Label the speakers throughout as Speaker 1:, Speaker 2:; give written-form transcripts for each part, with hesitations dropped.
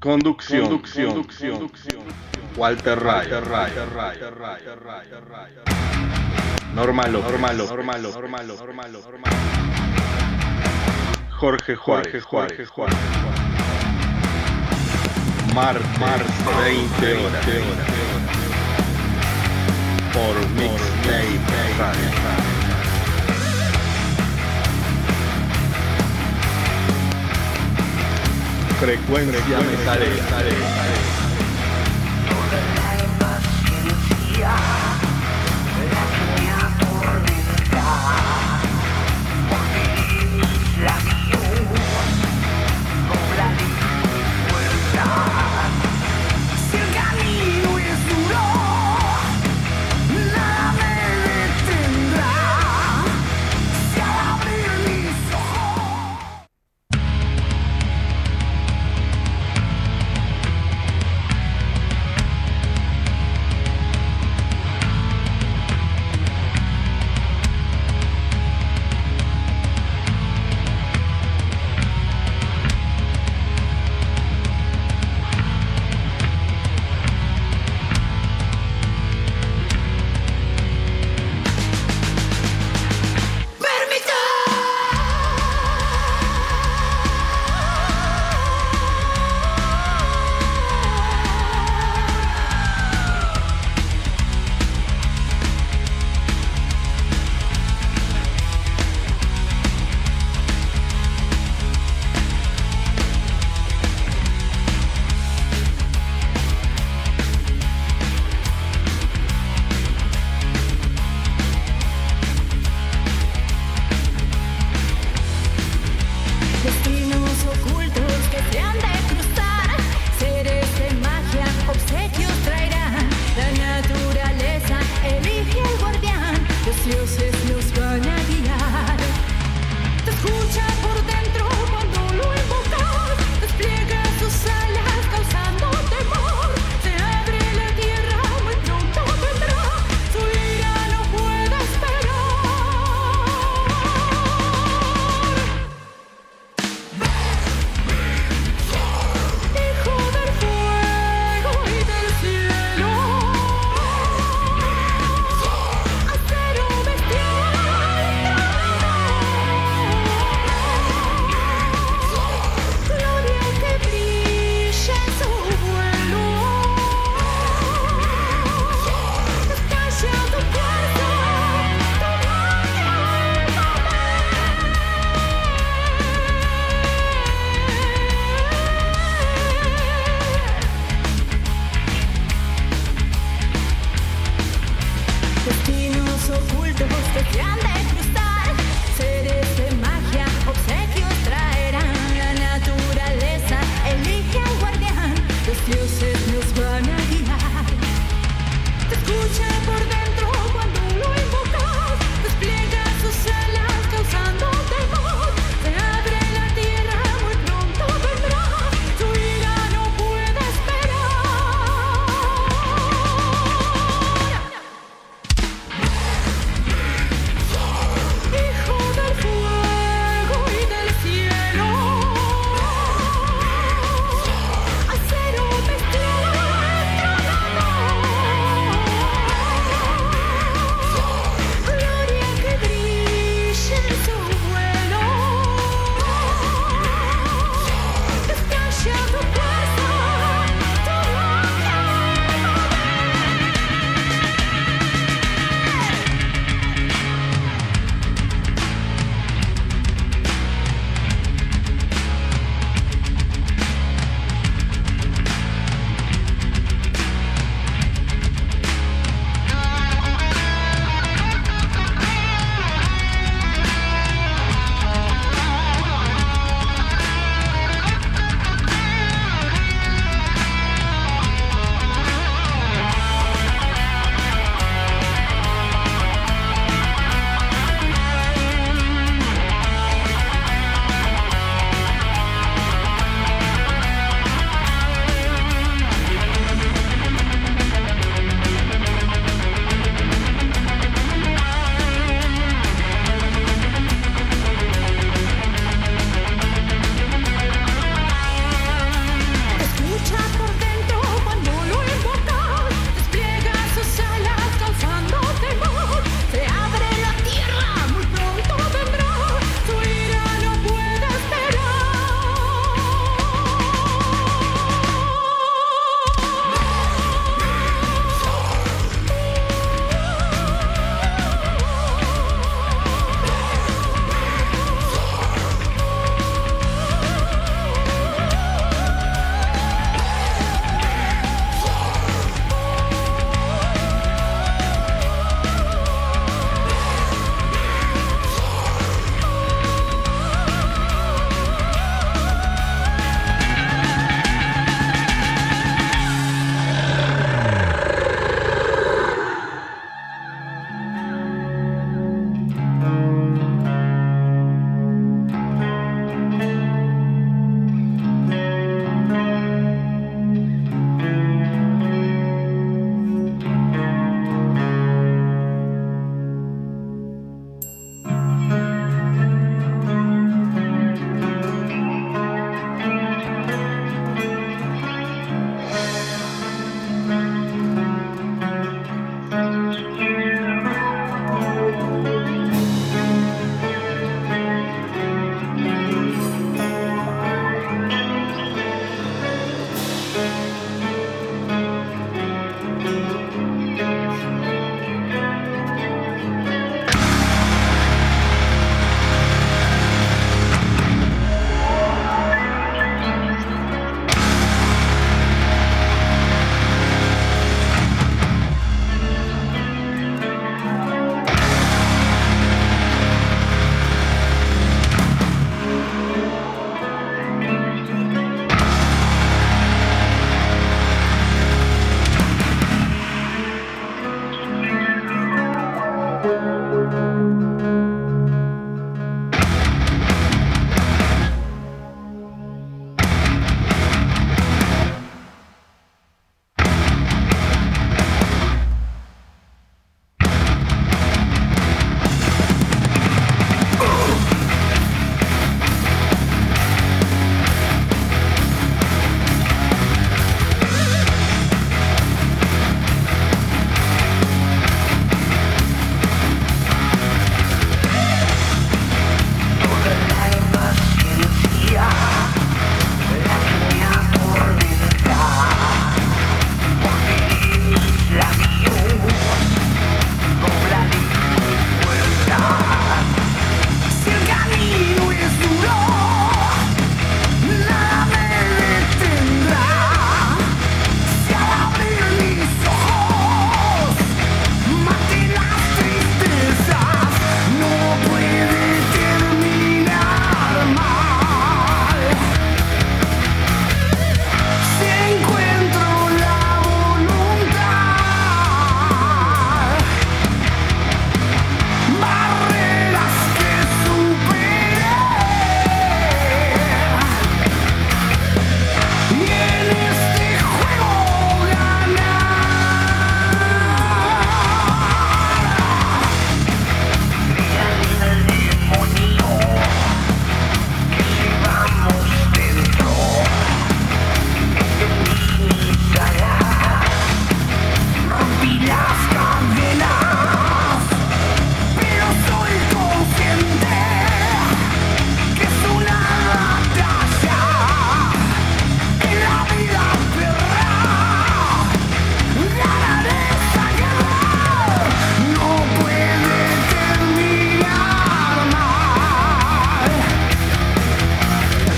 Speaker 1: Conducción. Walter Ray. Normalo. Jorge Juárez. Martes 20 horas. Por Mixtape Radio. Frecuencia metalera.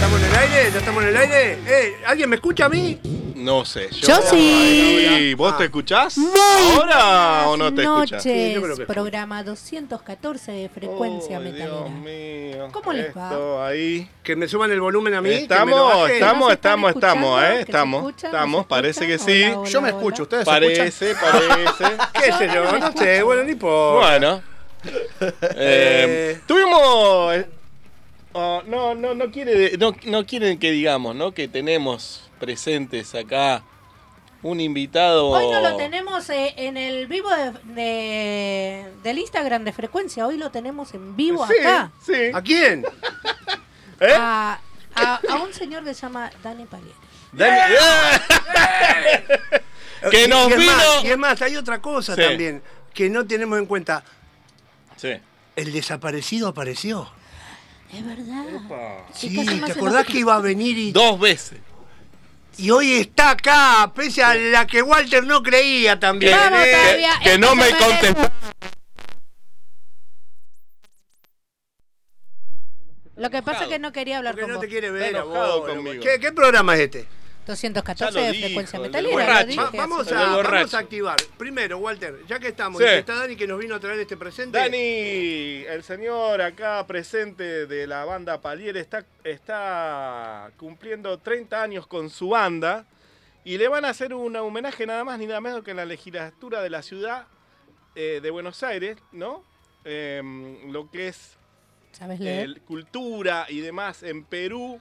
Speaker 2: estamos en el aire? ¿Ya estamos en el aire? ¿Alguien me escucha a mí?
Speaker 1: No sé.
Speaker 3: Yo sí.
Speaker 1: ¿Y vos te escuchás?
Speaker 3: Muy
Speaker 1: ¿Ahora o no te
Speaker 3: buenas
Speaker 1: escuchás?
Speaker 3: noches,
Speaker 2: Sí, yo creo que sí.
Speaker 3: programa 214 de frecuencia metalera.
Speaker 1: Dios mío.
Speaker 3: ¿Cómo les va?
Speaker 1: Esto ahí.
Speaker 2: Que me suban el volumen a mí. que me lo
Speaker 1: Estamos,
Speaker 2: bajen.
Speaker 3: ¿No se están
Speaker 1: estamos,
Speaker 3: escuchando? ¿Que se
Speaker 1: estamos,
Speaker 3: escuchan? ¿No se
Speaker 1: parece que
Speaker 3: escuchan?
Speaker 1: sí.
Speaker 3: Hola, hola,
Speaker 4: Yo me
Speaker 3: hola.
Speaker 4: escucho, ¿ustedes se escuchan?
Speaker 1: Parece.
Speaker 2: ¿Qué sé yo?
Speaker 3: no me
Speaker 2: No sé,
Speaker 3: escucho.
Speaker 2: bueno, ni por...
Speaker 1: Bueno. Tuvimos... no quieren que digamos, ¿no? Que tenemos presentes acá un invitado...
Speaker 3: Hoy no lo tenemos en el vivo del Instagram de frecuencia. Hoy lo tenemos en vivo
Speaker 1: Sí,
Speaker 3: acá.
Speaker 1: sí.
Speaker 2: ¿A quién?
Speaker 1: ¿Eh?
Speaker 3: A un señor que se llama Dani Palier.
Speaker 1: Que
Speaker 2: Y-
Speaker 1: nos
Speaker 2: y es
Speaker 1: vino...
Speaker 2: más, y es más, hay otra cosa
Speaker 1: Sí.
Speaker 2: también que no tenemos en cuenta.
Speaker 1: Sí.
Speaker 2: El desaparecido apareció.
Speaker 3: Es verdad.
Speaker 2: Sí,
Speaker 3: Sí, casi más
Speaker 2: ¿te
Speaker 3: se
Speaker 2: acordás
Speaker 3: nos-
Speaker 2: que iba a venir y
Speaker 1: 2 veces.
Speaker 2: hoy está acá, pese a la que Walter no creía también?
Speaker 3: Vamos todavía.
Speaker 1: Que no me
Speaker 3: Esta semana-
Speaker 1: contestó.
Speaker 3: Lo que pasa es que no quería hablar
Speaker 2: Porque
Speaker 3: con
Speaker 2: no
Speaker 3: vos.
Speaker 2: te quiere ver
Speaker 1: Está
Speaker 2: a
Speaker 1: enojado
Speaker 2: vos.
Speaker 1: conmigo.
Speaker 2: ¿Qué programa es este?
Speaker 3: 214
Speaker 1: Ya lo
Speaker 3: de
Speaker 1: dijo,
Speaker 3: frecuencia
Speaker 1: el
Speaker 3: metalera.
Speaker 1: borracho.
Speaker 3: lo dije hace
Speaker 2: Vamos
Speaker 3: un
Speaker 1: El
Speaker 2: a
Speaker 1: borracho.
Speaker 2: activar. Primero, Walter, ya que estamos,
Speaker 1: Sí.
Speaker 2: y que está Dani que nos vino a traer este presente.
Speaker 1: Dani, el señor acá presente de la banda Palier está cumpliendo 30 años con su banda y le van a hacer un homenaje nada más ni nada menos que en la legislatura de la ciudad de Buenos Aires, ¿no? Lo que es
Speaker 3: ¿Sabes leer?
Speaker 1: cultura y demás en Perú,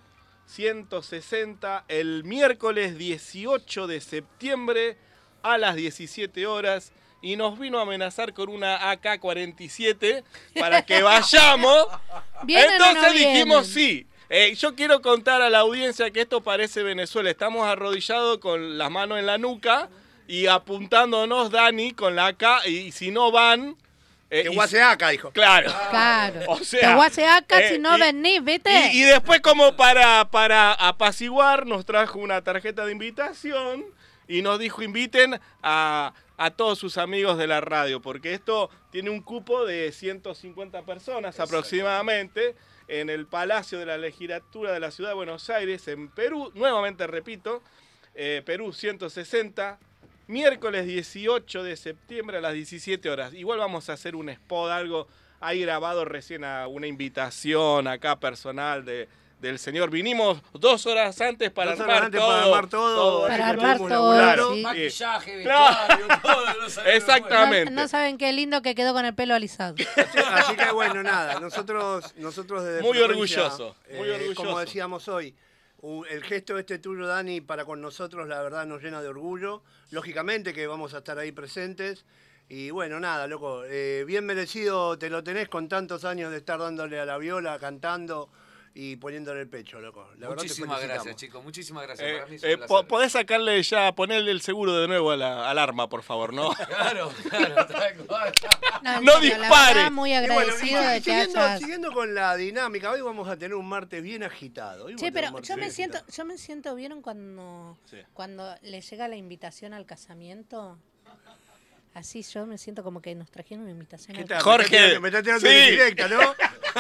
Speaker 1: 160, el miércoles 18 de septiembre a las 17 horas. Y nos vino a amenazar con una AK-47 para que vayamos.
Speaker 3: ¿Vienen o no
Speaker 1: Entonces dijimos
Speaker 3: vienen?
Speaker 1: sí. Yo quiero contar a la audiencia que esto parece Venezuela. Estamos arrodillados con las manos en la nuca y apuntándonos Dani con la AK. Y si no van...
Speaker 2: Que
Speaker 1: y-
Speaker 2: Guaseaca, dijo.
Speaker 1: Claro.
Speaker 3: Claro.
Speaker 1: O sea,
Speaker 3: Te voy a hacer acá si no
Speaker 1: y-
Speaker 3: venís, ¿viste?
Speaker 1: Y después como para apaciguar nos trajo una tarjeta de invitación y nos dijo inviten a todos sus amigos de la radio, porque esto tiene un cupo de 150 personas aproximadamente en el Palacio de la Legislatura de la Ciudad de Buenos Aires, en Perú. Nuevamente repito, Perú 160. Miércoles 18 de septiembre a las 17 horas. Igual vamos a hacer un spot, algo ahí grabado recién a una invitación acá personal del señor. Vinimos 2 horas antes para
Speaker 2: 2 horas
Speaker 1: armar
Speaker 2: antes
Speaker 1: todo.
Speaker 2: para armar todo.
Speaker 3: Para
Speaker 2: que
Speaker 3: armar
Speaker 2: estuvimos
Speaker 3: todo,
Speaker 2: laburando.
Speaker 3: sí.
Speaker 4: Maquillaje,
Speaker 1: Claro.
Speaker 4: vestuario, todo. No sabemos
Speaker 1: Exactamente.
Speaker 3: No saben qué lindo que quedó con el pelo alisado.
Speaker 2: Así que bueno, nada, nosotros desde
Speaker 1: Muy
Speaker 2: Frecuencia,
Speaker 1: orgulloso, muy orgulloso.
Speaker 2: Como decíamos hoy, el gesto este tuyo, Dani, para con nosotros, la verdad, nos llena de orgullo. Lógicamente que vamos a estar ahí presentes. Y bueno, nada, loco, bien merecido te lo tenés con tantos años de estar dándole a la viola, cantando y poniéndole el pecho, loco. La verdad te
Speaker 4: Muchísimas
Speaker 2: felicitamos.
Speaker 4: gracias, chicos. Muchísimas gracias. Para mí es un placer.
Speaker 1: Podés sacarle ya, ponerle el seguro de nuevo al arma, por favor, ¿no?
Speaker 4: Claro, tal cual.
Speaker 3: En
Speaker 1: No
Speaker 3: serio, la
Speaker 1: dispare.
Speaker 3: verdad, muy
Speaker 2: Y bueno,
Speaker 3: agradecido
Speaker 2: y
Speaker 3: de que hayas...
Speaker 2: siguiendo con la dinámica, hoy vamos a tener un martes bien agitado. Hoy vamos
Speaker 3: Sí,
Speaker 2: a tener
Speaker 3: pero
Speaker 2: un martes
Speaker 3: yo me
Speaker 2: bien
Speaker 3: siento,
Speaker 2: agitado.
Speaker 3: yo me siento, ¿vieron cuando
Speaker 1: Sí.
Speaker 3: le llega la invitación al casamiento? Así yo me siento como que nos trajeron una invitación
Speaker 2: ¿Qué
Speaker 3: al
Speaker 2: tal?
Speaker 1: Jorge,
Speaker 2: Me está tirando
Speaker 1: sí.
Speaker 2: en directa, ¿no?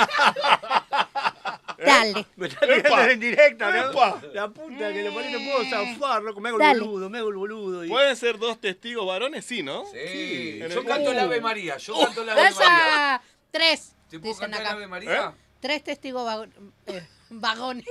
Speaker 3: Dale.
Speaker 2: Me está tirando
Speaker 1: Epa.
Speaker 2: en directa, ¿no?
Speaker 1: Epa.
Speaker 2: La puta que lo parió, no puedo zafar, loco. Me hago
Speaker 3: Dale.
Speaker 2: el boludo. Y...
Speaker 1: ¿Pueden ser 2 testigos varones? Sí, ¿no?
Speaker 4: Sí.
Speaker 1: En
Speaker 4: Yo
Speaker 1: el-
Speaker 4: canto el Ave María. Yo canto el Ave María.
Speaker 3: ¡Esa! 3,
Speaker 4: ¿Te puedo
Speaker 3: dicen
Speaker 4: cantar el
Speaker 3: acá.
Speaker 4: Ave María?
Speaker 3: 3 testigos vagones.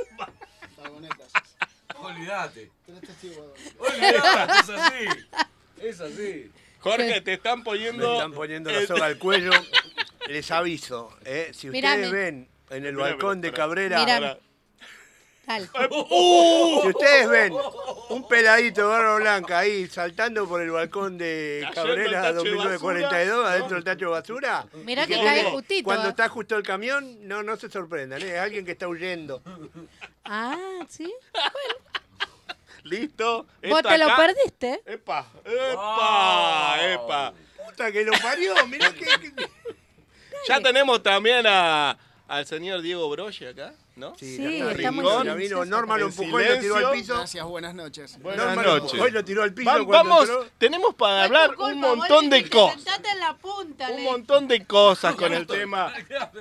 Speaker 4: Olvídate. Olvídate, es así. Es así.
Speaker 1: Jorge, te están
Speaker 2: Me
Speaker 1: poniendo...
Speaker 2: están poniendo la soga al cuello. Les aviso, si
Speaker 3: Mirame.
Speaker 2: ustedes ven en el
Speaker 1: Mirame,
Speaker 2: balcón de
Speaker 1: espera.
Speaker 2: Cabrera,
Speaker 3: Mirame. Dale.
Speaker 2: si ustedes ven un peladito de barba blanca ahí saltando por el balcón de
Speaker 1: Cayendo
Speaker 2: Cabrera
Speaker 1: al tacho de
Speaker 2: 2942,
Speaker 1: basura,
Speaker 2: adentro del tacho de basura,
Speaker 3: Mirá
Speaker 2: y
Speaker 3: que
Speaker 2: tiene-
Speaker 3: cae justito.
Speaker 2: cuando está justo el camión, no se sorprendan, es alguien que está huyendo.
Speaker 3: Ah, ¿sí?
Speaker 1: ¿Listo?
Speaker 3: Vos
Speaker 1: Esto
Speaker 3: te lo
Speaker 1: acá-
Speaker 3: perdiste.
Speaker 1: ¡Epa!
Speaker 4: Wow.
Speaker 1: ¡Epa!
Speaker 2: Puta que lo parió, mirá que...
Speaker 1: Ya tenemos también al señor Diego Broche acá, ¿no?
Speaker 3: Sí,
Speaker 2: ya
Speaker 3: está muy
Speaker 2: ya
Speaker 3: silencioso.
Speaker 2: vino, Norma lo
Speaker 1: En
Speaker 2: empujó y lo tiró al
Speaker 1: silencio.
Speaker 2: piso.
Speaker 5: Gracias, buenas noches.
Speaker 1: Buenas
Speaker 2: Norma lo
Speaker 1: noches.
Speaker 2: empujó y lo tiró al piso. cuando
Speaker 1: Vamos,
Speaker 2: entró.
Speaker 1: tenemos para
Speaker 3: Fue
Speaker 1: hablar
Speaker 3: tu culpa,
Speaker 1: un
Speaker 3: vos
Speaker 1: montón
Speaker 3: le
Speaker 1: de
Speaker 3: dijiste,
Speaker 1: cosas.
Speaker 3: sentate en la punta,
Speaker 1: Un
Speaker 3: le
Speaker 1: montón de cosas con el tema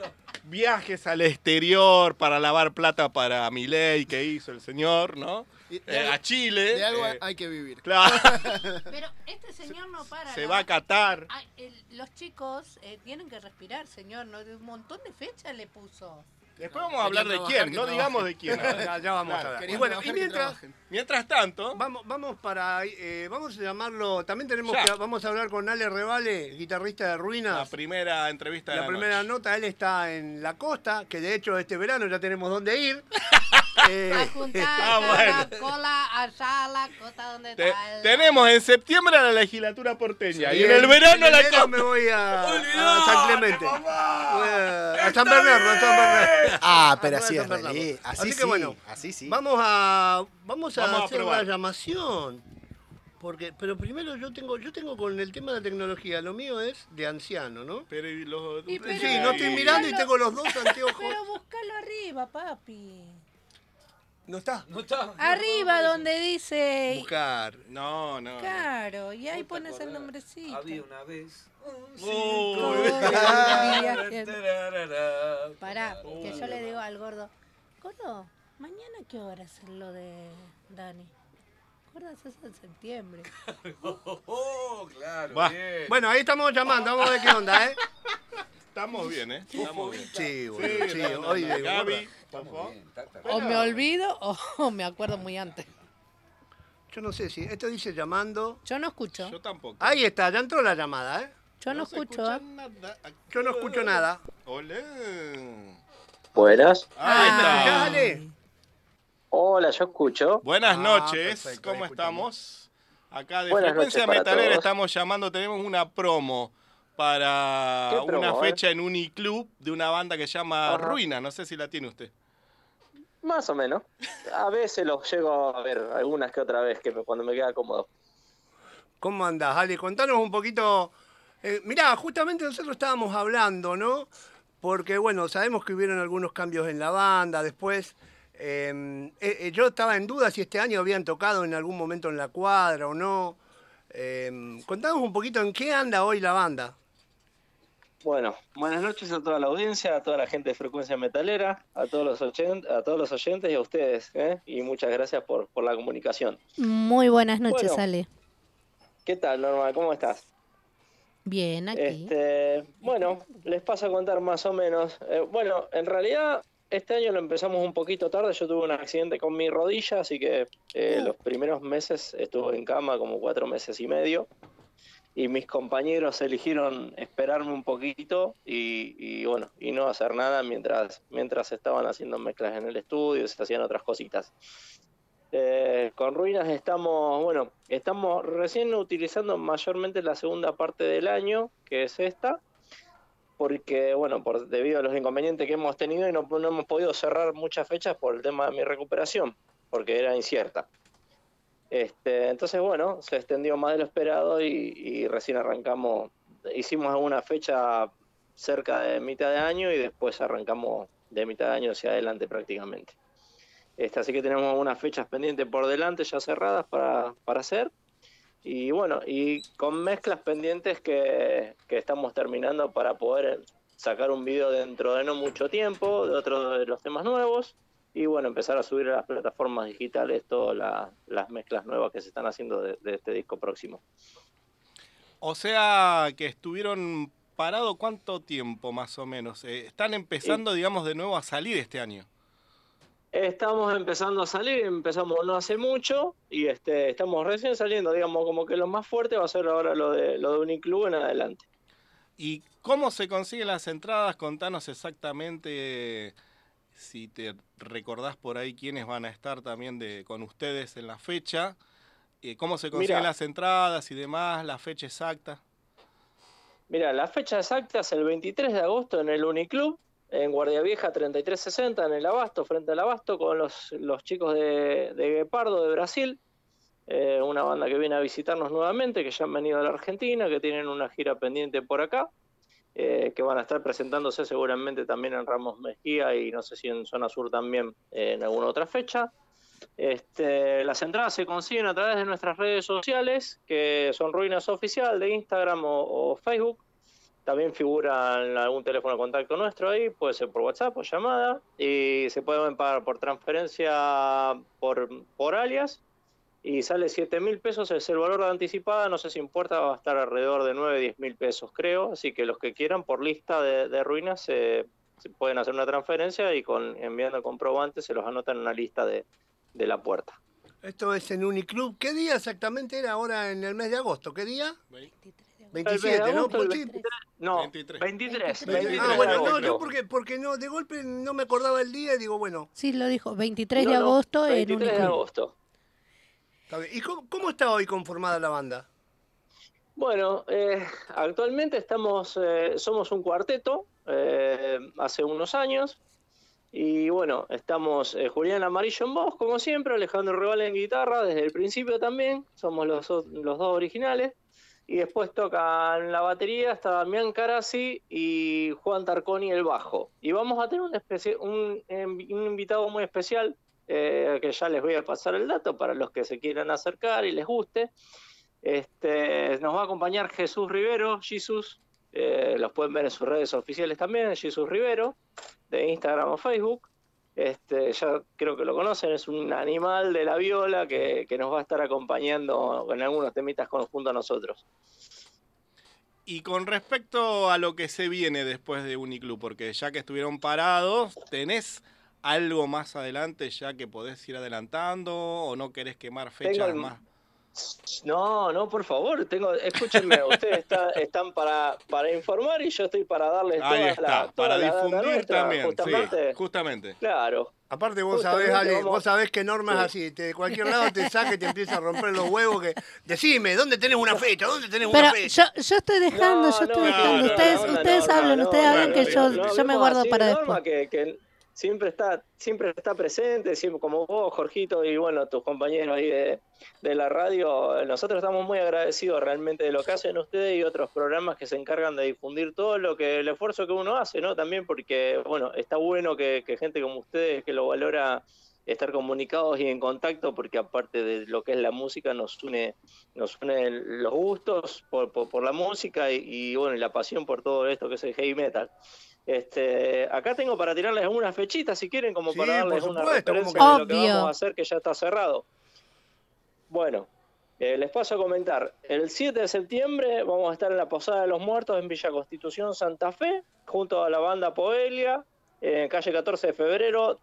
Speaker 1: viajes al exterior para lavar plata para Milei que hizo el señor, ¿no? A Chile.
Speaker 5: De algo hay que vivir.
Speaker 1: Claro.
Speaker 3: Pero este señor no para.
Speaker 1: Se
Speaker 3: ¿no?
Speaker 1: va a Qatar.
Speaker 3: Ay, los chicos tienen que respirar, señor. ¿No? Un montón de fechas le puso.
Speaker 1: Después vamos a hablar de
Speaker 5: trabajar,
Speaker 1: quién,
Speaker 5: que
Speaker 1: no
Speaker 5: trabajen.
Speaker 1: digamos de quién.
Speaker 2: Ya vamos
Speaker 1: Claro.
Speaker 2: a ver.
Speaker 5: Querían
Speaker 2: Y bueno,
Speaker 5: trabajar,
Speaker 2: y
Speaker 5: que
Speaker 2: mientras...
Speaker 5: trabajen.
Speaker 1: Mientras tanto,
Speaker 2: Vamos vamos a llamarlo, también tenemos
Speaker 1: Ya.
Speaker 2: vamos a hablar con Ale Revale, guitarrista de
Speaker 1: la
Speaker 2: Ruinas.
Speaker 1: primera entrevista de
Speaker 2: La
Speaker 1: la
Speaker 2: primera
Speaker 1: noche.
Speaker 2: nota, él está en la costa, que de hecho este verano ya tenemos dónde ir.
Speaker 3: A juntar
Speaker 1: bueno.
Speaker 3: cola allá a la costa donde
Speaker 1: Te-
Speaker 3: está el...
Speaker 1: tenemos en septiembre a la legislatura porteña y en
Speaker 2: en
Speaker 1: el verano
Speaker 2: en
Speaker 1: la
Speaker 2: enero
Speaker 1: costa.
Speaker 2: me voy a San Clemente. Voy a San Bernardo, a San Bernardo.
Speaker 5: Ah, pero
Speaker 2: Voy a
Speaker 5: así
Speaker 2: San
Speaker 5: es
Speaker 2: Bernardo.
Speaker 5: feliz. Así
Speaker 2: Así
Speaker 5: sí.
Speaker 2: que bueno,
Speaker 5: Así sí.
Speaker 2: Vamos a
Speaker 1: Vamos a
Speaker 2: hacer
Speaker 1: probar.
Speaker 2: la llamación. Pero primero yo tengo con el tema de la tecnología, lo mío es de anciano, ¿no?
Speaker 1: Pero y los-
Speaker 3: Y pero-
Speaker 2: Sí, no estoy mirando y tengo los dos anteojos.
Speaker 3: Pero búscalo arriba, papi.
Speaker 2: No está.
Speaker 4: No está.
Speaker 3: Arriba donde dice...
Speaker 2: Buscar.
Speaker 1: No.
Speaker 3: Claro, y ahí
Speaker 4: ¿Vos te
Speaker 3: pones el
Speaker 4: acordás?
Speaker 3: nombrecito.
Speaker 4: Había una vez.
Speaker 3: Pará, que yo le digo al gordo, gordo, mañana qué hora es lo de Dani. Gordo, es en septiembre.
Speaker 4: Oh, claro,
Speaker 1: Va.
Speaker 4: bien.
Speaker 2: Bueno, ahí estamos llamando, vamos a ver qué onda, ¿eh?
Speaker 1: Estamos bien, ¿eh? Estamos bien.
Speaker 2: Sí,
Speaker 1: Sí,
Speaker 2: bueno, sí,
Speaker 1: no,
Speaker 2: hoy
Speaker 1: no,
Speaker 2: digo,
Speaker 1: Gaby, por
Speaker 4: Estamos
Speaker 1: favor.
Speaker 4: bien, está.
Speaker 3: O me olvido o me acuerdo muy antes.
Speaker 2: yo no sé si esto dice llamando.
Speaker 3: Yo no escucho.
Speaker 1: Yo tampoco.
Speaker 2: Ahí está, ya entró la llamada, ¿eh?
Speaker 3: Yo no
Speaker 1: se
Speaker 3: escucho.
Speaker 1: escucha nada.
Speaker 2: Yo no escucho nada.
Speaker 1: Olé.
Speaker 6: Buenas.
Speaker 1: Ahí
Speaker 2: ¿Me
Speaker 1: está.
Speaker 2: escuchás, Ale?
Speaker 6: Hola, yo escucho.
Speaker 1: Buenas
Speaker 2: Ah,
Speaker 1: noches,
Speaker 2: perfecto,
Speaker 1: ¿cómo
Speaker 2: ahí escuchamos.
Speaker 1: estamos? Acá de
Speaker 6: Buenas
Speaker 1: Frecuencia
Speaker 6: noches para
Speaker 1: Metalera
Speaker 6: todos.
Speaker 1: estamos llamando, tenemos una promo para
Speaker 6: ¿Qué promo,
Speaker 1: una
Speaker 6: eh?
Speaker 1: fecha en Uniclub de una banda que se llama
Speaker 6: Ajá.
Speaker 1: Ruina, no sé si la tiene usted.
Speaker 6: Más o menos. A veces los llego a ver, algunas que otra vez, cuando me queda cómodo.
Speaker 2: ¿Cómo andás, Ale? Contanos un poquito. Mirá, justamente nosotros estábamos hablando, ¿no? Porque, bueno, sabemos que hubieron algunos cambios en la banda. Después, yo estaba en duda si este año habían tocado en algún momento en la cuadra o no. Contanos un poquito en qué anda hoy la banda.
Speaker 6: Bueno, buenas noches a toda la audiencia, a toda la gente de Frecuencia Metalera, a todos los oyentes y a ustedes, ¿eh? Y muchas gracias por la comunicación.
Speaker 3: Muy buenas noches,
Speaker 6: Bueno.
Speaker 3: Ale.
Speaker 6: ¿Qué tal, Norma? ¿Cómo estás?
Speaker 3: Bien, aquí.
Speaker 6: Bueno, les paso a contar más o menos. Bueno, en realidad este año lo empezamos un poquito tarde. Yo tuve un accidente con mi rodilla, así que los primeros meses estuve en cama, como 4 meses y medio. Y mis compañeros eligieron esperarme un poquito y bueno, y no hacer nada mientras estaban haciendo mezclas en el estudio, se hacían otras cositas. Con Ruinas estamos recién utilizando mayormente la segunda parte del año, que es esta, porque bueno, debido a los inconvenientes que hemos tenido y no hemos podido cerrar muchas fechas por el tema de mi recuperación, porque era incierta. Entonces bueno, se extendió más de lo esperado y recién arrancamos, hicimos alguna fecha cerca de mitad de año y después arrancamos de mitad de año hacia adelante prácticamente. Así que tenemos unas fechas pendientes por delante ya cerradas para hacer. Y bueno, y con mezclas pendientes que estamos terminando para poder sacar un video dentro de no mucho tiempo de otros de los temas nuevos. Y bueno, empezar a subir a las plataformas digitales todas las mezclas nuevas que se están haciendo de este disco próximo.
Speaker 1: O sea, que estuvieron parados ¿cuánto tiempo más o menos? Están empezando, digamos, de nuevo a salir este año.
Speaker 6: Estamos empezando a salir, empezamos no hace mucho y estamos recién saliendo, digamos, como que lo más fuerte va a ser ahora lo de Uniclub en adelante.
Speaker 1: ¿Y cómo se consiguen las entradas? Contanos exactamente, si te recordás por ahí quiénes van a estar también con ustedes en la fecha. ¿Cómo se consiguen
Speaker 6: Mirá.
Speaker 1: las entradas y demás? La fecha exacta.
Speaker 6: Mira, la fecha exacta es el 23 de agosto en el Uniclub, en Guardia Vieja 3360, en el Abasto, frente al Abasto, con los chicos de Guepardo, de Brasil, una banda que viene a visitarnos nuevamente, que ya han venido a la Argentina, que tienen una gira pendiente por acá, que van a estar presentándose seguramente también en Ramos Mejía y no sé si en Zona Sur también en alguna otra fecha. Las entradas se consiguen a través de nuestras redes sociales, que son Ruinas Oficial de Instagram o Facebook. también figura en algún teléfono de contacto nuestro ahí, puede ser por WhatsApp o llamada, y se pueden pagar por transferencia por alias, y sale 7.000 pesos, es el valor de anticipada, no sé si importa, va a estar alrededor de 9-10.000 pesos creo, así que los que quieran por lista de ruinas se pueden hacer una transferencia y enviando el comprobante se los anotan en una lista de la puerta.
Speaker 2: Esto es en Uniclub. ¿Qué día exactamente era ahora en el mes de agosto? ¿Qué día?
Speaker 3: 23 de
Speaker 2: 27, ¿no?
Speaker 6: agosto,
Speaker 2: Pues
Speaker 6: el
Speaker 2: sí.
Speaker 6: 23, no,
Speaker 1: 23.
Speaker 6: 23
Speaker 2: Ah,
Speaker 6: de
Speaker 2: bueno, no,
Speaker 6: agosto.
Speaker 2: yo porque no, de golpe no me acordaba el día y digo, bueno,
Speaker 3: Sí, lo dijo, 23 de
Speaker 6: No,
Speaker 3: agosto en
Speaker 6: 23 de
Speaker 3: Uniclub.
Speaker 6: agosto.
Speaker 2: está bien. ¿Y cómo está hoy conformada la banda?
Speaker 6: Bueno, actualmente somos un cuarteto, hace unos años, y bueno, estamos Julián Amarillo en voz, como siempre, Alejandro Reval en guitarra, desde el principio también, somos los dos originales, y después tocan la batería, está Damián Carasi y Juan Tarconi el bajo. Y vamos a tener un invitado muy especial, que ya les voy a pasar el dato para los que se quieran acercar y les guste. Nos va a acompañar Jesús Rivero, Jesus, los pueden ver en sus redes oficiales también, Jesus Rivero, de Instagram o Facebook. Ya creo que lo conocen, es un animal de la viola que nos va a estar acompañando en algunos temitas junto a nosotros.
Speaker 1: Y con respecto a lo que se viene después de Uniclub, porque ya que estuvieron parados, ¿tenés algo más adelante ya que podés ir adelantando o no querés quemar fechas más?
Speaker 6: No, por favor, escúchenme, ustedes están para informar y yo estoy para darles
Speaker 1: Ahí
Speaker 6: toda
Speaker 1: está,
Speaker 6: la
Speaker 1: para
Speaker 6: data
Speaker 1: difundir
Speaker 6: nuestra,
Speaker 1: también,
Speaker 6: justamente.
Speaker 1: sí, justamente.
Speaker 6: Claro.
Speaker 2: Aparte vos
Speaker 6: Justamente
Speaker 2: sabés, Ale,
Speaker 6: vamos-
Speaker 2: vos sabés que Norma es así, de cualquier lado te saca y te empieza a romper los huevos que decime, ¿dónde tenés una fecha? ¿Dónde tenés
Speaker 3: Pero
Speaker 2: una fecha?
Speaker 3: yo estoy dejando,
Speaker 6: No,
Speaker 3: yo estoy
Speaker 6: no,
Speaker 3: dejando.
Speaker 1: no,
Speaker 3: Ustedes,
Speaker 1: no,
Speaker 3: ustedes
Speaker 6: Norma,
Speaker 3: hablen,
Speaker 6: no,
Speaker 3: ustedes hablen
Speaker 1: bueno,
Speaker 3: que
Speaker 1: bien,
Speaker 3: yo
Speaker 6: hablemos
Speaker 3: me guardo
Speaker 6: así
Speaker 3: para
Speaker 6: de
Speaker 3: después.
Speaker 6: Norma, que siempre está presente, siempre, como vos, Jorgito, y bueno, tus compañeros ahí de la radio. Nosotros estamos muy agradecidos realmente de lo que hacen ustedes y otros programas que se encargan de difundir todo el esfuerzo que uno hace, ¿no? También porque, bueno, está bueno que gente como ustedes que lo valora, estar comunicados y en contacto, porque aparte de lo que es la música nos une los gustos por la música y bueno, y la pasión por todo esto que es el heavy metal. Acá tengo para tirarles algunas fechitas si quieren, como
Speaker 2: Sí,
Speaker 6: para darles
Speaker 2: por
Speaker 6: una
Speaker 2: supuesto,
Speaker 6: referencia
Speaker 3: ¿cómo
Speaker 6: de
Speaker 3: que
Speaker 6: lo que
Speaker 3: no?
Speaker 6: vamos a hacer, que ya está cerrado. Bueno, les paso a comentar. El 7 de septiembre vamos a estar en la Posada de los Muertos en Villa Constitución, Santa Fe, junto a la banda Poelia, en calle 14 de febrero,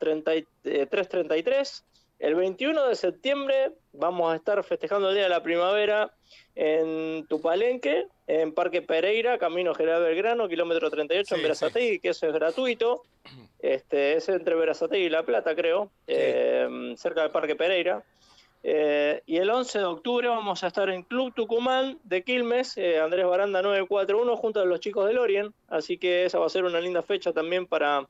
Speaker 6: 333. El 21 de septiembre vamos a estar festejando el Día de la Primavera en Tupalenque, en Parque Pereira, Camino General Belgrano, kilómetro 38, en
Speaker 1: Sí,
Speaker 6: Berazategui, que eso es gratuito. Es entre Berazategui y La Plata, creo, cerca del Parque Pereira. Y el 11 de octubre vamos a estar en Club Tucumán de Quilmes, Andrés Baranda 941, junto a los chicos de Lorien. Así que esa va a ser una linda fecha también para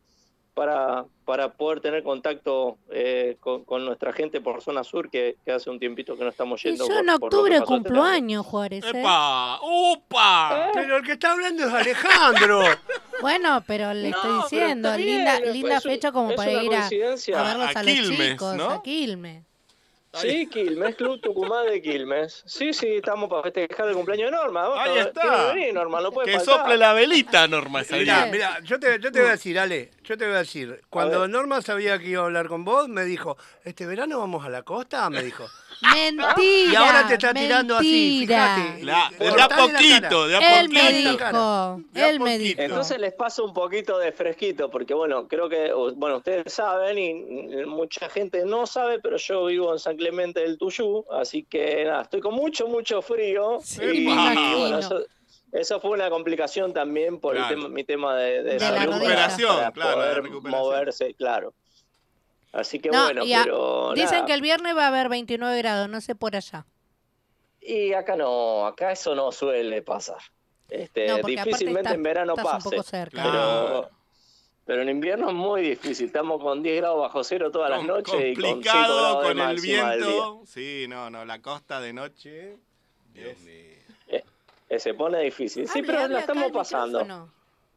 Speaker 6: poder tener contacto con nuestra gente por zona sur, que hace un tiempito que no estamos
Speaker 3: Y
Speaker 6: yendo.
Speaker 3: yo en
Speaker 6: por lo que
Speaker 3: octubre
Speaker 6: pasó este
Speaker 3: cumplo
Speaker 6: año.
Speaker 3: años, Juárez.
Speaker 1: ¡Epa! ¡Upa!
Speaker 2: Pero el que está hablando es Alejandro.
Speaker 3: Bueno, pero le estoy
Speaker 6: No, pero
Speaker 3: diciendo,
Speaker 6: está bien,
Speaker 3: linda
Speaker 6: es
Speaker 3: fecha como
Speaker 6: es
Speaker 3: para
Speaker 6: una
Speaker 3: ir a
Speaker 6: coincidencia.
Speaker 3: verlos
Speaker 1: A
Speaker 3: a los
Speaker 1: Quilmes,
Speaker 3: chicos,
Speaker 1: ¿no?
Speaker 3: a Quilmes.
Speaker 6: Sí, Quilmes, Club Tucumán de Quilmes. Sí, estamos para festejar el cumpleaños de Norma.
Speaker 1: Ahí
Speaker 6: Tiene
Speaker 1: está.
Speaker 6: que venir, Norma, no puede
Speaker 1: Que
Speaker 6: faltar.
Speaker 1: sople la velita, Norma. esa
Speaker 2: Mirá,
Speaker 1: día.
Speaker 2: mirá, yo te voy a decir, Ale, yo te voy a decir, cuando
Speaker 6: ver.
Speaker 2: Norma sabía que iba a hablar con vos, me dijo, ¿este verano vamos a la costa? Me dijo.
Speaker 3: Mentira.
Speaker 2: Y ahora te está tirando así,
Speaker 3: mentira.
Speaker 2: fíjate.
Speaker 1: De a
Speaker 2: Cortale la
Speaker 1: poquito, de a
Speaker 3: Él me
Speaker 1: poquito.
Speaker 3: dijo,
Speaker 1: De a
Speaker 3: él me
Speaker 1: poquito.
Speaker 3: dijo.
Speaker 6: Entonces les paso un poquito de fresquito, porque bueno, creo que, bueno, ustedes saben y mucha gente no sabe, pero yo vivo en San Clemente del Tuyú, así que nada, estoy con mucho frío.
Speaker 3: Sí,
Speaker 6: y,
Speaker 3: me imagino.
Speaker 6: bueno, eso fue una complicación también por
Speaker 1: Claro.
Speaker 6: mi tema de
Speaker 3: la
Speaker 6: salud
Speaker 1: recuperación,
Speaker 6: para
Speaker 1: claro, la
Speaker 6: poder
Speaker 1: recuperación.
Speaker 6: moverse, claro. Así que
Speaker 3: No,
Speaker 6: bueno,
Speaker 3: y
Speaker 6: pero
Speaker 3: dicen
Speaker 6: nada.
Speaker 3: que el viernes va a haber 29 grados, no sé por allá.
Speaker 6: Y acá no, acá eso no suele pasar.
Speaker 3: No, porque aparte
Speaker 6: Difícilmente en verano
Speaker 3: estás un
Speaker 6: pase.
Speaker 3: poco cerca.
Speaker 1: Claro.
Speaker 6: Pero en invierno es muy difícil. Estamos con 10 grados bajo cero todas las noches y con 5
Speaker 1: Complicado
Speaker 6: grados de
Speaker 1: con el
Speaker 6: máxima del día.
Speaker 1: viento. Sí, no, la costa de noche. Dios mío.
Speaker 6: Se pone difícil. Sí,
Speaker 3: Hable,
Speaker 6: pero
Speaker 3: hable
Speaker 6: la
Speaker 3: acá
Speaker 6: estamos
Speaker 3: al
Speaker 6: pasando.
Speaker 3: micrófono.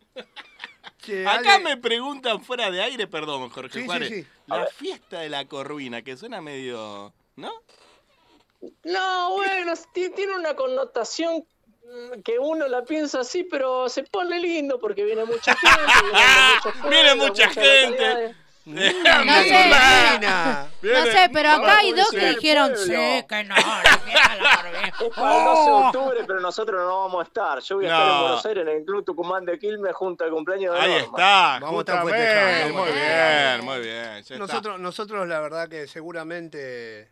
Speaker 2: Che,
Speaker 1: Acá
Speaker 2: Ale,
Speaker 1: me preguntan fuera de aire, perdón, Jorge
Speaker 2: Sí, sí,
Speaker 1: Juárez.
Speaker 2: sí.
Speaker 1: La fiesta de la Corvina, que suena medio. ¿No?
Speaker 6: No, bueno, tiene una connotación Que uno la piensa así, pero se pone lindo porque viene mucha gente.
Speaker 1: Viene mucha gente.
Speaker 6: localidades.
Speaker 3: No sé,
Speaker 2: Marina.
Speaker 3: no sé, pero acá hay dos que
Speaker 6: Publicidad del
Speaker 3: dijeron,
Speaker 6: pueblo.
Speaker 3: sí, que no, la fiesta de la barbeja.
Speaker 6: Es para el 12 de octubre, pero nosotros no vamos a estar. Yo voy a estar en
Speaker 1: No.
Speaker 6: Buenos Aires, en el Club Tucumán de Quilmes, junto al cumpleaños de
Speaker 1: Ahí
Speaker 6: Norma.
Speaker 1: está.
Speaker 2: Vamos a estar
Speaker 1: justamente.
Speaker 2: festejando,
Speaker 1: Muy
Speaker 2: vamos a
Speaker 1: bien, muy bien. Ya está.
Speaker 2: Nosotros la verdad que seguramente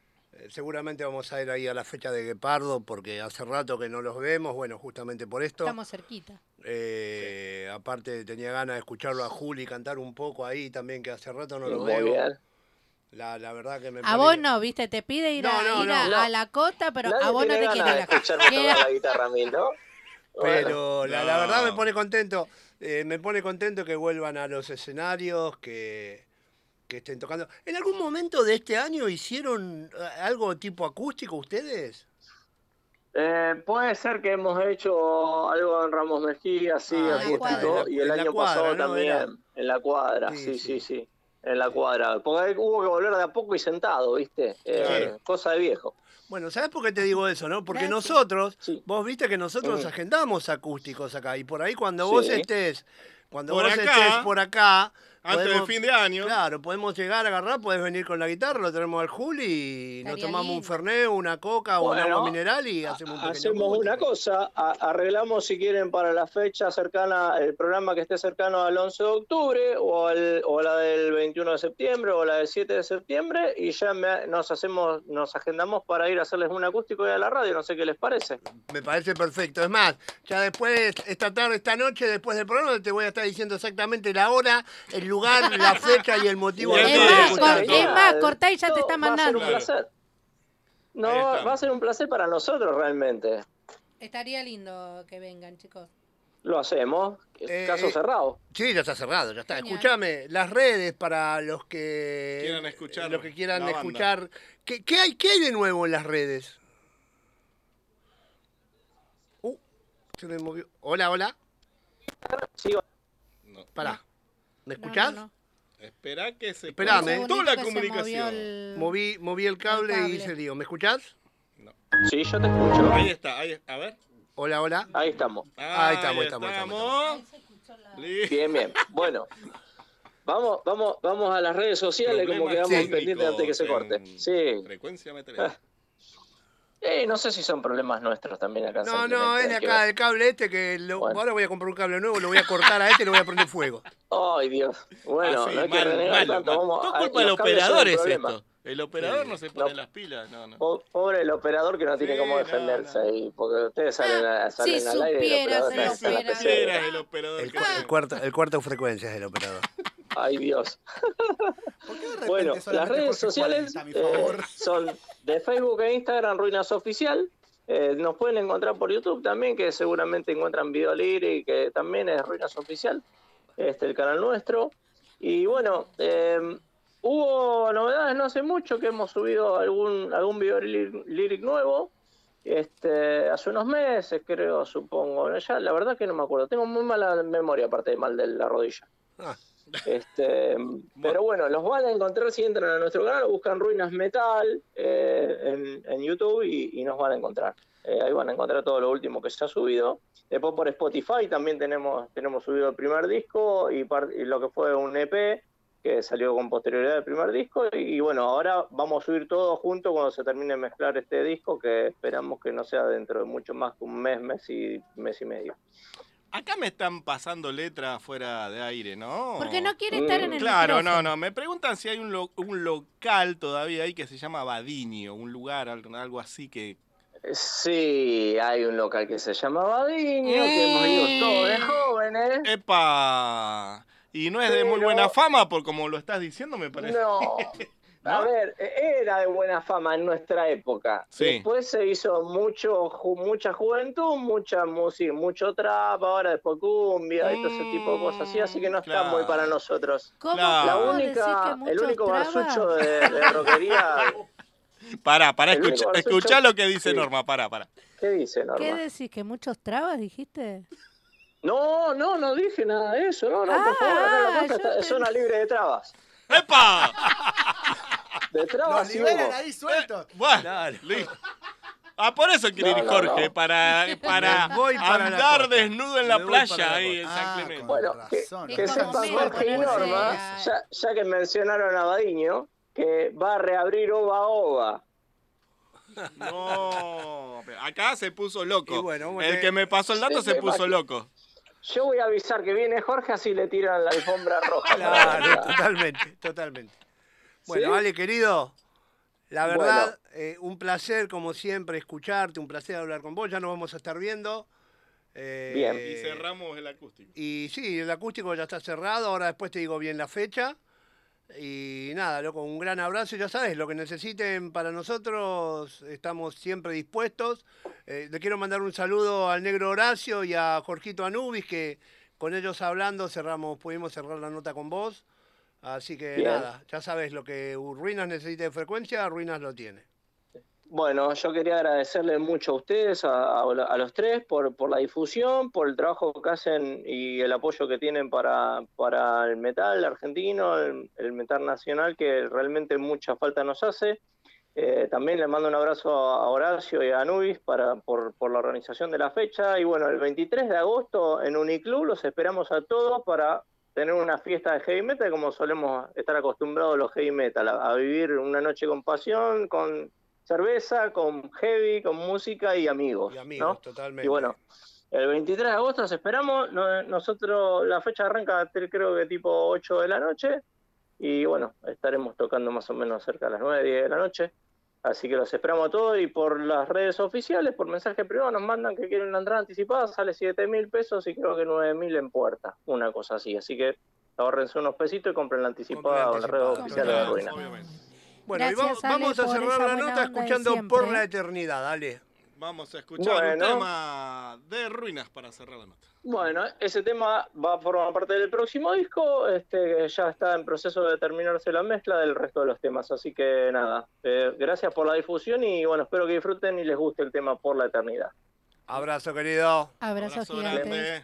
Speaker 2: vamos a ir ahí a la fecha de Guepardo porque hace rato que no los vemos, bueno, justamente por esto.
Speaker 3: Estamos cerquita.
Speaker 2: Aparte tenía ganas de escucharlo a Juli cantar un poco ahí también, que hace rato no lo
Speaker 6: Muy
Speaker 2: veo.
Speaker 6: bien.
Speaker 2: La verdad que me
Speaker 3: A vos no, viste, te pide ir,
Speaker 2: No,
Speaker 3: a la costa, pero
Speaker 6: Nadie
Speaker 3: a vos no
Speaker 6: tiene
Speaker 3: te
Speaker 6: ganas
Speaker 3: quiere
Speaker 6: de
Speaker 3: la
Speaker 6: escucharme tocar la guitarra a mí, ¿no?
Speaker 2: Pero
Speaker 6: Bueno.
Speaker 2: la verdad
Speaker 1: No.
Speaker 2: me pone contento. Me pone contento que vuelvan a los escenarios, que estén tocando. ¿En algún momento de este año hicieron algo tipo acústico ustedes?
Speaker 6: Puede ser que hemos hecho algo en Ramos Mejía, sí,
Speaker 2: Ah,
Speaker 3: en la cuadra.
Speaker 6: acústico, y el
Speaker 2: En la
Speaker 6: año
Speaker 2: cuadra,
Speaker 6: pasado
Speaker 2: ¿no?
Speaker 6: también,
Speaker 2: Era.
Speaker 6: en la cuadra,
Speaker 2: Sí,
Speaker 6: sí,
Speaker 2: sí.
Speaker 6: en la cuadra. Porque hubo que volver de a poco y sentado, ¿viste?
Speaker 1: Claro.
Speaker 6: Cosa de viejo.
Speaker 2: Bueno, ¿sabes por qué te digo eso, no? Porque
Speaker 3: Gracias.
Speaker 2: nosotros,
Speaker 6: Sí.
Speaker 2: vos viste que nosotros
Speaker 6: Mm.
Speaker 2: agendamos acústicos acá, y por ahí cuando
Speaker 6: Sí.
Speaker 2: vos estés
Speaker 1: Por acá.
Speaker 2: estés por acá,
Speaker 1: Antes del fin de año.
Speaker 2: Claro, podemos llegar a agarrar, podés venir con la guitarra, lo tenemos al Juli y nos
Speaker 3: Estaría
Speaker 2: tomamos un
Speaker 3: lindo.
Speaker 2: fernet, una coca o un
Speaker 6: Bueno,
Speaker 2: agua mineral y hacemos un pequeño
Speaker 6: Hacemos
Speaker 2: acústico.
Speaker 6: una cosa, arreglamos si quieren para la fecha cercana, el programa que esté cercano al 11 de octubre o la del 21 de septiembre o la del 7 de septiembre y ya nos agendamos para ir a hacerles un acústico y a la radio, no sé qué les parece.
Speaker 2: Me parece perfecto. Es más, ya después, esta tarde, esta noche, después del programa, te voy a estar diciendo exactamente la hora, el lugar, la fecha y el motivo.
Speaker 1: Y el
Speaker 2: de
Speaker 1: día.
Speaker 2: todo
Speaker 3: Es
Speaker 2: esto.
Speaker 3: más,
Speaker 1: Genial.
Speaker 3: es más, cortá y ya te está
Speaker 6: Va a ser
Speaker 3: mandando.
Speaker 6: un placer. No,
Speaker 1: Ahí estamos.
Speaker 6: va a ser un placer para nosotros realmente.
Speaker 3: Estaría lindo que vengan, chicos.
Speaker 6: Lo hacemos, caso cerrado.
Speaker 2: Sí, ya está cerrado, ya está.
Speaker 3: Genial.
Speaker 2: Escúchame, las redes para los que
Speaker 1: Quieran escuchar
Speaker 2: los que quieran
Speaker 1: la banda.
Speaker 2: escuchar. ¿Qué hay de nuevo en las redes? Se me movió. Hola.
Speaker 6: Sí,
Speaker 1: No.
Speaker 2: Pará. ¿Me
Speaker 3: No,
Speaker 2: escuchás?
Speaker 3: no, no.
Speaker 1: Espera que se
Speaker 2: Esperame.
Speaker 1: conectó
Speaker 3: Un segundito
Speaker 1: la
Speaker 3: que se
Speaker 1: comunicación.
Speaker 3: movió el-
Speaker 2: Moví el cable
Speaker 3: El
Speaker 2: y
Speaker 3: cable.
Speaker 2: hice lío. ¿Me escuchás?
Speaker 6: sí, yo te escucho.
Speaker 1: Ahí está, a ver.
Speaker 2: Hola.
Speaker 6: Ahí estamos.
Speaker 2: Ahí estamos.
Speaker 1: Listo.
Speaker 6: Bien. Bueno, vamos a las redes sociales como
Speaker 1: Problemas
Speaker 6: quedamos pendientes antes de que se
Speaker 1: técnicos
Speaker 6: corte.
Speaker 1: en
Speaker 6: Sí.
Speaker 1: Frecuencia meteorológica.
Speaker 6: No sé si son problemas nuestros también acá. en
Speaker 2: No,
Speaker 6: Santillana,
Speaker 2: es de
Speaker 6: hay que
Speaker 2: acá,
Speaker 6: ver.
Speaker 2: el cable este que
Speaker 6: Bueno.
Speaker 2: ahora voy a comprar un cable nuevo, lo voy a cortar a este y le voy a prender fuego.
Speaker 6: Ay, Dios. Bueno,
Speaker 1: Ah, sí,
Speaker 6: no hay que
Speaker 1: malo,
Speaker 6: renegar
Speaker 1: malo,
Speaker 6: tanto.
Speaker 1: malo.
Speaker 6: Vamos
Speaker 1: Todo
Speaker 6: a-
Speaker 1: culpa del
Speaker 6: los cables son
Speaker 1: operador
Speaker 6: un
Speaker 1: es
Speaker 6: problema.
Speaker 1: esto. El operador
Speaker 2: Sí.
Speaker 1: no se pone
Speaker 6: No.
Speaker 1: las pilas. No.
Speaker 6: Pobre el operador que no tiene
Speaker 1: Sí,
Speaker 6: cómo
Speaker 1: no,
Speaker 6: defenderse
Speaker 1: no.
Speaker 6: ahí, porque ustedes salen
Speaker 3: Si
Speaker 6: al aire y el
Speaker 3: supieras,
Speaker 6: operador
Speaker 3: el
Speaker 6: está en la
Speaker 3: operador.
Speaker 6: pecera.
Speaker 1: Era el operador.
Speaker 2: El,
Speaker 1: que
Speaker 2: cu-
Speaker 1: se-
Speaker 2: el cuarto de frecuencia es el operador.
Speaker 6: Ay, Dios.
Speaker 5: ¿Por qué de repente
Speaker 6: Bueno, las
Speaker 5: solamente
Speaker 6: redes
Speaker 5: Jorge
Speaker 6: sociales
Speaker 5: 40, mi favor?
Speaker 6: son de Facebook e Instagram, Ruinas Oficial. Nos pueden encontrar por YouTube también, que seguramente encuentran Video Lyric, que también es Ruinas Oficial, el canal nuestro. Y bueno, hubo novedades no hace mucho que hemos subido algún Video Lyric nuevo. Hace unos meses, creo, supongo. Ya, la verdad que no me acuerdo. Tengo muy mala memoria, aparte de mal de la rodilla.
Speaker 2: Ah.
Speaker 6: Pero bueno, los van a encontrar si entran a nuestro canal, buscan Ruinas Metal en YouTube y nos van a encontrar. Ahí van a encontrar todo lo último que se ha subido. Después por Spotify también tenemos subido el primer disco y lo que fue un EP que salió con posterioridad del primer disco. Y bueno, ahora vamos a subir todo junto cuando se termine de mezclar este disco, que esperamos que no sea dentro de mucho más que un mes y medio.
Speaker 1: Acá me están pasando letras fuera de aire, ¿no?
Speaker 3: Porque no quiere estar en el
Speaker 1: Claro,
Speaker 3: micrófono.
Speaker 1: no. Me preguntan si hay un local todavía ahí que se llama Badiño, un lugar, algo así que...
Speaker 6: Sí, hay un local que se llama Badiño, que hemos ido todos de jóvenes.
Speaker 1: ¡Epa! Y no es de muy
Speaker 6: Pero-
Speaker 1: buena fama, por como lo estás diciendo, me parece.
Speaker 6: No.
Speaker 1: ¿No?
Speaker 6: A ver, era de buena fama en nuestra época.
Speaker 1: Sí.
Speaker 6: Después se hizo mucha juventud, mucha música, mucho trap, ahora después cumbia y todo ese tipo de cosas así que no está
Speaker 1: Claro.
Speaker 6: muy para nosotros.
Speaker 3: ¿Cómo,
Speaker 1: Claro.
Speaker 6: La
Speaker 3: cómo decís que
Speaker 6: única, el
Speaker 3: muchos
Speaker 6: único
Speaker 3: trabas?
Speaker 6: barsucho de rockería.
Speaker 1: Pará,
Speaker 6: El único
Speaker 1: escuchá
Speaker 6: barsucho-
Speaker 1: lo que dice
Speaker 6: Sí.
Speaker 1: Norma, pará.
Speaker 6: ¿Qué dice, Norma?
Speaker 3: ¿Qué decís? ¿Que muchos trabas dijiste?
Speaker 6: No dije nada de eso. No, por favor, acá la puerta
Speaker 3: yo
Speaker 6: está
Speaker 3: te-
Speaker 6: zona libre de trabas.
Speaker 1: ¡Epa!
Speaker 6: De
Speaker 5: Los
Speaker 6: trabas y
Speaker 5: liberan
Speaker 6: humo.
Speaker 5: ahí sueltos.
Speaker 1: Bueno,
Speaker 2: Dale.
Speaker 1: listo. Por eso quiere ir Jorge, para
Speaker 2: Voy para la
Speaker 1: andar
Speaker 2: costa.
Speaker 1: desnudo en la
Speaker 2: Me voy para
Speaker 1: playa
Speaker 2: la
Speaker 1: ahí en
Speaker 2: costa.
Speaker 1: San Clemente.
Speaker 6: Bueno,
Speaker 5: razón.
Speaker 6: que
Speaker 3: Es como
Speaker 6: sepan
Speaker 3: medio
Speaker 6: Jorge y
Speaker 3: ponerse
Speaker 6: Norma,
Speaker 3: a-
Speaker 6: ya que mencionaron a Badiño, que va a reabrir Oba Oba.
Speaker 1: No, pero acá se puso loco.
Speaker 2: Y bueno,
Speaker 1: el que me pasó el dato
Speaker 6: Sí,
Speaker 1: se
Speaker 6: me
Speaker 1: puso
Speaker 6: imagino.
Speaker 1: loco.
Speaker 6: Yo voy a avisar que viene Jorge, así le tiran la alfombra roja.
Speaker 2: Claro, totalmente. Bueno,
Speaker 6: ¿Sí?
Speaker 2: Ale, querido, la verdad, un placer, como siempre, escucharte, un placer hablar con vos. Ya nos vamos a estar viendo.
Speaker 6: Bien.
Speaker 1: Y cerramos el acústico.
Speaker 2: Y sí, el acústico ya está cerrado. Ahora después te digo bien la fecha. Y nada, loco, un gran abrazo. Ya sabes, lo que necesiten para nosotros, estamos siempre dispuestos. Le quiero mandar un saludo al negro Horacio y a Jorgito Anubis, que con ellos hablando pudimos cerrar la nota con vos. Así que
Speaker 6: Bien.
Speaker 2: nada, ya sabes, lo que Ruinas necesite de frecuencia, Ruinas lo tiene.
Speaker 6: Bueno, yo quería agradecerle mucho a ustedes, a los tres, por la difusión, por el trabajo que hacen y el apoyo que tienen para el metal argentino, el metal nacional, que realmente mucha falta nos hace. También le mando un abrazo a Horacio y a Anubis por la organización de la fecha. Y bueno, el 23 de agosto en Uniclub los esperamos a todos para tener una fiesta de heavy metal como solemos estar acostumbrados los heavy metal, a vivir una noche con pasión, con cerveza, con heavy, con música y amigos.
Speaker 2: Y amigos,
Speaker 6: ¿no?
Speaker 2: totalmente.
Speaker 6: Y bueno, el 23 de agosto los esperamos. Nosotros, la fecha arranca creo que tipo 8 de la noche. Y bueno, estaremos tocando más o menos cerca de las 9, 10 de la noche. Así que los esperamos a todos y por las redes oficiales, por mensaje privado, nos mandan que quieren la entrada anticipada, sale 7.000 pesos y creo que 9.000 en puerta, una cosa así. Así que ahorrense unos pesitos y compren la anticipada en las redes oficiales de
Speaker 1: Claro,
Speaker 6: Ruina.
Speaker 1: obviamente.
Speaker 2: Bueno, y
Speaker 3: Gracias, Ale,
Speaker 2: vamos a
Speaker 3: por
Speaker 2: cerrar
Speaker 3: esa
Speaker 2: la
Speaker 3: buena
Speaker 2: nota
Speaker 3: onda de
Speaker 2: escuchando
Speaker 3: siempre,
Speaker 2: Por la Eternidad, dale.
Speaker 1: Vamos a escuchar
Speaker 6: Bueno.
Speaker 1: un tema de Ruinas para cerrar la nota.
Speaker 6: Bueno, ese tema va a formar parte del próximo disco, que ya está en proceso de terminarse la mezcla del resto de los temas, así que nada, gracias por la difusión y bueno, espero que disfruten y les guste el tema Por la Eternidad.
Speaker 2: Abrazo, querido.
Speaker 3: Abrazo
Speaker 1: Abrazo
Speaker 3: gigante.
Speaker 1: grande.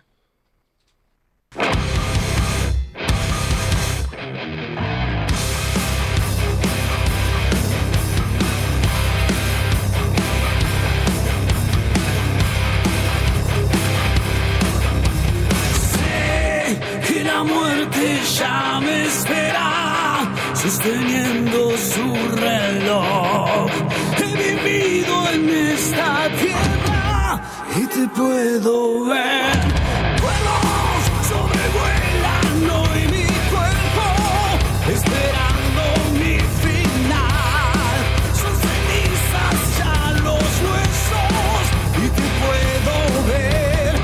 Speaker 7: Que la muerte ya me espera, sosteniendo su reloj. He vivido en esta tierra y te puedo ver. Vuelos sobrevuelan hoy mi cuerpo, esperando mi final. Son cenizas ya los huesos y te puedo ver.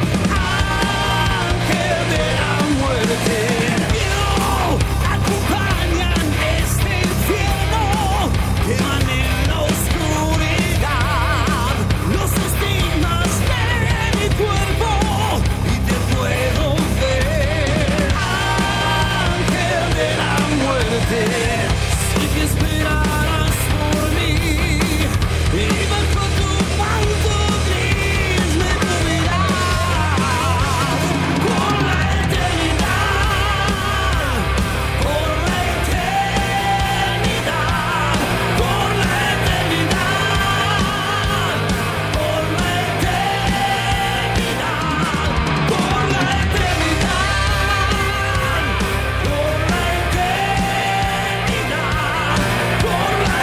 Speaker 7: Acompañan este infierno que van en la oscuridad. Los estigmas de mi cuerpo y te puedo ver. Ángel de la muerte, sé que esperarás por mí y bajo tu manto gris me cubrirás por la eternidad, por la eternidad, por la eternidad, por la eternidad, por la eternidad, por la eternidad, por la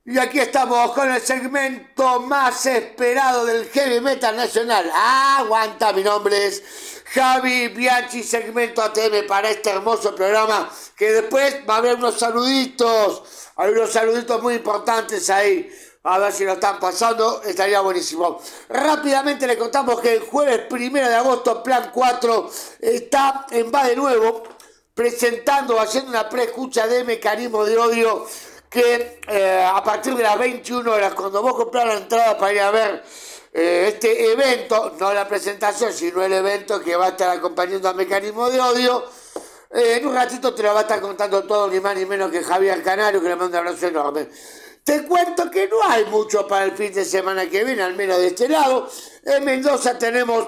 Speaker 8: Y aquí estamos con el segmento más esperado del heavy metal nacional. Aguanta, mi nombre es Javi Bianchi, segmento ATM para este hermoso programa, que después va a haber unos saluditos, hay unos saluditos muy importantes ahí. A ver si lo están pasando, estaría buenísimo. Rápidamente le contamos que el jueves 1 de agosto, Plan 4 está en Va de Nuevo, presentando, haciendo una pre-escucha de Mecanismo de Odio, que a partir de las 21 horas, cuando vos comprás la entrada para ir a ver este evento, no la presentación, sino el evento que va a estar acompañando a Mecanismo de Odio, en un ratito te lo va a estar contando todo, ni más ni menos que Javier Canario, que le mando un abrazo enorme. Te cuento que no hay mucho para el fin de semana que viene, al menos de este lado. En Mendoza tenemos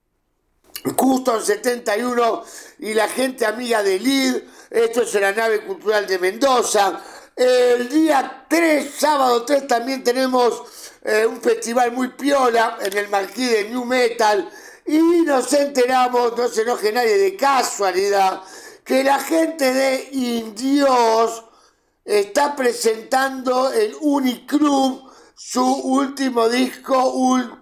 Speaker 8: Custom 71 y la gente amiga de LID. Esto es en la nave cultural de Mendoza. El día 3, sábado 3, también tenemos un festival muy piola en el Marquí de New Metal. Y nos enteramos, no se enoje nadie de casualidad, que la gente de Indios está presentando en Uniclub su último disco,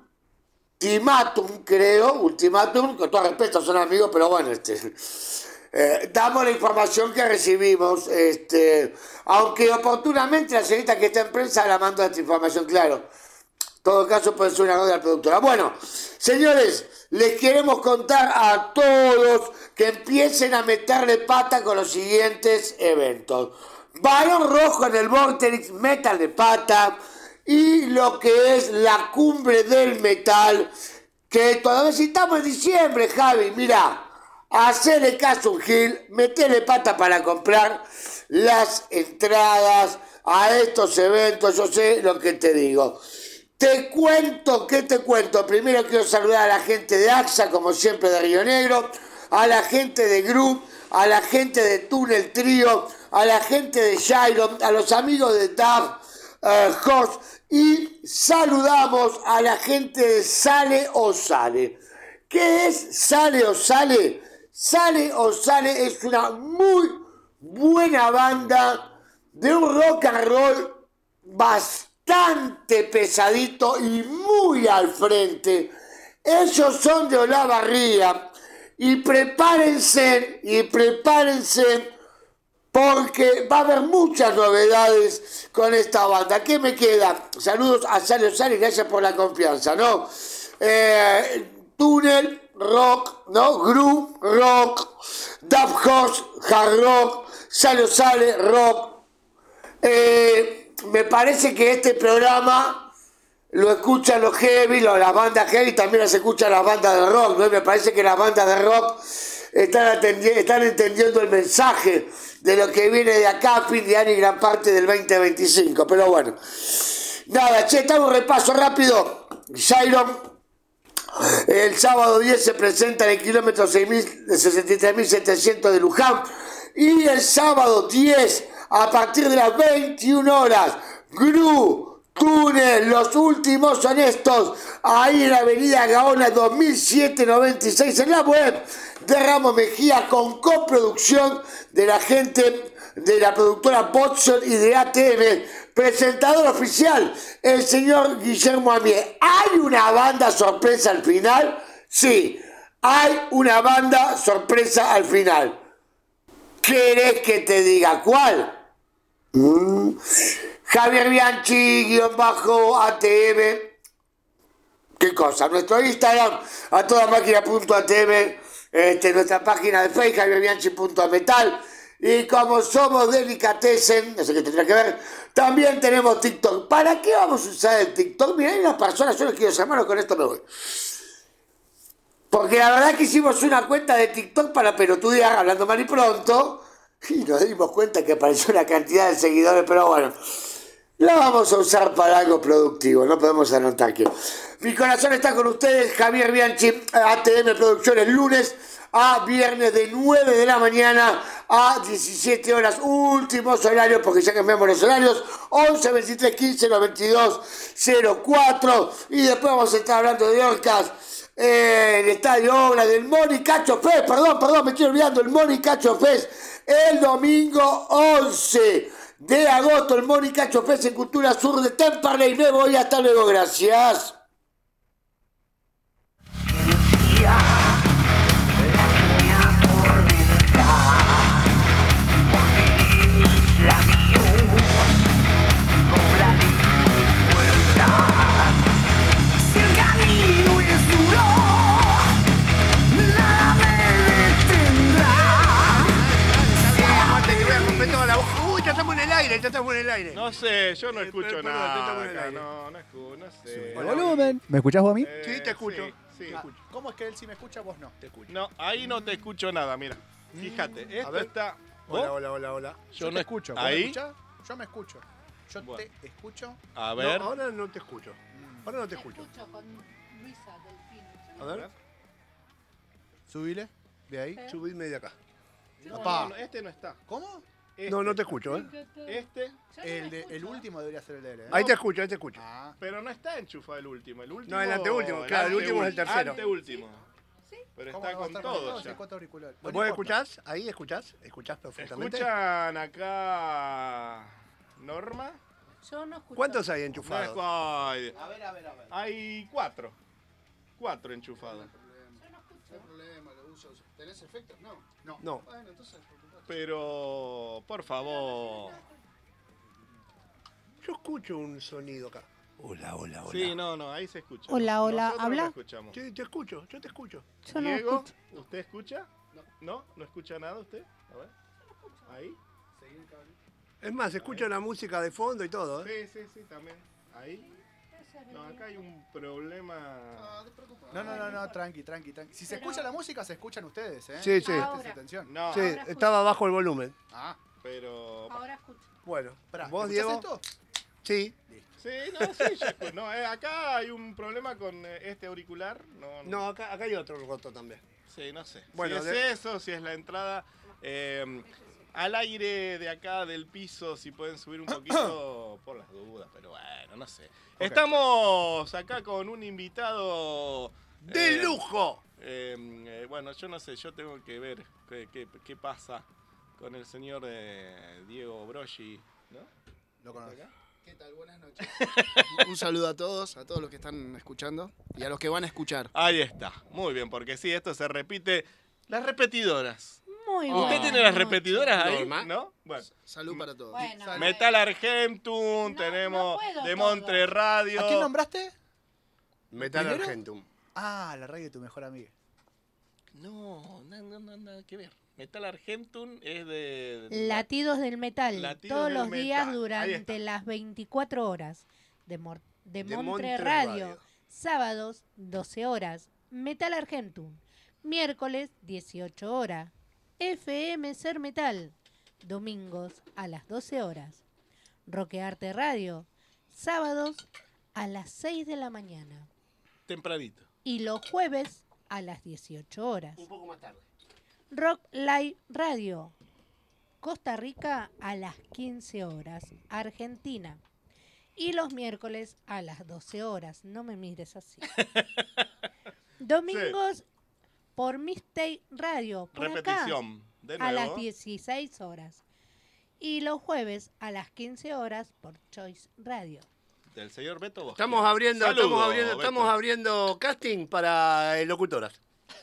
Speaker 8: Ultimatum, creo. Ultimatum, con todo respeto, son amigos, pero bueno, damos la información que recibimos, aunque oportunamente la señorita que está en prensa la mandó esta información, claro. En todo caso puede ser una error de la productora. Bueno, señores, les queremos contar a todos que empiecen a meterle pata con los siguientes eventos. Barón Rojo en el Vorterix, Metal de Pata, y lo que es la Cumbre del Metal, que todavía estamos en diciembre, Javi, mira, hacele caso a un gil, metele pata para comprar las entradas a estos eventos, yo sé lo que te digo. Te cuento, ¿qué te cuento? Primero quiero saludar a la gente de AXA, como siempre de Río Negro, a la gente de Group, a la gente de Túnel Trío, a la gente de Shairon, a los amigos de TAF, Host, y saludamos a la gente de Sale o Sale. ¿Qué es Sale o Sale? Sale o Sale es una muy buena banda de un rock and roll bastante pesadito y muy al frente. Ellos son de Olavarría. Y prepárense, porque va a haber muchas novedades con esta banda. ¿Qué me queda? Saludos a Sale y gracias por la confianza, ¿no? Túnel, rock, ¿no? Groove, rock, Daft House, hard rock, Sale, rock. Me parece que este programa lo escuchan los heavy, las bandas heavy, también las escuchan las bandas de rock, ¿no? Y me parece que las bandas de rock están entendiendo el mensaje de lo que viene de acá, fin de año y gran parte del 2025. Pero bueno, nada, estamos un repaso rápido. Shairon, el sábado 10 se presenta en el kilómetro 63.700 de Luján. Y el sábado 10, a partir de las 21 horas, Gru, Túnel, Los Últimos Honestos, ahí en la avenida Gaona 2796, en la web de Ramos Mejía, con coproducción de la gente de la productora Botson y de ATM. Presentador oficial, el señor Guillermo Amier. ¿Hay una banda sorpresa al final? Sí, hay una banda sorpresa al final. ¿Querés que te diga cuál? Javier Bianchi, _ATM. ¿Qué cosa? Nuestro Instagram, a toda máquina.atm, nuestra página de Facebook, javierbianchi.metal. Y como somos Delicatessen, no sé qué tendrá que ver, también tenemos TikTok. ¿Para qué vamos a usar el TikTok? Mira, hay unas personas, yo les quiero llamar, con esto me voy. Porque la verdad que hicimos una cuenta de TikTok para pelotudear, hablando mal y pronto, y nos dimos cuenta que apareció una cantidad de seguidores, pero bueno, la vamos a usar para algo productivo, no podemos anotar que... Mi corazón está con ustedes, Javier Bianchi, ATM Producciones, lunes a viernes de 9 de la mañana a 17 horas, últimos horarios, porque ya cambiamos los horarios, 11, 23, 15, 22, 04, y después vamos a estar hablando de Orcas, el Estadio Obra del Moni Cacho Fest, perdón, me estoy olvidando, el Moni Cacho Fest, el domingo 11 de agosto, el Monicacho Fest en Cultura Sur de Temperley. Me voy, hasta luego, gracias.
Speaker 2: Ya estamos en el aire.
Speaker 1: No sé, yo no escucho
Speaker 2: perdón,
Speaker 1: nada.
Speaker 2: estamos en el
Speaker 1: Acá,
Speaker 2: aire.
Speaker 1: no sé.
Speaker 9: El volumen. ¿Me escuchás vos a mí?
Speaker 2: Sí, te escucho.
Speaker 1: Sí.
Speaker 9: ¿Cómo es que él sí me escucha, vos no? Te escucho.
Speaker 1: No, ahí no te escucho nada, mira. Fíjate, esto
Speaker 2: ver.
Speaker 1: está.
Speaker 2: Hola,
Speaker 1: ¿Vos?
Speaker 2: hola.
Speaker 9: Yo
Speaker 1: no
Speaker 9: te escucho. ¿Vos
Speaker 1: ¿Ahí?
Speaker 9: me escuchás? Yo me escucho. Yo
Speaker 1: Bueno.
Speaker 9: te escucho.
Speaker 1: A ver.
Speaker 2: No, ahora no te escucho. Ahora no te escucho.
Speaker 3: con Luisa Delfino.
Speaker 2: A ver,
Speaker 9: Subile. De ahí.
Speaker 2: subidme de acá.
Speaker 1: No, este no está.
Speaker 9: ¿Cómo?
Speaker 1: Este.
Speaker 2: No, no te escucho, ¿eh?
Speaker 1: Este,
Speaker 9: El último debería ser el de él, ¿eh?
Speaker 2: Ahí te escucho, ahí te escucho.
Speaker 9: Ah.
Speaker 1: pero no está enchufado el último. El último.
Speaker 2: No, el anteúltimo, claro, el último es el tercero.
Speaker 1: Anteúltimo. Pero
Speaker 9: ¿Cómo
Speaker 1: está
Speaker 9: no va a
Speaker 1: con
Speaker 9: estar
Speaker 1: todo
Speaker 9: conectado?
Speaker 1: ya.
Speaker 9: Sí, 4 auriculares.
Speaker 2: ¿Vos
Speaker 9: Bueno, no importa.
Speaker 2: escuchás? ¿Ahí escuchás? ¿Escuchás perfectamente?
Speaker 1: ¿Escuchan acá Norma?
Speaker 3: Yo no escucho.
Speaker 2: ¿Cuántos hay
Speaker 1: No,
Speaker 2: enchufados?
Speaker 1: ay, hay 4. 4 enchufados.
Speaker 4: ¿Tenés efectos? No.
Speaker 2: No.
Speaker 4: Bueno, entonces.
Speaker 1: Pero, por favor.
Speaker 2: Yo escucho un sonido acá. Hola.
Speaker 1: Sí, no, ahí se escucha.
Speaker 3: Hola,
Speaker 1: Nosotros
Speaker 3: ¿habla?
Speaker 1: no escuchamos.
Speaker 2: Sí, te escucho, yo te escucho.
Speaker 3: Yo no
Speaker 1: Diego,
Speaker 3: escucho.
Speaker 1: ¿usted escucha? No. ¿No escucha nada usted? A ver. Ahí.
Speaker 2: Es más, escucho la música de fondo y todo, ¿eh?
Speaker 1: Sí, también. Ahí. No, acá hay un problema.
Speaker 9: No, tranqui. Si se escucha la música, se escuchan ustedes, ¿eh?
Speaker 2: Sí, sí.
Speaker 9: Presten
Speaker 3: Ahora.
Speaker 9: atención.
Speaker 1: No,
Speaker 2: Sí, estaba bajo el volumen.
Speaker 9: Ah,
Speaker 1: pero.
Speaker 3: Ahora escucho.
Speaker 2: Bueno,
Speaker 9: pará.
Speaker 2: ¿vos,
Speaker 9: ¿Escuchás
Speaker 2: Diego?
Speaker 9: esto?
Speaker 2: Sí.
Speaker 1: Sí, ya escucho. No, acá hay un problema con este auricular.
Speaker 2: No, acá hay otro roto también.
Speaker 1: Sí, no sé.
Speaker 2: Bueno,
Speaker 1: si es eso, si es la entrada. Al aire de acá del piso, si pueden subir un poquito por las dudas, pero bueno, no sé. Estamos acá con un invitado
Speaker 2: ¡De lujo!
Speaker 1: Bueno, yo no sé, yo tengo que ver qué pasa con el señor Diego Broggi, ¿no?
Speaker 9: Lo conozco.
Speaker 4: ¿Qué tal? Buenas noches. Un saludo a todos los que están escuchando y a los que van a escuchar.
Speaker 1: Ahí está, muy bien, porque sí, esto se repite. Las repetidoras.
Speaker 3: Muy
Speaker 1: ¿Usted
Speaker 3: bueno.
Speaker 1: tiene las repetidoras ahí?
Speaker 4: Norma.
Speaker 1: ¿No? Bueno.
Speaker 4: Salud para todos.
Speaker 3: Bueno.
Speaker 1: Metal Argentum,
Speaker 3: No,
Speaker 1: tenemos
Speaker 3: no puedo
Speaker 1: de
Speaker 3: todo.
Speaker 1: Montre Radio.
Speaker 9: ¿A quién nombraste?
Speaker 2: Metal
Speaker 9: ¿Primero?
Speaker 2: Argentum.
Speaker 9: Ah, la radio de tu mejor amiga.
Speaker 1: No, nada que ver. Metal Argentum es de...
Speaker 3: Latidos del metal.
Speaker 1: Latidos
Speaker 3: todos
Speaker 1: del
Speaker 3: los días
Speaker 1: metal. Ahí
Speaker 3: durante
Speaker 1: está.
Speaker 3: las 24 horas. De
Speaker 2: De
Speaker 3: Montre
Speaker 2: Montre
Speaker 3: Radio.
Speaker 2: Radio.
Speaker 3: Sábados, 12 horas. Metal Argentum. Miércoles, 18 horas. FM Ser Metal. Domingos a las 12 horas. Roquearte Radio. Sábados a las 6 de la mañana.
Speaker 1: Tempranito.
Speaker 3: Y los jueves a las 18 horas.
Speaker 2: Un poco más tarde.
Speaker 3: Rock Live Radio. Costa Rica a las 15 horas. Argentina. Y los miércoles a las 12 horas. No me mires así. Domingos por Mistake Radio. Por acá,
Speaker 1: Repetición. De
Speaker 3: a las
Speaker 1: nuevo.
Speaker 3: 16 horas. Y los jueves a las 15 horas por Choice Radio.
Speaker 1: Del señor Beto Bosque.
Speaker 2: Estamos abriendo
Speaker 1: Beto.
Speaker 2: abriendo casting para locutoras.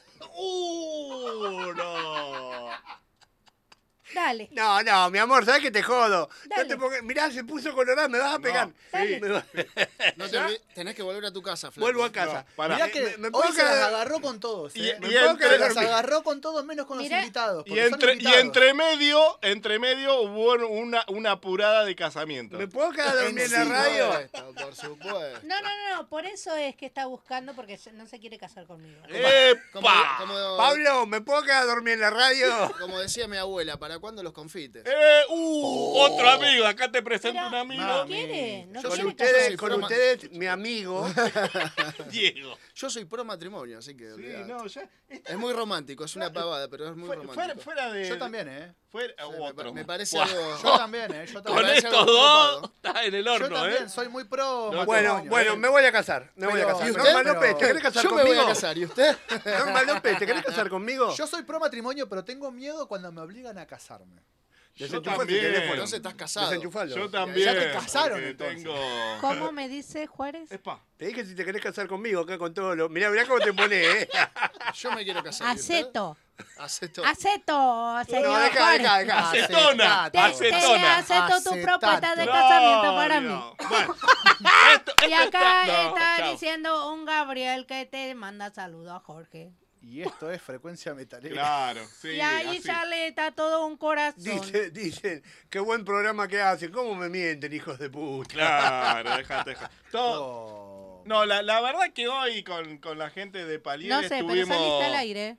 Speaker 1: No.
Speaker 3: Dale.
Speaker 2: No, mi amor, ¿sabes que te jodo?
Speaker 3: Dale.
Speaker 2: No te pongas- mirá, se puso colorado, me vas a pegar.
Speaker 3: Dale.
Speaker 2: Me va-
Speaker 4: No te olvides, tenés que volver a tu casa, Flaco.
Speaker 2: Vuelvo a casa.
Speaker 1: No, pará.
Speaker 9: Mirá que
Speaker 2: me
Speaker 9: hoy
Speaker 2: puedo
Speaker 9: se las
Speaker 2: quedar-
Speaker 9: agarró con todos,
Speaker 1: Y-
Speaker 9: ¿eh?
Speaker 1: y
Speaker 2: puedo
Speaker 1: entre-
Speaker 2: quedar
Speaker 9: Las
Speaker 2: dormido.
Speaker 9: agarró con todos menos con
Speaker 3: Mirá.
Speaker 9: los invitados.
Speaker 1: Y
Speaker 9: porque son
Speaker 1: entre
Speaker 9: invitados.
Speaker 1: entre medio hubo una apurada de casamiento.
Speaker 2: ¿Me puedo quedar dormido en la
Speaker 4: Sí,
Speaker 2: radio?
Speaker 4: Por supuesto.
Speaker 3: No, por eso es que está buscando porque no se quiere casar conmigo.
Speaker 1: ¡Epa!
Speaker 2: Pablo, ¿me puedo quedar dormido en la radio?
Speaker 4: Como decía mi abuela, ¿para cuándo los confites?
Speaker 1: Otro amigo, acá te presento
Speaker 3: Pero
Speaker 1: un amigo.
Speaker 3: no quiere, no
Speaker 4: Yo
Speaker 2: Con
Speaker 3: quiere
Speaker 4: soy-
Speaker 3: casar.
Speaker 4: soy
Speaker 2: con
Speaker 4: broma.
Speaker 2: ustedes, mi amigo.
Speaker 1: Diego.
Speaker 4: Yo soy pro matrimonio, así que
Speaker 1: Sí,
Speaker 4: olvidate.
Speaker 1: no, ya.
Speaker 4: Es muy romántico, es una pavada, pero es muy romántico.
Speaker 1: Fuera de.
Speaker 9: Yo también, ¿eh?
Speaker 1: Fuera,
Speaker 4: Sí,
Speaker 1: otro.
Speaker 4: me parece
Speaker 1: Buah.
Speaker 4: algo...
Speaker 9: Yo también, ¿eh? Yo
Speaker 1: Con
Speaker 9: también.
Speaker 4: parece
Speaker 1: estos
Speaker 4: algo
Speaker 1: dos
Speaker 4: copado.
Speaker 1: está en el
Speaker 9: Yo
Speaker 1: horno,
Speaker 9: también soy muy pro
Speaker 1: No,
Speaker 2: Bueno,
Speaker 9: matrimonio, ¿eh?
Speaker 2: me voy a casar. Me voy a
Speaker 9: Pero-
Speaker 2: casar.
Speaker 9: ¿Y
Speaker 4: usted?
Speaker 2: Norma
Speaker 9: Pero-
Speaker 2: López, ¿te querés casar
Speaker 4: Yo me
Speaker 2: conmigo?
Speaker 4: voy a casar, ¿y usted?
Speaker 2: Norma López, ¿te querés casar conmigo?
Speaker 9: Yo soy pro matrimonio, pero tengo miedo cuando me obligan a casarme.
Speaker 2: Desenchufá tu
Speaker 1: también.
Speaker 2: teléfono.
Speaker 4: Entonces estás casado.
Speaker 2: Desenchufalo.
Speaker 1: Yo también.
Speaker 4: Ya te casaron,
Speaker 1: porque
Speaker 4: entonces.
Speaker 1: tengo...
Speaker 3: ¿Cómo me dice Juárez?
Speaker 1: Epa.
Speaker 2: Te dije si te querés casar conmigo acá con todo lo... Mirá cómo te pones,
Speaker 4: Yo me quiero casar. ¿y usted?
Speaker 3: Aceto.
Speaker 4: Aceto.
Speaker 3: Aceto, señor
Speaker 2: No, deja,
Speaker 3: Juárez.
Speaker 2: deja.
Speaker 1: Acetona.
Speaker 3: Te
Speaker 1: Acetona.
Speaker 3: acepto tu
Speaker 9: Acetato.
Speaker 3: propuesta de
Speaker 1: No,
Speaker 3: casamiento para mí.
Speaker 1: no. Bueno,
Speaker 3: Y acá
Speaker 1: no,
Speaker 3: está
Speaker 1: chao.
Speaker 3: diciendo un Gabriel que te manda saludos a Jorge.
Speaker 9: Y esto es frecuencia metalera.
Speaker 1: Claro, sí.
Speaker 3: y ahí
Speaker 1: así.
Speaker 3: sale, está todo un corazón.
Speaker 2: Dicen, qué buen programa que hacen. ¿Cómo me mienten, hijos de puta?
Speaker 1: Claro, déjate. Todo...
Speaker 9: Oh.
Speaker 1: No, la verdad que hoy con la gente de Palier
Speaker 3: No sé, pero
Speaker 1: estuvimos...
Speaker 3: saliste al aire.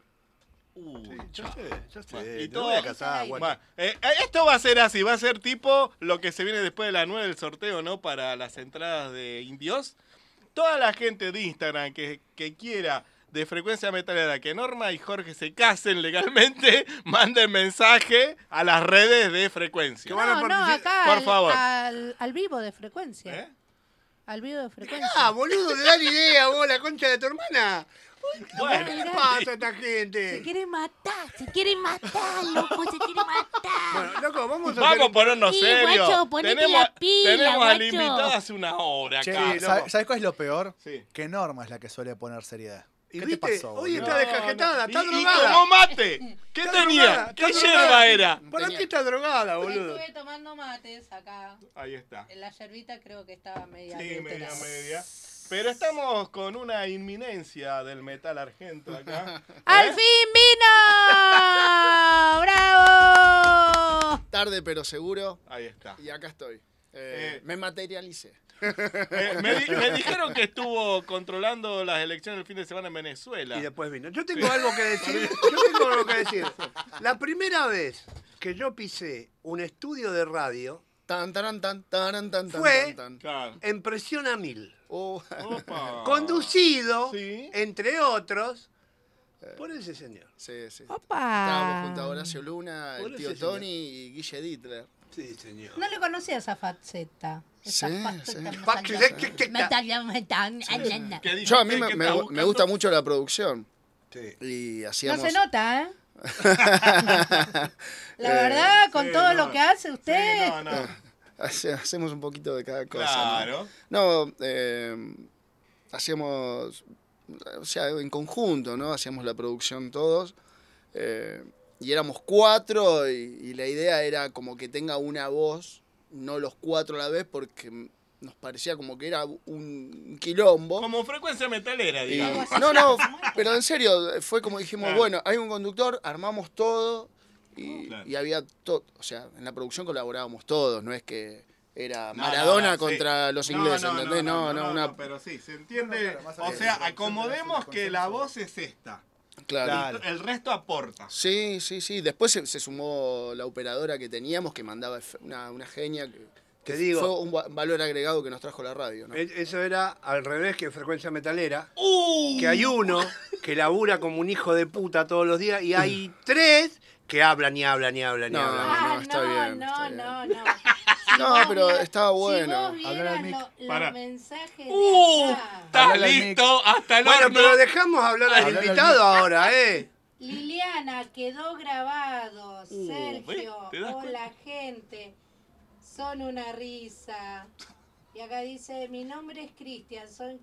Speaker 2: Yo sé.
Speaker 1: Bueno, y
Speaker 2: Te
Speaker 1: todo-
Speaker 2: voy a casar,
Speaker 3: Bueno,
Speaker 2: bueno.
Speaker 1: esto va a ser así, va a ser tipo lo que se viene después de la 9 del sorteo, ¿no? Para las entradas de Indios. Toda la gente de Instagram que quiera de Frecuencia Metalera que Norma y Jorge se casen legalmente, manden mensaje a las redes de Frecuencia.
Speaker 2: Que van a
Speaker 3: No,
Speaker 2: participar.
Speaker 3: acá
Speaker 1: Por favor.
Speaker 3: al vivo de frecuencia.
Speaker 1: ¿Eh?
Speaker 3: Al vivo de frecuencia.
Speaker 2: Ah, boludo, le dan idea vos, la concha de tu hermana.
Speaker 1: Bueno,
Speaker 2: ¿Qué le pasa a esta
Speaker 3: Se
Speaker 2: gente?
Speaker 3: quiere matar, loco, se quiere matar.
Speaker 2: Bueno, loco, vamos a
Speaker 1: Vamos a ponernos
Speaker 3: Sí,
Speaker 1: serios.
Speaker 3: guacho, ponete la pila,
Speaker 1: tenemos al
Speaker 3: guacho.
Speaker 1: invitado hace una hora
Speaker 9: Che,
Speaker 1: acá.
Speaker 2: Sí,
Speaker 9: ¿sabes cuál es lo peor?
Speaker 1: Sí.
Speaker 9: Que Norma es la que suele poner seriedad.
Speaker 2: Y
Speaker 9: ¿Qué
Speaker 2: viste,
Speaker 9: te pasó,
Speaker 2: hoy
Speaker 9: boludo?
Speaker 2: está descajetada, está
Speaker 1: Y
Speaker 2: drogada.
Speaker 1: tomó mate. ¿Qué
Speaker 2: Está
Speaker 1: tenía?
Speaker 2: drogada,
Speaker 1: ¿Qué
Speaker 2: está
Speaker 1: hierba
Speaker 2: drogada.
Speaker 1: era?
Speaker 2: ¿Para qué está drogada, boludo?
Speaker 3: Estuve tomando mates acá.
Speaker 1: Ahí está.
Speaker 3: La yerbita creo que estaba media
Speaker 1: Sí, media,
Speaker 3: adulterada.
Speaker 1: media. Pero estamos con una inminencia del metal argento acá.
Speaker 3: ¡Al
Speaker 1: ¿Eh?
Speaker 3: fin vino! ¡Bravo!
Speaker 4: Tarde pero seguro.
Speaker 1: Ahí está.
Speaker 4: Y acá estoy. Me materialicé.
Speaker 1: Me dijeron que estuvo controlando las elecciones el fin de semana en Venezuela.
Speaker 2: Y después vino. Yo tengo algo que decir. La primera vez que yo pisé un estudio de radio
Speaker 4: Tan, taran, tan, taran, tan, tan,
Speaker 2: Fue-
Speaker 4: tan, tan.
Speaker 1: Claro.
Speaker 2: en Presión a 1000.
Speaker 4: Oh,
Speaker 1: Opa.
Speaker 2: Conducido,
Speaker 1: Sí.
Speaker 2: entre otros, por ese señor.
Speaker 4: sí, sí.
Speaker 3: ¡Opa!
Speaker 4: Estábamos junto a Horacio Luna,
Speaker 2: Por
Speaker 4: el tío
Speaker 2: ese señor.
Speaker 4: Tony y Guille Dittler.
Speaker 2: Sí, señor.
Speaker 3: No le conocía esa faceta. Esa
Speaker 4: Sí,
Speaker 3: faceta.
Speaker 4: sí.
Speaker 1: ¿Qué dice
Speaker 4: Yo a mí
Speaker 1: usted
Speaker 4: me,
Speaker 1: que
Speaker 4: me-
Speaker 1: está
Speaker 4: me
Speaker 1: buscando?
Speaker 4: gusta mucho la producción.
Speaker 2: Sí.
Speaker 4: Y
Speaker 3: No
Speaker 4: hacíamos...
Speaker 3: se nota, ¿eh? La verdad, con
Speaker 1: sí,
Speaker 3: todo
Speaker 1: no.
Speaker 3: lo que hace usted.
Speaker 1: Sí, no, no.
Speaker 4: Hacemos un poquito de cada cosa. ¿no?
Speaker 1: Claro.
Speaker 4: No, hacíamos, o sea, en conjunto, ¿no? Hacíamos la producción todos. Y éramos 4 y la idea era como que tenga una voz, no los 4 a la vez, porque nos parecía como que era un quilombo.
Speaker 1: Como frecuencia metalera,
Speaker 4: Y-
Speaker 1: digamos.
Speaker 4: no, pero en serio, fue como dijimos,
Speaker 1: Claro.
Speaker 4: bueno, hay un conductor, armamos todo y,
Speaker 1: Claro.
Speaker 4: y había todo, o sea, en la producción colaborábamos todos, no es que era
Speaker 1: No,
Speaker 4: Maradona
Speaker 1: no, no,
Speaker 4: contra
Speaker 1: sí.
Speaker 4: los ingleses, ¿entendés? No, una...
Speaker 1: pero sí, se entiende.
Speaker 9: No, claro, más
Speaker 1: O
Speaker 9: allá
Speaker 1: sea,
Speaker 9: de la
Speaker 1: acomodemos
Speaker 9: producción,
Speaker 1: que la voz es esta.
Speaker 4: Claro.
Speaker 1: El resto aporta.
Speaker 4: Sí. Después se sumó la operadora que teníamos, que mandaba una genia,
Speaker 2: Te digo.
Speaker 4: fue un valor agregado que nos trajo la radio, ¿no?
Speaker 2: Eso era al revés que Frecuencia Metalera.
Speaker 1: ¡Uh!
Speaker 2: Que hay uno que labura como un hijo de puta todos los días y hay 3 que hablan y hablan y hablan y
Speaker 4: No,
Speaker 2: hablan.
Speaker 3: Ah,
Speaker 4: está bien,
Speaker 3: no,
Speaker 4: está bien.
Speaker 3: no, no.
Speaker 4: No,
Speaker 3: vos
Speaker 4: pero
Speaker 3: vieras-
Speaker 4: estaba bueno.
Speaker 3: Si vos
Speaker 9: Hablar al
Speaker 3: vieras
Speaker 9: mic.
Speaker 1: Pará.
Speaker 3: los mensajes de acá.
Speaker 1: Está
Speaker 9: Hablale al
Speaker 1: listo hasta el
Speaker 2: Bueno,
Speaker 1: horno.
Speaker 2: pero dejamos hablar al
Speaker 9: Hablale al
Speaker 2: invitado ahora, ¿eh?
Speaker 3: Liliana, quedó grabado. Sergio,
Speaker 1: ¿te das cuenta?
Speaker 3: hola gente. Son una risa. Y acá dice, mi nombre es Cristian,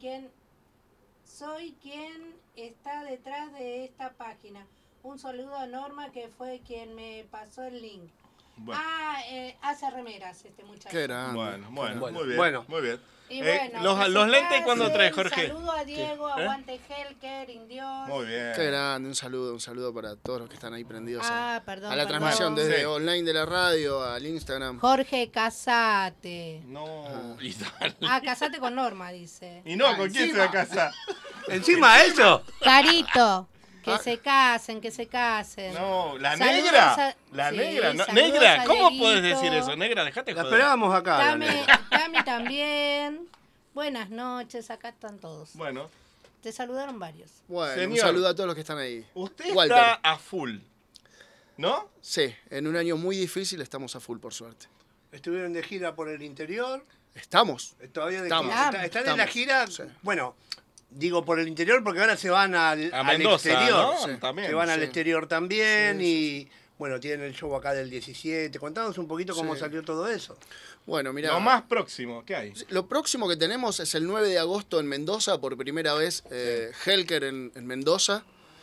Speaker 3: soy quien está detrás de esta página. Un saludo a Norma que fue quien me pasó el link.
Speaker 1: Bueno.
Speaker 3: Hace remeras este muchacho.
Speaker 4: Qué grande.
Speaker 1: Bueno, muy bien.
Speaker 2: Bueno.
Speaker 1: Muy bien.
Speaker 3: Y bueno,
Speaker 1: los
Speaker 3: que se
Speaker 1: lentes, ¿cuándo
Speaker 3: casen.
Speaker 1: traes, Jorge?
Speaker 3: Saludo a Diego,
Speaker 1: ¿Qué?
Speaker 3: aguante Helker, Indios.
Speaker 1: Muy bien.
Speaker 4: Qué grande, un saludo para todos los que están ahí prendidos
Speaker 3: Perdón,
Speaker 4: a la
Speaker 3: perdón.
Speaker 4: transmisión desde
Speaker 1: Sí.
Speaker 4: online de la radio, al Instagram.
Speaker 3: Jorge, casate.
Speaker 1: No. Y dale.
Speaker 3: Casate con Norma, dice.
Speaker 1: Y no, ¿con quién se va a casar?
Speaker 2: Encima de eso.
Speaker 3: Carito, que se casen, que se casen.
Speaker 1: No, la
Speaker 3: Saludos
Speaker 1: negra.
Speaker 3: a-
Speaker 1: La
Speaker 3: sí,
Speaker 1: negra. No,
Speaker 3: saludos
Speaker 1: negra,
Speaker 3: a
Speaker 1: ¿cómo
Speaker 3: Dieguito.
Speaker 1: puedes decir eso? Negra, dejate
Speaker 2: La
Speaker 1: joder.
Speaker 2: esperábamos acá. la negra.
Speaker 3: Tami también. Buenas noches, acá están todos.
Speaker 1: Bueno,
Speaker 3: Te saludaron varios.
Speaker 4: Bueno, un
Speaker 1: Señor.
Speaker 4: saludo a todos los que están ahí.
Speaker 1: usted
Speaker 4: Walter.
Speaker 1: está a full. ¿No?
Speaker 4: Sí, en un año muy difícil estamos a full, por suerte.
Speaker 2: Estuvieron de gira por el interior.
Speaker 4: Estamos.
Speaker 2: Todavía de
Speaker 4: Estamos.
Speaker 2: gira. Están en la
Speaker 4: Estamos.
Speaker 2: gira.
Speaker 4: Sí.
Speaker 2: Bueno, digo por el interior porque ahora se van al
Speaker 1: A Mendoza,
Speaker 2: exterior.
Speaker 1: ¿no?
Speaker 4: Sí.
Speaker 1: También.
Speaker 2: Se van al
Speaker 4: sí.
Speaker 2: exterior también
Speaker 4: Sí,
Speaker 2: y bueno, tienen el show acá del 17. Contanos un poquito cómo
Speaker 4: Sí.
Speaker 2: salió todo eso.
Speaker 4: Bueno, mira.
Speaker 1: Lo más próximo, ¿qué hay?
Speaker 4: Lo próximo que tenemos es el 9 de agosto en Mendoza, por primera vez, Helker en Mendoza.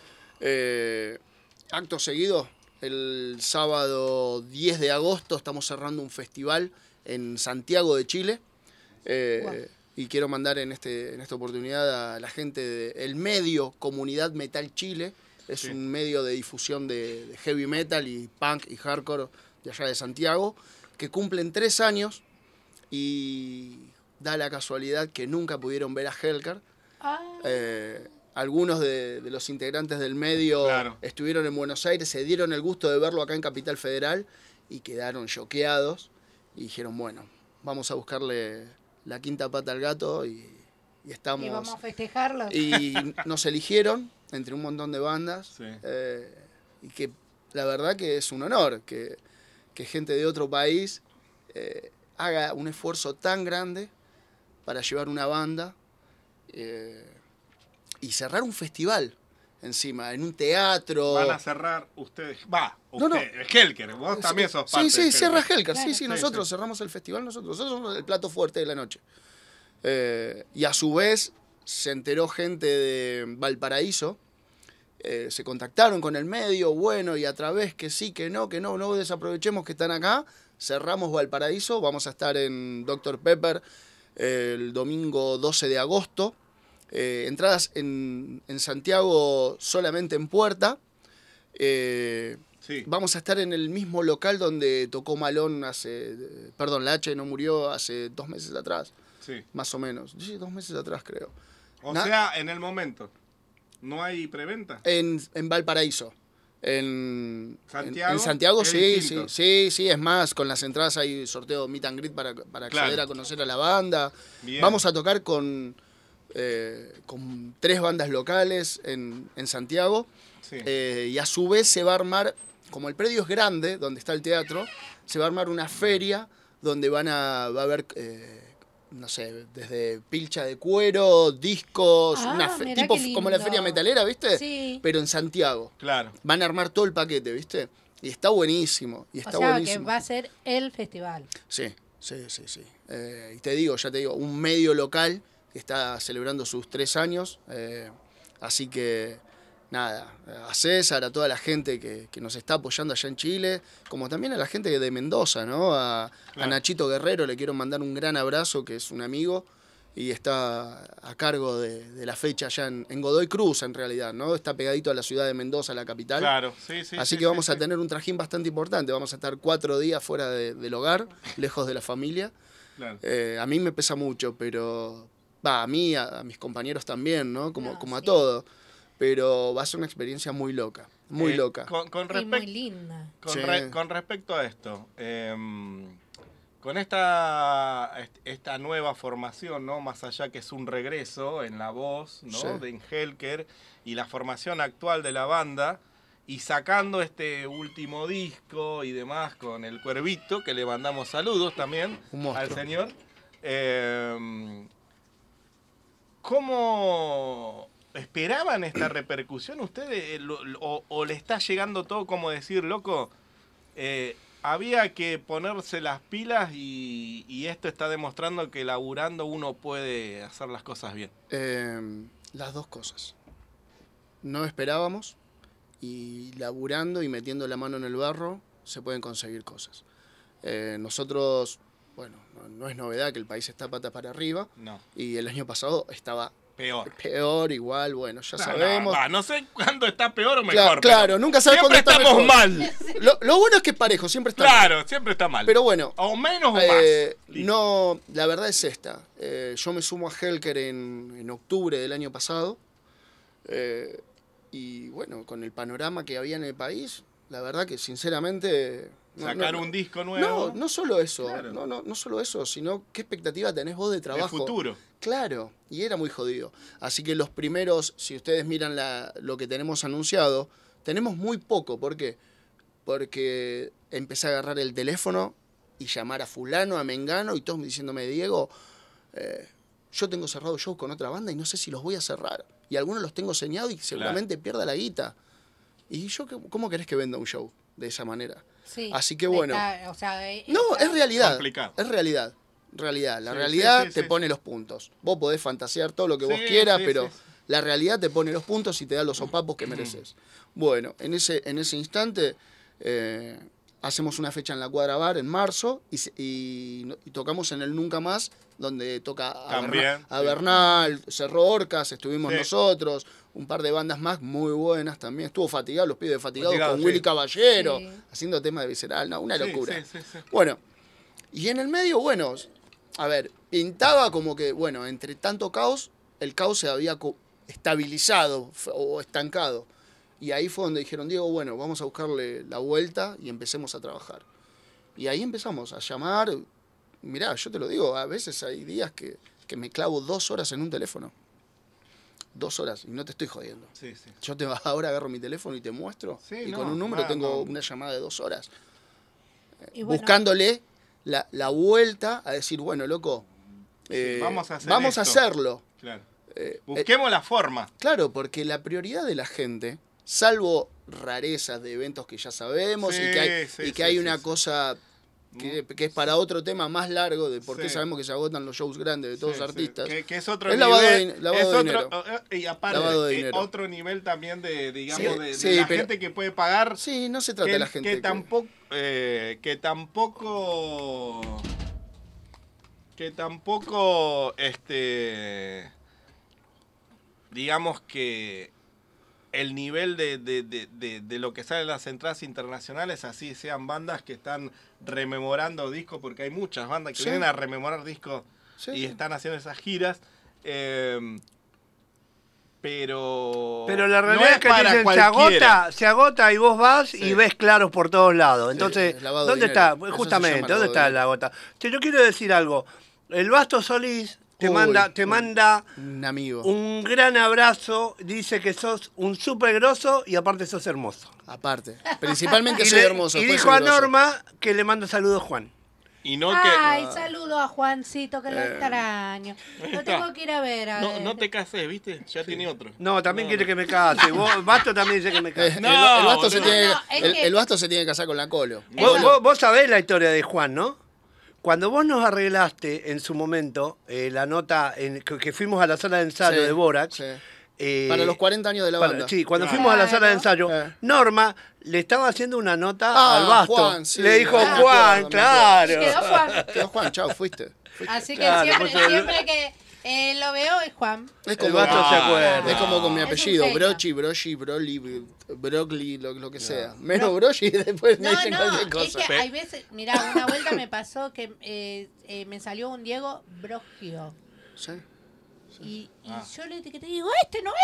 Speaker 4: Acto seguido, el sábado 10 de agosto estamos cerrando un festival en Santiago de Chile. Y quiero mandar en esta oportunidad a la gente del medio Comunidad Metal Chile. Es
Speaker 1: Sí.
Speaker 4: un medio de difusión de heavy metal y punk y hardcore de allá de Santiago, que cumplen 3 años y da la casualidad que nunca pudieron ver a Helker. Algunos de los integrantes del medio
Speaker 1: Claro.
Speaker 4: estuvieron en Buenos Aires, se dieron el gusto de verlo acá en Capital Federal y quedaron choqueados y dijeron, bueno, vamos a buscarle la quinta pata al gato y estamos...
Speaker 3: Y vamos a festejarlo.
Speaker 4: Y nos eligieron entre un montón de bandas.
Speaker 1: Sí.
Speaker 4: Y que la verdad que es un honor que gente de otro país haga un esfuerzo tan grande para llevar una banda y cerrar un festival encima, en un teatro.
Speaker 1: Van a cerrar ustedes.
Speaker 4: No, no.
Speaker 1: Helker, vos también sos parte
Speaker 4: Sí,
Speaker 1: de
Speaker 4: cierra Helker.
Speaker 3: Claro.
Speaker 4: Sí,
Speaker 1: Sí,
Speaker 4: nosotros
Speaker 1: sí.
Speaker 4: cerramos el festival, nosotros somos el plato fuerte de la noche. Y a su vez se enteró gente de Valparaíso, se contactaron con el medio, bueno, y a través que sí, que no desaprovechemos que están acá, cerramos Valparaíso, vamos a estar en Dr. Pepper el domingo 12 de agosto, entradas en Santiago solamente en puerta.
Speaker 1: Sí.
Speaker 4: Vamos a estar en el mismo local donde tocó Malón la H no murió hace 2 meses atrás,
Speaker 1: Sí.
Speaker 4: más o menos. Sí, 2 meses atrás creo.
Speaker 1: O
Speaker 4: Na-
Speaker 1: sea, en el momento. ¿No hay preventa?
Speaker 4: En Valparaíso. En
Speaker 1: Santiago,
Speaker 4: en Santiago
Speaker 1: es
Speaker 4: sí,
Speaker 1: distinto.
Speaker 4: sí, es más, con las entradas hay sorteo meet and greet para acceder
Speaker 1: Claro.
Speaker 4: a conocer a la banda.
Speaker 1: Bien.
Speaker 4: Vamos a tocar con 3 bandas locales en Santiago.
Speaker 1: Sí.
Speaker 4: Y a su vez se va a armar, como el predio es grande, donde está el teatro, se va a armar una feria donde va a haber, no sé, desde pilcha de cuero, discos,
Speaker 3: Mirá
Speaker 4: tipo
Speaker 3: qué
Speaker 4: como la
Speaker 3: lindo.
Speaker 4: feria metalera, ¿viste?
Speaker 3: Sí.
Speaker 4: Pero en Santiago.
Speaker 1: Claro.
Speaker 4: Van a armar todo el paquete, ¿viste? Y está buenísimo. Y está
Speaker 3: O sea,
Speaker 4: buenísimo.
Speaker 3: que va a ser el festival.
Speaker 4: Sí. Y te digo, un medio local que está celebrando sus 3 años. Así que, nada, a César, a toda la gente que nos está apoyando allá en Chile, como también a la gente de Mendoza, ¿no? A Nachito Guerrero le quiero mandar un gran abrazo, que es un amigo y está a cargo de la fecha allá en Godoy Cruz, en realidad, ¿no? Está pegadito a la ciudad de Mendoza, la capital.
Speaker 1: Claro, sí.
Speaker 4: Así que vamos a tener un trajín bastante importante. Vamos a estar 4 días fuera del hogar, lejos de la familia.
Speaker 1: Claro.
Speaker 4: A mí me pesa mucho, pero... a mí, a mis compañeros también, ¿no? Como a
Speaker 3: Sí.
Speaker 4: todos. Pero va a ser una experiencia muy loca, muy loca.
Speaker 1: Con
Speaker 3: Y muy linda.
Speaker 1: Con,
Speaker 4: Sí.
Speaker 1: con respecto a esto, con esta nueva formación, ¿no? Más allá que es un regreso en la voz, ¿no?
Speaker 4: Sí.
Speaker 1: De Helker y la formación actual de la banda, y sacando este último disco y demás con el Cuervito, que le mandamos saludos también
Speaker 4: Un monstruo.
Speaker 1: al señor. ¿Cómo esperaban esta repercusión ustedes? ¿O le está llegando todo como decir, loco, había que ponerse las pilas y esto está demostrando que laburando uno puede hacer las cosas bien?
Speaker 4: Las dos cosas. No esperábamos y laburando y metiendo la mano en el barro se pueden conseguir cosas. Nosotros, bueno, no es novedad que el país está patas para arriba
Speaker 1: No.
Speaker 4: y el año pasado estaba
Speaker 1: Peor.
Speaker 4: igual, bueno, ya
Speaker 1: No,
Speaker 4: sabemos.
Speaker 1: no sé cuándo está peor o
Speaker 4: Claro,
Speaker 1: mejor.
Speaker 4: claro,
Speaker 1: pero
Speaker 4: nunca sabes
Speaker 1: siempre
Speaker 4: cuándo está
Speaker 1: estamos
Speaker 4: mejor.
Speaker 1: mal.
Speaker 4: Lo bueno es que es parejo, siempre está
Speaker 1: Claro, siempre está mal.
Speaker 4: Pero bueno,
Speaker 1: o menos o más. Listo.
Speaker 4: no, la verdad es esta. Yo me sumo a Helker en octubre del año pasado. Y bueno, con el panorama que había en el país, la verdad que sinceramente...
Speaker 1: Sacar un disco nuevo.
Speaker 4: No solo eso,
Speaker 1: Claro.
Speaker 4: no solo eso, sino qué expectativa tenés vos de trabajo.
Speaker 1: De futuro.
Speaker 4: Claro, y era muy jodido. Así que los primeros, si ustedes miran lo que tenemos anunciado, tenemos muy poco. ¿Por qué? Porque empecé a agarrar el teléfono y llamar a fulano, a mengano, y todos diciéndome, Diego, yo tengo cerrado shows con otra banda y no sé si los voy a cerrar. Y algunos los tengo señados y seguramente pierda la guita. Y yo, ¿cómo querés que venda un show? de esa manera.
Speaker 3: Sí,
Speaker 4: Así que bueno.
Speaker 3: o sea,
Speaker 4: No, es realidad.
Speaker 1: complicado.
Speaker 4: Es realidad. La
Speaker 1: Sí,
Speaker 4: realidad
Speaker 1: sí,
Speaker 4: te
Speaker 1: sí.
Speaker 4: pone los puntos. Vos podés fantasear todo lo que vos
Speaker 1: Sí,
Speaker 4: quieras,
Speaker 1: sí,
Speaker 4: pero
Speaker 1: sí.
Speaker 4: la realidad te pone los puntos y te da los sopapos que mereces. Bueno, en ese instante hacemos una fecha en la Cuadra Bar en marzo y tocamos en el Nunca Más, donde toca
Speaker 1: También,
Speaker 4: a
Speaker 1: sí.
Speaker 4: Bernal, Cerro Orcas, estuvimos
Speaker 1: Sí.
Speaker 4: nosotros, un par de bandas más muy buenas también. Estuvo Fatigado, los pibes de Fatigados
Speaker 1: Fatigado,
Speaker 4: con
Speaker 1: sí.
Speaker 4: Willy Caballero,
Speaker 3: Sí.
Speaker 4: haciendo tema de Visceral, no, una
Speaker 1: Sí,
Speaker 4: locura.
Speaker 1: sí, sí, sí.
Speaker 4: Bueno, y en el medio, bueno, a ver, pintaba como que, bueno, entre tanto caos, el caos se había estabilizado o estancado. Y ahí fue donde dijeron, Diego, bueno, vamos a buscarle la vuelta y empecemos a trabajar. Y ahí empezamos a llamar. Mirá, yo te lo digo, a veces hay días que me clavo 2 horas en un teléfono. 2 horas, y no te estoy jodiendo.
Speaker 1: Sí, sí.
Speaker 4: Yo ahora agarro mi teléfono y te muestro.
Speaker 1: Sí,
Speaker 4: y
Speaker 1: no,
Speaker 4: con un número
Speaker 1: no,
Speaker 4: tengo
Speaker 1: no.
Speaker 4: una llamada de 2 horas.
Speaker 3: Y bueno,
Speaker 4: Buscándole la vuelta a decir, bueno, loco,
Speaker 1: vamos a hacer
Speaker 4: vamos a
Speaker 1: esto.
Speaker 4: hacerlo.
Speaker 1: Claro.
Speaker 4: Eh,
Speaker 1: Busquemos la forma.
Speaker 4: Claro, porque la prioridad de la gente, salvo rarezas de eventos que ya sabemos
Speaker 1: Sí,
Speaker 4: y que hay,
Speaker 1: sí,
Speaker 4: y que
Speaker 1: sí,
Speaker 4: hay
Speaker 1: sí,
Speaker 4: una
Speaker 1: sí.
Speaker 4: cosa que es para otro tema más largo de por qué
Speaker 1: Sí.
Speaker 4: sabemos que se agotan los shows grandes de todos
Speaker 1: Sí,
Speaker 4: los
Speaker 1: sí.
Speaker 4: artistas.
Speaker 1: Que es otro
Speaker 4: Es lavado
Speaker 1: nivel.
Speaker 4: de- lavado
Speaker 1: es
Speaker 4: de
Speaker 1: otro, y aparte,
Speaker 4: Lavado de dinero.
Speaker 1: otro nivel también de, digamos,
Speaker 4: Sí,
Speaker 1: de
Speaker 4: sí,
Speaker 1: la
Speaker 4: pero-
Speaker 1: gente que puede pagar.
Speaker 4: Sí, no se trata
Speaker 1: que,
Speaker 4: de la gente.
Speaker 1: que tampoco. Que tampoco. Digamos que el nivel de lo que sale en las entradas internacionales, así sean bandas que están rememorando discos, porque hay muchas bandas que
Speaker 4: Sí.
Speaker 1: vienen a rememorar discos
Speaker 4: Sí,
Speaker 1: y
Speaker 4: sí.
Speaker 1: están haciendo esas giras. Pero
Speaker 2: Pero la
Speaker 1: no
Speaker 2: realidad es que
Speaker 1: para
Speaker 2: dicen,
Speaker 1: cualquiera.
Speaker 2: se agota y vos vas
Speaker 1: Sí.
Speaker 2: y ves claros por todos lados. Entonces,
Speaker 4: es lavado de
Speaker 2: ¿dónde
Speaker 4: dinero.
Speaker 2: está?
Speaker 4: Eso se
Speaker 2: Justamente,
Speaker 4: llama
Speaker 2: ¿dónde
Speaker 4: lavado de
Speaker 2: está
Speaker 4: dinero.
Speaker 2: la agota? Che, yo quiero decir algo. El Basto Solís te
Speaker 4: Uy,
Speaker 2: manda
Speaker 4: Un amigo.
Speaker 2: un gran abrazo, dice que sos un súper grosso y aparte sos hermoso.
Speaker 4: Aparte. Principalmente
Speaker 2: Y,
Speaker 4: soy
Speaker 2: le-
Speaker 4: hermoso.
Speaker 2: y
Speaker 4: después
Speaker 2: dijo
Speaker 4: soy
Speaker 2: a
Speaker 4: grosso.
Speaker 2: Norma que le manda saludos Juan.
Speaker 1: Y no que.
Speaker 3: Ay, saludo a Juancito, que lo extraño. Lo tengo que ir a ver. A
Speaker 1: No,
Speaker 3: ver.
Speaker 1: no te cases, ¿viste? Ya tiene otro.
Speaker 2: No, también quiere que me case. Vos, Basto también dice que me case.
Speaker 1: No,
Speaker 4: el Basto se
Speaker 1: boludo.
Speaker 4: tiene,
Speaker 3: No, es que-
Speaker 4: el Basto se tiene que casar con la Colo.
Speaker 2: Vos sabés la historia de Juan, ¿no? Cuando vos nos arreglaste en su momento la nota que fuimos a la sala de ensayo
Speaker 4: Sí,
Speaker 2: de Borax.
Speaker 4: sí. Para los 40 años de la banda.
Speaker 2: Sí, cuando
Speaker 1: Claro.
Speaker 2: fuimos a la sala de ensayo,
Speaker 4: Eh.
Speaker 2: Norma le estaba haciendo una nota
Speaker 4: Ah,
Speaker 2: al Basto.
Speaker 4: Juan, sí.
Speaker 2: Le dijo
Speaker 4: Ah,
Speaker 2: Juan,
Speaker 4: me acuerdo,
Speaker 2: claro.
Speaker 3: Quedó Juan.
Speaker 4: Quedó Juan, chao, fuiste.
Speaker 3: Así que
Speaker 2: Claro,
Speaker 3: siempre,
Speaker 2: pues,
Speaker 3: siempre que lo veo es Juan.
Speaker 4: Es
Speaker 2: El
Speaker 4: como,
Speaker 2: Basto se acuerda.
Speaker 4: es como con mi
Speaker 3: Es un
Speaker 4: apellido,
Speaker 3: genio.
Speaker 4: Brochi, Brochi, Broly, Broccoli, lo que sea. Menos Brochi y después me
Speaker 3: No,
Speaker 4: dicen
Speaker 3: no,
Speaker 4: cualquier
Speaker 3: es
Speaker 4: cosa.
Speaker 3: que hay veces, mirá, una vuelta me pasó que me salió un Diego Brogio.
Speaker 4: Sí.
Speaker 3: Y yo le etiqueté y digo, este no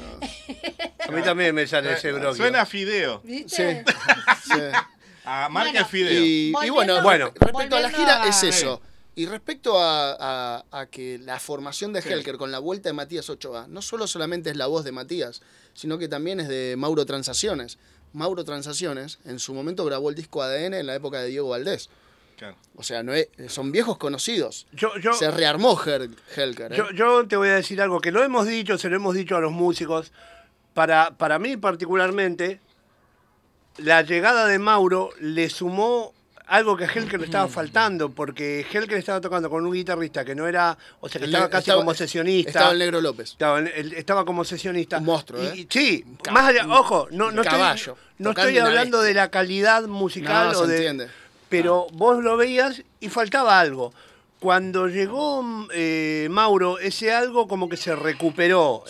Speaker 3: es.
Speaker 2: A mí también me sale ese brogio.
Speaker 1: Suena a fideo.
Speaker 3: ¿Viste?
Speaker 4: Sí.
Speaker 1: A marca
Speaker 3: Bueno,
Speaker 1: el fideo.
Speaker 4: Y
Speaker 3: Volviendo-
Speaker 4: bueno, respecto a la
Speaker 3: volviendo
Speaker 4: gira
Speaker 3: a-
Speaker 4: es eso. Y respecto a que la formación de Helker con la vuelta de Matías Ochoa, no solamente es la voz de Matías, sino que también es de Mauro Transaciones. Mauro Transaciones en su momento grabó el disco ADN en la época de Diego Valdés.
Speaker 1: Claro.
Speaker 4: O sea, son viejos conocidos.
Speaker 2: Yo,
Speaker 4: Se rearmó Helker.
Speaker 2: yo te voy a decir algo que lo hemos dicho, se lo hemos dicho a los músicos. Para mí particularmente, la llegada de Mauro le sumó algo que a Helker le estaba faltando, porque Helker estaba tocando con un guitarrista que no era, o sea, que estaba casi como sesionista.
Speaker 4: Estaba el Negro López.
Speaker 2: Estaba como sesionista.
Speaker 4: Un monstruo,
Speaker 2: Sí, más allá, ojo, no
Speaker 4: caballo,
Speaker 2: no
Speaker 4: tocando
Speaker 2: estoy
Speaker 4: una
Speaker 2: hablando
Speaker 4: bestia.
Speaker 2: de la calidad musical
Speaker 4: No,
Speaker 2: o
Speaker 4: se
Speaker 2: de.
Speaker 4: entiende.
Speaker 2: Pero vos lo veías y faltaba algo. Cuando llegó Mauro, ese algo como que se recuperó.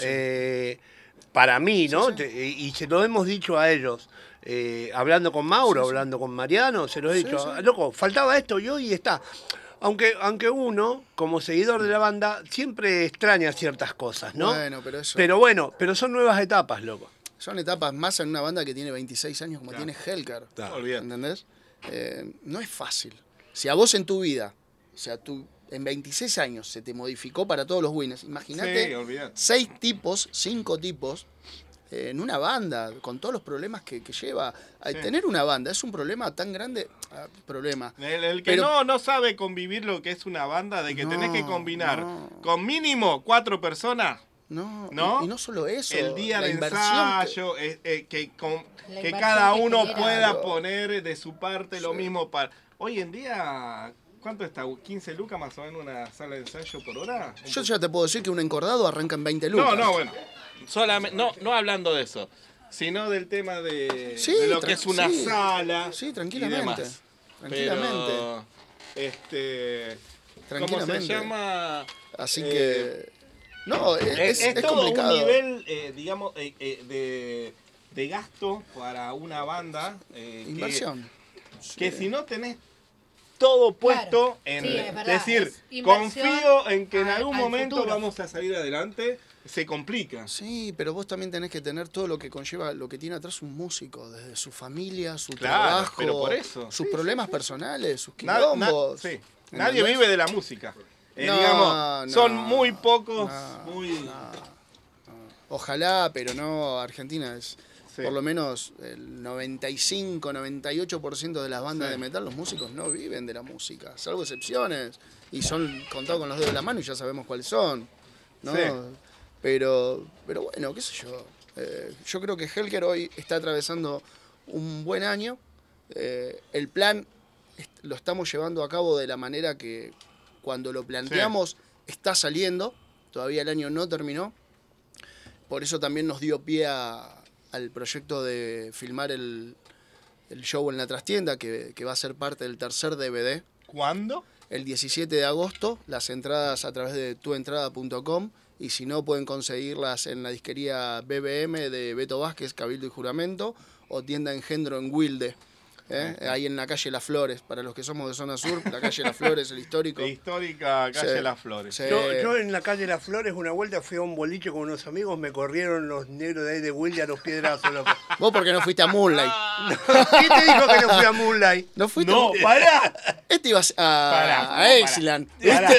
Speaker 2: Para mí, ¿no? Y se lo hemos dicho a ellos. Hablando con Mauro, hablando con Mariano, se lo he dicho. Loco, faltaba esto y hoy está. Aunque uno, como seguidor de la banda, siempre extraña ciertas cosas, ¿no?
Speaker 4: Bueno, pero eso.
Speaker 2: Pero son nuevas etapas, loco.
Speaker 4: Son etapas más en una banda que tiene 26 años como tiene Helker.
Speaker 1: Olvídate.
Speaker 4: ¿Entendés? No es fácil. Si a vos en tu vida, o sea, en 26 años se te modificó para todos los winners,
Speaker 1: Sí,
Speaker 4: imagínate
Speaker 1: olvídate.
Speaker 4: 5 tipos en una banda, con todos los problemas que lleva.
Speaker 1: Sí.
Speaker 4: Tener una banda es un problema tan grande. Problema.
Speaker 1: El que
Speaker 4: Pero-
Speaker 1: no sabe convivir lo que es una banda, de que
Speaker 4: No,
Speaker 1: tenés que combinar
Speaker 4: no.
Speaker 1: con mínimo 4 personas,
Speaker 4: No,
Speaker 1: ¿No?
Speaker 4: Y no solo eso.
Speaker 1: El día
Speaker 4: la
Speaker 1: de
Speaker 4: inversión
Speaker 1: ensayo, que
Speaker 3: La inversión
Speaker 1: cada
Speaker 3: que
Speaker 1: uno
Speaker 3: genera.
Speaker 1: pueda
Speaker 4: Claro.
Speaker 1: poner de su parte lo
Speaker 4: Sí.
Speaker 1: mismo para... Hoy en día, ¿cuánto está? ¿15 lucas más o menos una sala de ensayo por hora?
Speaker 4: Yo ya te puedo decir que un encordado arranca en 20 lucas.
Speaker 1: No, bueno. Solamente, no hablando de eso, sino del tema de,
Speaker 4: Sí,
Speaker 1: de lo que es una
Speaker 4: sí.
Speaker 1: sala.
Speaker 4: Sí,
Speaker 1: y
Speaker 4: tranquilamente.
Speaker 1: demás.
Speaker 4: Tranquilamente.
Speaker 1: Pero, ¿cómo se
Speaker 4: Tranquilamente.
Speaker 1: llama?
Speaker 4: Así
Speaker 1: Eh,
Speaker 4: que. No, es
Speaker 1: todo
Speaker 4: complicado.
Speaker 1: un nivel, digamos, de gasto para una banda.
Speaker 4: Inversión.
Speaker 1: Que si no tenés todo puesto en...
Speaker 3: sí, es verdad,
Speaker 1: decir,
Speaker 3: es inversión
Speaker 1: confío en que en
Speaker 3: al-
Speaker 1: algún
Speaker 3: al
Speaker 1: momento
Speaker 3: futuro.
Speaker 1: vamos a salir adelante, se complica.
Speaker 4: Sí, pero vos también tenés que tener todo lo que conlleva, lo que tiene atrás un músico, desde su familia, su
Speaker 1: Claro,
Speaker 4: trabajo,
Speaker 1: pero por eso.
Speaker 4: sus problemas personales, sus
Speaker 1: Na-
Speaker 4: quilombos.
Speaker 1: sí. Nadie
Speaker 4: ¿entendés?
Speaker 1: vive de la música.
Speaker 4: No,
Speaker 1: Digamos, son
Speaker 4: no,
Speaker 1: muy pocos,
Speaker 4: no,
Speaker 1: muy...
Speaker 4: Ojalá, pero no, Argentina es
Speaker 1: Sí.
Speaker 4: por lo menos el 95, 98% de las bandas
Speaker 1: Sí.
Speaker 4: de metal, los músicos no viven de la música, salvo excepciones, y son contados con los dedos de la mano y ya sabemos cuáles son, ¿no?
Speaker 1: Sí.
Speaker 4: Pero bueno, qué sé yo. Yo creo que Helker hoy está atravesando un buen año. El plan lo estamos llevando a cabo de la manera que cuando lo planteamos está saliendo. Todavía el año no terminó. Por eso también nos dio pie al proyecto de filmar el show en la trastienda, que va a ser parte del tercer DVD.
Speaker 1: ¿Cuándo?
Speaker 4: El 17 de agosto, las entradas a través de tuentrada.com, y si no pueden conseguirlas en la disquería BBM de Beto Vázquez, Cabildo y Juramento, o tienda Engendro en Wilde, ahí en la calle Las Flores, para los que somos de zona sur, la calle Las Flores, el histórico.
Speaker 1: De histórica calle
Speaker 4: Sí.
Speaker 1: Las Flores.
Speaker 4: Sí.
Speaker 2: Yo en la calle Las Flores una vuelta fui a un boliche con unos amigos, me corrieron los negros de ahí de Wilde a los piedrazos, loco.
Speaker 4: Vos porque no fuiste a Moonlight.
Speaker 2: ¿Quién te dijo que no fui a Moonlight?
Speaker 4: ¿No fuiste?
Speaker 1: No, pará.
Speaker 4: Este iba
Speaker 1: Pará,
Speaker 4: a Exland.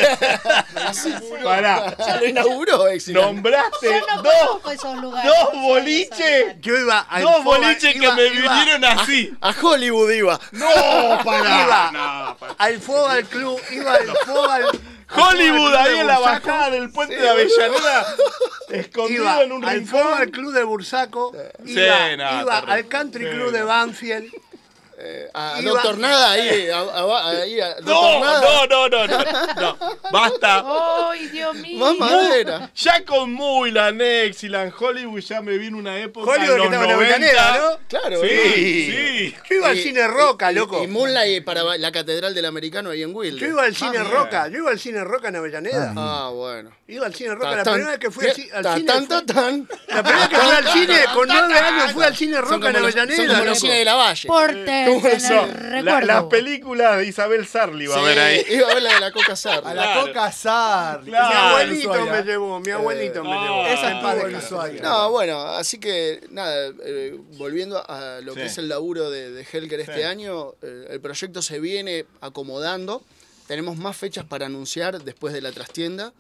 Speaker 1: Pará.
Speaker 4: Ya lo inauguró Exland.
Speaker 1: Nombraste
Speaker 3: Yo no
Speaker 1: dos
Speaker 3: conozco esos lugares.
Speaker 1: dos
Speaker 3: no sé
Speaker 1: boliches.
Speaker 3: esos lugares.
Speaker 2: Yo iba al
Speaker 1: Dos
Speaker 2: Foga-
Speaker 1: boliches que
Speaker 2: iba-
Speaker 1: me
Speaker 2: iba-
Speaker 1: vinieron así.
Speaker 4: A Hollywood iba.
Speaker 1: No, pará.
Speaker 2: Iba
Speaker 1: No, pará.
Speaker 2: al Fogal Club, iba al Fogal...
Speaker 1: Hollywood,
Speaker 2: al
Speaker 1: ahí en la
Speaker 2: Bursaco,
Speaker 1: bajada del puente de Avellaneda, escondido
Speaker 2: Iba
Speaker 1: en un
Speaker 2: al Fogal
Speaker 1: rincón.
Speaker 2: Club de Bursaco,
Speaker 1: Sí,
Speaker 2: iba,
Speaker 1: no,
Speaker 2: iba
Speaker 1: terrible.
Speaker 2: al Country
Speaker 1: Sí,
Speaker 2: Club de
Speaker 1: no.
Speaker 2: Banfield.
Speaker 4: A
Speaker 2: Iba-
Speaker 4: Doctor Nada ahí. Ahí a Doctor
Speaker 1: No,
Speaker 4: Nada.
Speaker 1: no. Basta.
Speaker 3: ¡Ay, Dios mío!
Speaker 4: Más madera.
Speaker 1: Ya con Muyland, Nexiland, Hollywood ya me vino una época
Speaker 2: Hollywood
Speaker 1: en
Speaker 2: que
Speaker 1: los
Speaker 2: estaba en
Speaker 1: 90.
Speaker 2: Avellaneda, ¿no?
Speaker 4: Claro.
Speaker 1: Sí.
Speaker 2: Yo iba al
Speaker 4: Y-
Speaker 2: cine Roca,
Speaker 4: y-
Speaker 2: loco.
Speaker 4: Y Moonlight para la Catedral del Americano ahí en Wilde.
Speaker 2: Yo iba al cine
Speaker 1: bien.
Speaker 2: Roca, yo iba al cine Roca en Avellaneda.
Speaker 4: Ah, bueno.
Speaker 2: Iba al cine Roca, la
Speaker 4: Tatán.
Speaker 2: primera vez que fui al cine...
Speaker 4: Tatán, tatán.
Speaker 2: La primera vez que fui al cine, con 9 años fui al cine
Speaker 4: Son
Speaker 2: Roca en
Speaker 4: como los
Speaker 2: Avellaneda.
Speaker 4: cines de la Valle.
Speaker 3: Portes
Speaker 1: ¿Cómo
Speaker 3: en
Speaker 1: son?
Speaker 3: el recuerdo.
Speaker 1: Las películas de Isabel Sarli va a
Speaker 4: Sí,
Speaker 1: ver ahí.
Speaker 4: iba a ver la de la Coca
Speaker 9: A
Speaker 4: Sarli.
Speaker 9: la
Speaker 1: Claro.
Speaker 9: Coca Sar.
Speaker 1: Claro.
Speaker 2: Mi
Speaker 1: Ah,
Speaker 2: abuelito
Speaker 9: Ushuaia.
Speaker 2: me llevó, mi abuelito me llevó.
Speaker 9: Esa
Speaker 2: En paz
Speaker 9: estuvo en
Speaker 2: descanse.
Speaker 9: Ushuaia.
Speaker 4: No, bueno, así que nada, volviendo a lo
Speaker 1: Sí.
Speaker 4: que es el laburo de Helker este
Speaker 1: Sí.
Speaker 4: año, el proyecto se viene acomodando. Tenemos más fechas para anunciar después de la trastienda.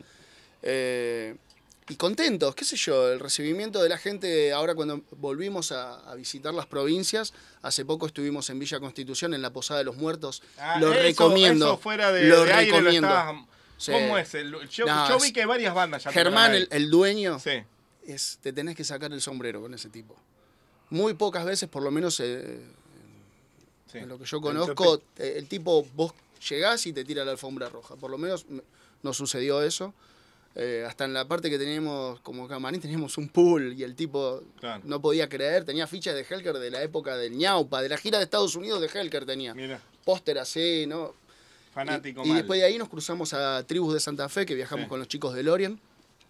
Speaker 4: Y contentos, qué sé yo, el recibimiento de la gente ahora cuando volvimos a visitar las provincias. Hace poco estuvimos en Villa Constitución, en la Posada de los Muertos. Lo recomiendo.
Speaker 1: Eso fuera de,
Speaker 4: lo
Speaker 1: de aire
Speaker 4: recomiendo.
Speaker 1: lo estabas-
Speaker 4: Sí.
Speaker 1: ¿Cómo es? Yo,
Speaker 4: No,
Speaker 1: yo
Speaker 4: es-
Speaker 1: vi que varias bandas ya
Speaker 4: Germán,
Speaker 1: tocaron ahí.
Speaker 4: el dueño,
Speaker 1: Sí.
Speaker 4: te tenés que sacar el sombrero con ese tipo. Muy pocas veces, por lo menos
Speaker 1: Sí.
Speaker 4: en lo que yo conozco, el tipo, vos llegás y te tira la alfombra roja. Por lo menos nos sucedió eso. Hasta en la parte que teníamos como camarín teníamos un pool y el tipo
Speaker 1: Claro.
Speaker 4: no podía creer. Tenía fichas de Helker de la época del ñaupa, de la gira de Estados Unidos de Helker tenía.
Speaker 1: Mira,
Speaker 4: Póster así, ¿no?
Speaker 1: fanático
Speaker 4: Y
Speaker 1: mal.
Speaker 4: después de ahí nos cruzamos a Tribus de Santa Fe, que viajamos
Speaker 1: Sí.
Speaker 4: con los chicos de Lorien.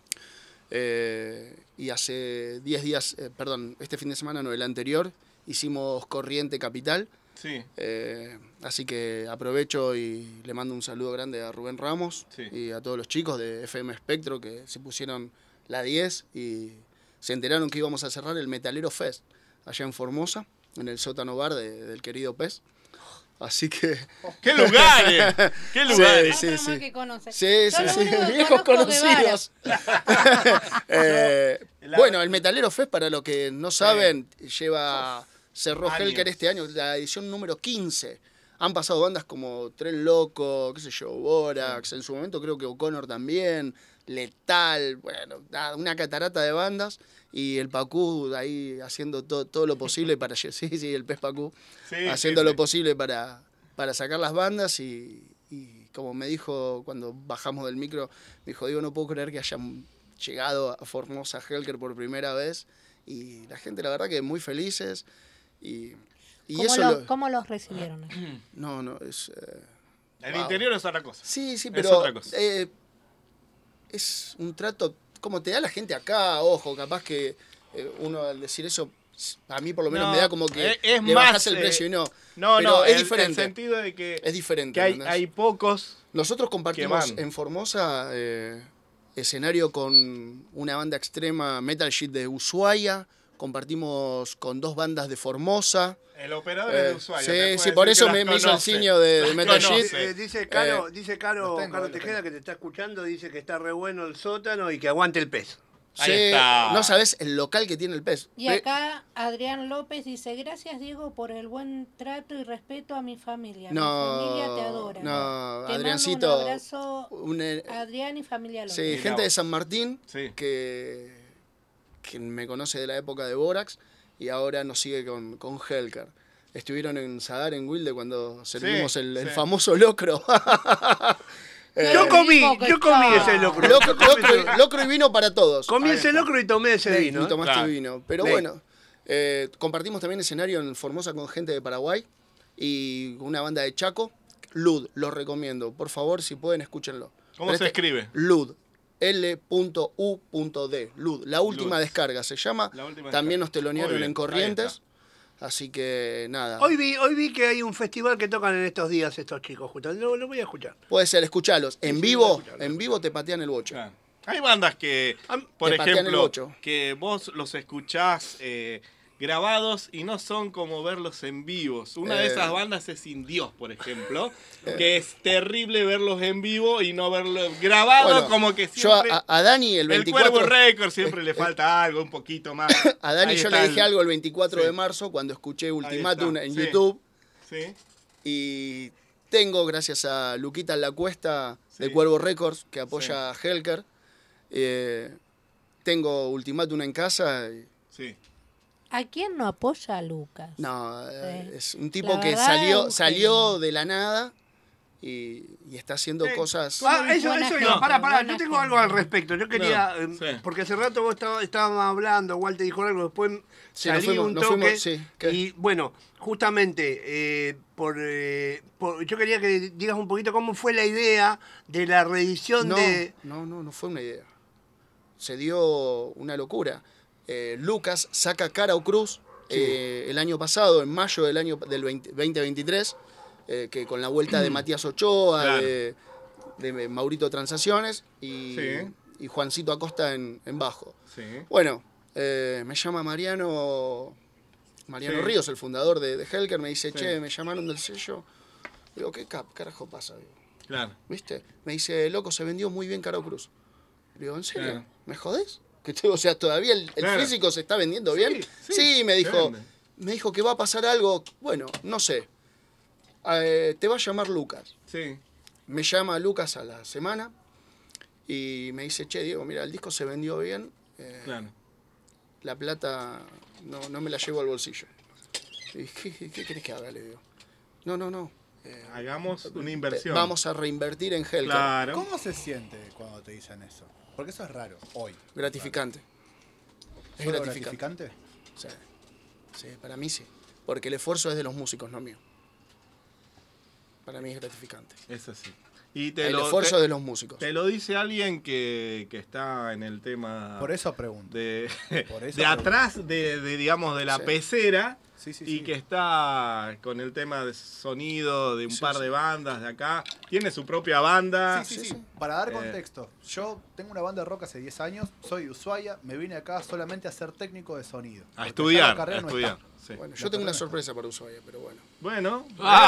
Speaker 4: Y hace 10 días, este fin de semana, no, el anterior, hicimos Corriente Capital.
Speaker 1: Sí,
Speaker 4: Así que aprovecho y le mando un saludo grande a Rubén Ramos
Speaker 1: Sí.
Speaker 4: y a todos los chicos de FM Espectro que se pusieron la 10 y se enteraron que íbamos a cerrar el Metalero Fest allá en Formosa, en el sótano bar del querido Pez. Así que...
Speaker 1: ¡Qué lugares! ¡Qué lugares!
Speaker 4: Sí,
Speaker 3: Otro
Speaker 4: sí.
Speaker 3: más que conoce.
Speaker 4: Sí,
Speaker 3: Yo
Speaker 4: sí,
Speaker 3: lo
Speaker 4: sí,
Speaker 3: único que
Speaker 4: viejos
Speaker 3: conozco
Speaker 4: conocidos.
Speaker 1: La-
Speaker 4: Bueno, el Metalero Fest, para los que no saben, cerró
Speaker 1: Años.
Speaker 4: Helker este año, la edición número 15. Han pasado bandas como Tren Loco, qué sé yo, Borax, en su momento creo que O'Connor también, Letal, bueno, nada, una catarata de bandas. Y el Pacú ahí haciendo todo lo posible para... Sí, el pez Pacú. Haciendo lo posible para sacar las bandas y como me dijo cuando bajamos del micro, me dijo, Diego, no puedo creer que hayan llegado a Formosa Helker por primera vez. Y la gente, la verdad, que muy felices. Y
Speaker 3: ¿Cómo los recibieron?
Speaker 4: No, es...
Speaker 1: El interior es otra cosa.
Speaker 4: Sí,
Speaker 1: Es
Speaker 4: pero
Speaker 1: otra cosa.
Speaker 4: es un trato, como te da la gente acá, ojo, capaz que uno al decir eso, a mí por lo menos me da como que
Speaker 1: es
Speaker 4: le
Speaker 1: más,
Speaker 4: bajás el precio y no.
Speaker 1: No,
Speaker 4: es
Speaker 1: el
Speaker 4: diferente.
Speaker 1: sentido de que
Speaker 4: Es diferente.
Speaker 1: que hay pocos.
Speaker 4: Nosotros compartimos
Speaker 1: que van.
Speaker 4: en Formosa escenario con una banda extrema Metal Shit de Ushuaia, compartimos con 2 bandas de Formosa.
Speaker 1: El operador es de Ushuaia.
Speaker 4: Sí, por eso me hizo el signo de Metal Shit.
Speaker 2: Dice Caro Tejeda, que te está escuchando, dice que está re bueno el sótano y que aguante el pez.
Speaker 1: Ahí está.
Speaker 4: No sabes el local que tiene el pez.
Speaker 3: Y acá Adrián López dice, gracias Diego por el buen trato y respeto a mi familia. Mi familia te adora.
Speaker 4: No,
Speaker 3: te
Speaker 4: Adriancito.
Speaker 3: Mando un abrazo, Adrián y familia López.
Speaker 4: Sí, gente de San Martín,
Speaker 1: Sí.
Speaker 4: que me conoce de la época de Borax y ahora nos sigue con Helker. Estuvieron en Sadar, en Wilde, cuando servimos el famoso locro.
Speaker 2: Yo comí ese locro.
Speaker 4: Locro y vino para todos.
Speaker 2: Comí ese locro y tomé ese vino.
Speaker 4: Y tomaste
Speaker 1: Claro.
Speaker 4: vino. Pero bueno, compartimos también escenario en Formosa con gente de Paraguay y una banda de Chaco. Lud, los recomiendo. Por favor, si pueden, escúchenlo.
Speaker 1: ¿Cómo se escribe?
Speaker 4: Lud. L.U.D. Lud. La última
Speaker 1: Lud.
Speaker 4: descarga se llama.
Speaker 1: La última
Speaker 4: También
Speaker 1: descarga.
Speaker 4: nos telonearon
Speaker 1: Muy bien,
Speaker 4: en
Speaker 1: ahí
Speaker 4: Corrientes. Así que nada.
Speaker 2: Hoy vi que hay un festival que tocan en estos días estos chicos, justo. Lo voy a escuchar.
Speaker 4: Puede ser, escuchalos. En vivo te patean el bocho.
Speaker 1: Claro. Hay bandas que, por
Speaker 4: te patean el
Speaker 1: ejemplo,
Speaker 4: bocho.
Speaker 1: que vos los escuchás grabados y no son como verlos en vivos. Una de esas bandas es Sin Dios, por ejemplo, que es terrible verlos en vivo y no verlos grabados,
Speaker 4: Bueno,
Speaker 1: como que
Speaker 4: yo
Speaker 1: siempre...
Speaker 4: a Dani el 24...
Speaker 1: Cuervo Record siempre le falta algo, un poquito más.
Speaker 4: A Dani
Speaker 1: Ahí
Speaker 4: yo
Speaker 1: está
Speaker 4: le dije algo el 24
Speaker 1: sí.
Speaker 4: de marzo cuando escuché Ultimátum
Speaker 1: está,
Speaker 4: en
Speaker 1: sí.
Speaker 4: YouTube.
Speaker 1: Sí.
Speaker 4: Y tengo, gracias a Luquita en la Cuesta de
Speaker 1: Sí.
Speaker 4: Cuervo Records, que apoya a Helker, tengo Ultimátum en casa.
Speaker 1: Sí.
Speaker 3: ¿A quién no apoya a Lucas?
Speaker 4: No,
Speaker 3: Sí.
Speaker 4: es un tipo
Speaker 3: La
Speaker 4: que
Speaker 3: verdad,
Speaker 4: salió
Speaker 3: un genio.
Speaker 4: de la nada y está haciendo cosas...
Speaker 2: Eso
Speaker 3: Buena
Speaker 2: iba.
Speaker 3: gente,
Speaker 2: Pará.
Speaker 3: buena
Speaker 2: Yo tengo
Speaker 3: gente.
Speaker 2: algo al respecto. Yo quería,
Speaker 1: sí.
Speaker 2: porque hace rato vos estábamos hablando, Walter dijo algo, después
Speaker 4: Sí,
Speaker 2: salí un
Speaker 4: nos
Speaker 2: toque.
Speaker 4: fuimos, sí, ¿qué?
Speaker 2: Y bueno, justamente, yo quería que digas un poquito cómo fue la idea de la reedición de...
Speaker 4: No fue una idea. Se dio una locura. Lucas saca Cara o Cruz el año pasado, en mayo del 2023, que con la vuelta de Matías Ochoa,
Speaker 1: Claro.
Speaker 4: de Maurito Transacciones y Juancito Acosta en bajo.
Speaker 1: Sí.
Speaker 4: Bueno, me llama Mariano
Speaker 1: Sí.
Speaker 4: Ríos, el fundador de Helker, me dice,
Speaker 1: Sí.
Speaker 4: che, me llamaron del sello. Digo, ¿qué carajo pasa? Digo,
Speaker 1: Claro.
Speaker 4: ¿viste? Me dice, loco, se vendió muy bien Caro Cruz. Digo, ¿en serio?
Speaker 1: Claro.
Speaker 4: ¿Me jodés? O sea, todavía el
Speaker 1: Claro.
Speaker 4: físico se está vendiendo bien.
Speaker 1: sí,
Speaker 4: Sí, me
Speaker 1: se
Speaker 4: dijo.
Speaker 1: vende.
Speaker 4: Me dijo que va a pasar algo. Bueno, no sé. Te va a llamar Lucas.
Speaker 1: Sí.
Speaker 4: Me llama Lucas a la semana y me dice, che, Diego, mira, el disco se vendió bien.
Speaker 1: Claro.
Speaker 4: La plata no me la llevo al bolsillo. Y dije, ¿qué querés que haga? Le digo. No.
Speaker 1: Hagamos una inversión.
Speaker 4: Vamos a reinvertir en Helker.
Speaker 1: Claro.
Speaker 9: ¿Cómo se siente cuando te dicen eso? Porque eso es raro, hoy.
Speaker 4: Gratificante. Es
Speaker 9: ¿Solo
Speaker 4: gratificante.
Speaker 9: gratificante?
Speaker 4: Sí, para mí sí. Porque el esfuerzo es de los músicos, no mío. Para mí es gratificante.
Speaker 1: Es así. Y
Speaker 4: El esfuerzo es de los músicos.
Speaker 1: Te lo dice alguien que está en el tema
Speaker 9: Por eso pregunto.
Speaker 1: de,
Speaker 9: Por eso
Speaker 1: de atrás digamos, de la
Speaker 4: Sí.
Speaker 1: pecera
Speaker 9: Sí, sí,
Speaker 1: y
Speaker 9: sí.
Speaker 1: que está con el tema de sonido de un par de bandas de acá. Tiene su propia banda.
Speaker 9: Sí. Para dar contexto, yo tengo una banda de rock hace 10 años, soy de Ushuaia, me vine acá solamente a ser técnico de sonido.
Speaker 1: A
Speaker 9: Porque
Speaker 1: estudiar,
Speaker 9: ya la
Speaker 1: a
Speaker 9: carrera no
Speaker 1: estudiar.
Speaker 9: está.
Speaker 1: Sí.
Speaker 4: Bueno, yo tengo una sorpresa para Ushuaia, pero bueno.
Speaker 1: Bueno.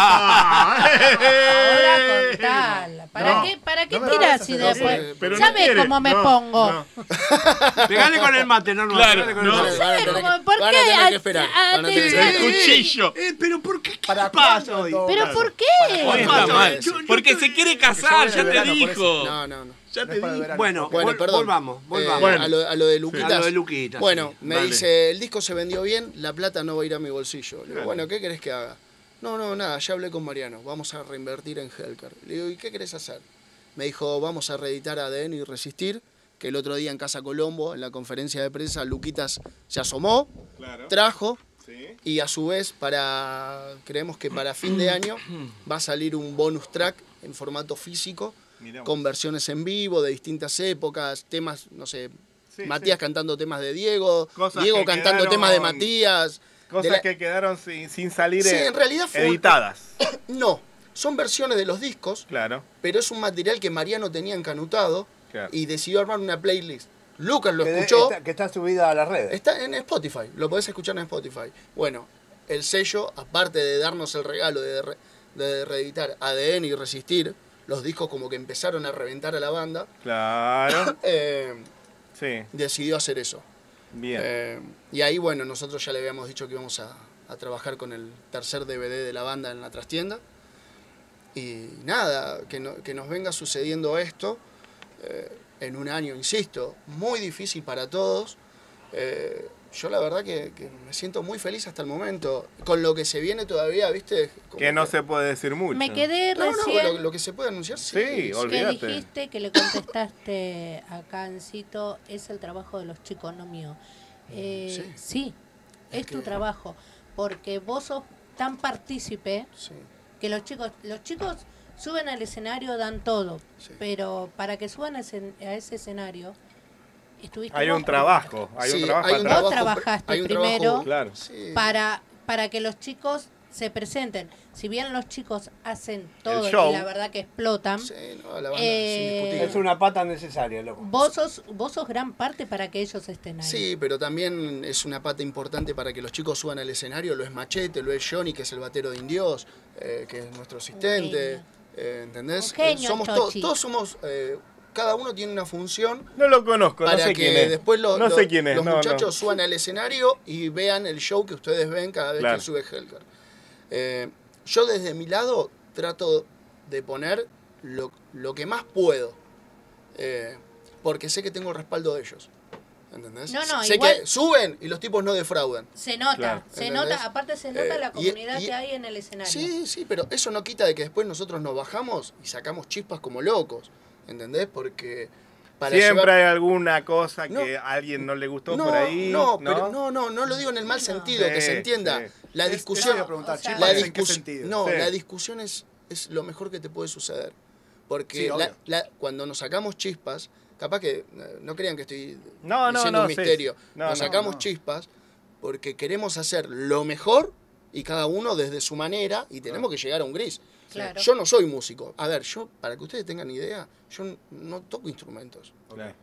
Speaker 3: Ahora contala. ¿Para qué
Speaker 9: no me
Speaker 3: tiras
Speaker 9: vas a
Speaker 3: si
Speaker 9: hacer
Speaker 3: después?
Speaker 4: eso.
Speaker 1: Pero no
Speaker 3: ¿Sabes
Speaker 1: quiere.
Speaker 3: cómo me
Speaker 1: No,
Speaker 3: pongo?
Speaker 1: no.
Speaker 2: Pegale con el mate,
Speaker 1: Claro,
Speaker 2: pegale con
Speaker 1: no.
Speaker 2: el mate.
Speaker 3: ¿Por
Speaker 4: van a
Speaker 3: qué?
Speaker 4: tener que esperar. Van a tener que
Speaker 1: El
Speaker 4: esperar.
Speaker 1: cuchillo.
Speaker 2: Pero ¿por qué?
Speaker 9: ¿Para
Speaker 10: Paso
Speaker 9: cuándo,
Speaker 10: hoy.
Speaker 9: en todo
Speaker 3: ¿Pero
Speaker 9: caso?
Speaker 3: por qué?
Speaker 1: Hoy está mal.
Speaker 10: Yo-
Speaker 1: Porque se quiere casar, ya te
Speaker 9: verano, por
Speaker 1: dijo.
Speaker 9: eso.
Speaker 4: No.
Speaker 1: Ya
Speaker 9: No
Speaker 1: te
Speaker 9: es para el
Speaker 1: dijo.
Speaker 9: verano.
Speaker 10: Bueno,
Speaker 4: Bueno, perdón.
Speaker 10: volvamos.
Speaker 1: Bueno.
Speaker 4: a lo de Luquitas.
Speaker 10: A lo de Luquitas,
Speaker 4: Bueno,
Speaker 10: sí.
Speaker 4: me
Speaker 1: Dale.
Speaker 4: dice, el disco se vendió bien, la plata no va a ir a mi bolsillo. Le digo,
Speaker 1: Claro.
Speaker 4: bueno, ¿qué querés que haga? No, nada, ya hablé con Mariano, vamos a reinvertir en Hellcar. Le digo, ¿y qué querés hacer? Me dijo, vamos a reeditar ADN y Resistir, que el otro día en Casa Colombo, en la conferencia de prensa, Luquitas se asomó,
Speaker 1: Claro.
Speaker 4: trajo,
Speaker 1: Sí.
Speaker 4: y a su vez, creemos que para fin de año va a salir un bonus track en formato físico,
Speaker 1: Mirá vos.
Speaker 4: con versiones en vivo de distintas épocas, temas, no sé,
Speaker 1: Sí,
Speaker 4: Matías
Speaker 1: sí.
Speaker 4: cantando temas de Diego,
Speaker 1: Cosas
Speaker 4: Diego
Speaker 1: que
Speaker 4: cantando
Speaker 1: quedaron-
Speaker 4: temas de Matías.
Speaker 1: Cosas
Speaker 4: de la-
Speaker 1: que quedaron sin salir
Speaker 4: Sí, en realidad fue-
Speaker 1: editadas.
Speaker 4: No, son versiones de los discos,
Speaker 1: Claro.
Speaker 4: pero es un material que Mariano tenía encanutado
Speaker 1: Claro.
Speaker 4: y decidió armar una playlist. Lucas lo
Speaker 2: Que
Speaker 4: escuchó,
Speaker 2: que está subida a las redes.
Speaker 4: está en Spotify, lo podés escuchar en Spotify. Bueno, el sello, aparte de darnos el regalo de reeditar ADN y Resistir, los discos como que empezaron a reventar a la banda,
Speaker 1: Claro. Sí,
Speaker 4: decidió hacer eso.
Speaker 1: bien.
Speaker 4: Y ahí, bueno, nosotros ya le habíamos dicho que íbamos a trabajar con el tercer DVD de la banda en la trastienda. Y nada, que nos venga sucediendo esto en un año, insisto, muy difícil para todos. Yo la verdad que me siento muy feliz hasta el momento. Con lo que se viene todavía, ¿viste? Como
Speaker 1: Que no se puede decir mucho.
Speaker 3: Me quedé
Speaker 4: No,
Speaker 3: recién
Speaker 4: lo que se puede anunciar, sí.
Speaker 1: Sí,
Speaker 3: que
Speaker 1: olvídate.
Speaker 3: dijiste que le contestaste a Cancito, es el trabajo de los chicos, no mío. Sí, es tu trabajo, porque vos sos tan partícipe
Speaker 4: Sí,
Speaker 3: que los chicos suben al escenario, dan todo,
Speaker 4: Sí.
Speaker 3: pero para que suban a ese escenario, estuviste
Speaker 1: Hay
Speaker 3: vos
Speaker 1: un trabajo, hay un
Speaker 4: Sí,
Speaker 1: trabajo
Speaker 4: hay un
Speaker 1: atrás.
Speaker 3: Vos trabajaste
Speaker 4: hay un trabajo-
Speaker 3: primero
Speaker 1: Claro.
Speaker 4: sí.
Speaker 3: para que los chicos se presenten. Si bien los chicos hacen todo
Speaker 1: show.
Speaker 3: y la verdad que explotan,
Speaker 4: Sí, no, la banda
Speaker 3: Eh,
Speaker 4: es indiscutible.
Speaker 2: Es una pata necesaria, loco.
Speaker 3: vos sos gran parte para que ellos estén ahí.
Speaker 4: Sí, pero también es una pata importante para que los chicos suban al escenario. Lo es Machete, lo es Johnny, que es el batero de Indios, que es nuestro asistente. ¿Entendés?
Speaker 3: Un genio,
Speaker 4: Somos
Speaker 3: Chochi.
Speaker 4: todos somos, cada uno tiene una función
Speaker 1: No lo conozco, no
Speaker 4: para
Speaker 1: sé
Speaker 4: que
Speaker 1: quién es.
Speaker 4: después
Speaker 1: no sé quién es.
Speaker 4: los
Speaker 1: no,
Speaker 4: muchachos
Speaker 1: no.
Speaker 4: suban al escenario y vean el show que ustedes ven cada vez
Speaker 1: Claro.
Speaker 4: que sube Hellcar. Yo desde mi lado trato de poner lo que más puedo, porque sé que tengo el respaldo de ellos. ¿Entendés?
Speaker 3: No,
Speaker 4: sé
Speaker 3: igual-
Speaker 4: que suben y los tipos no defraudan.
Speaker 3: Se nota,
Speaker 1: Claro.
Speaker 3: se
Speaker 4: ¿Entendés?
Speaker 3: nota, aparte se nota la
Speaker 4: y-
Speaker 3: comunidad
Speaker 4: y-
Speaker 3: que hay en el escenario.
Speaker 4: Sí, pero eso no quita de que después nosotros nos bajamos y sacamos chispas como locos. ¿Entendés? Porque para
Speaker 1: Siempre
Speaker 4: llevar-
Speaker 1: hay alguna cosa
Speaker 4: No.
Speaker 1: que a alguien no le gustó
Speaker 4: no,
Speaker 1: por ahí.
Speaker 4: no, pero no lo digo en el mal sentido, que
Speaker 1: Sí,
Speaker 4: se entienda.
Speaker 1: sí.
Speaker 4: La
Speaker 9: Eso
Speaker 4: discusión,
Speaker 9: iba a preguntar,
Speaker 3: O sea,
Speaker 9: chispas,
Speaker 4: la
Speaker 9: ¿en qué
Speaker 4: discus-
Speaker 9: sentido?
Speaker 4: no,
Speaker 1: Sí.
Speaker 4: la discusión es lo mejor que te puede suceder. Porque
Speaker 9: Sí, obvio.
Speaker 4: cuando nos sacamos chispas, capaz que no crean que estoy
Speaker 1: No,
Speaker 4: diciendo un
Speaker 1: sí.
Speaker 4: misterio.
Speaker 1: No,
Speaker 4: nos
Speaker 1: no,
Speaker 4: sacamos
Speaker 9: no.
Speaker 4: chispas porque queremos hacer lo mejor y cada uno desde su manera y tenemos que llegar a un gris.
Speaker 3: Claro.
Speaker 4: Yo no soy músico. A ver, para que ustedes tengan idea, yo no toco instrumentos.
Speaker 1: Claro.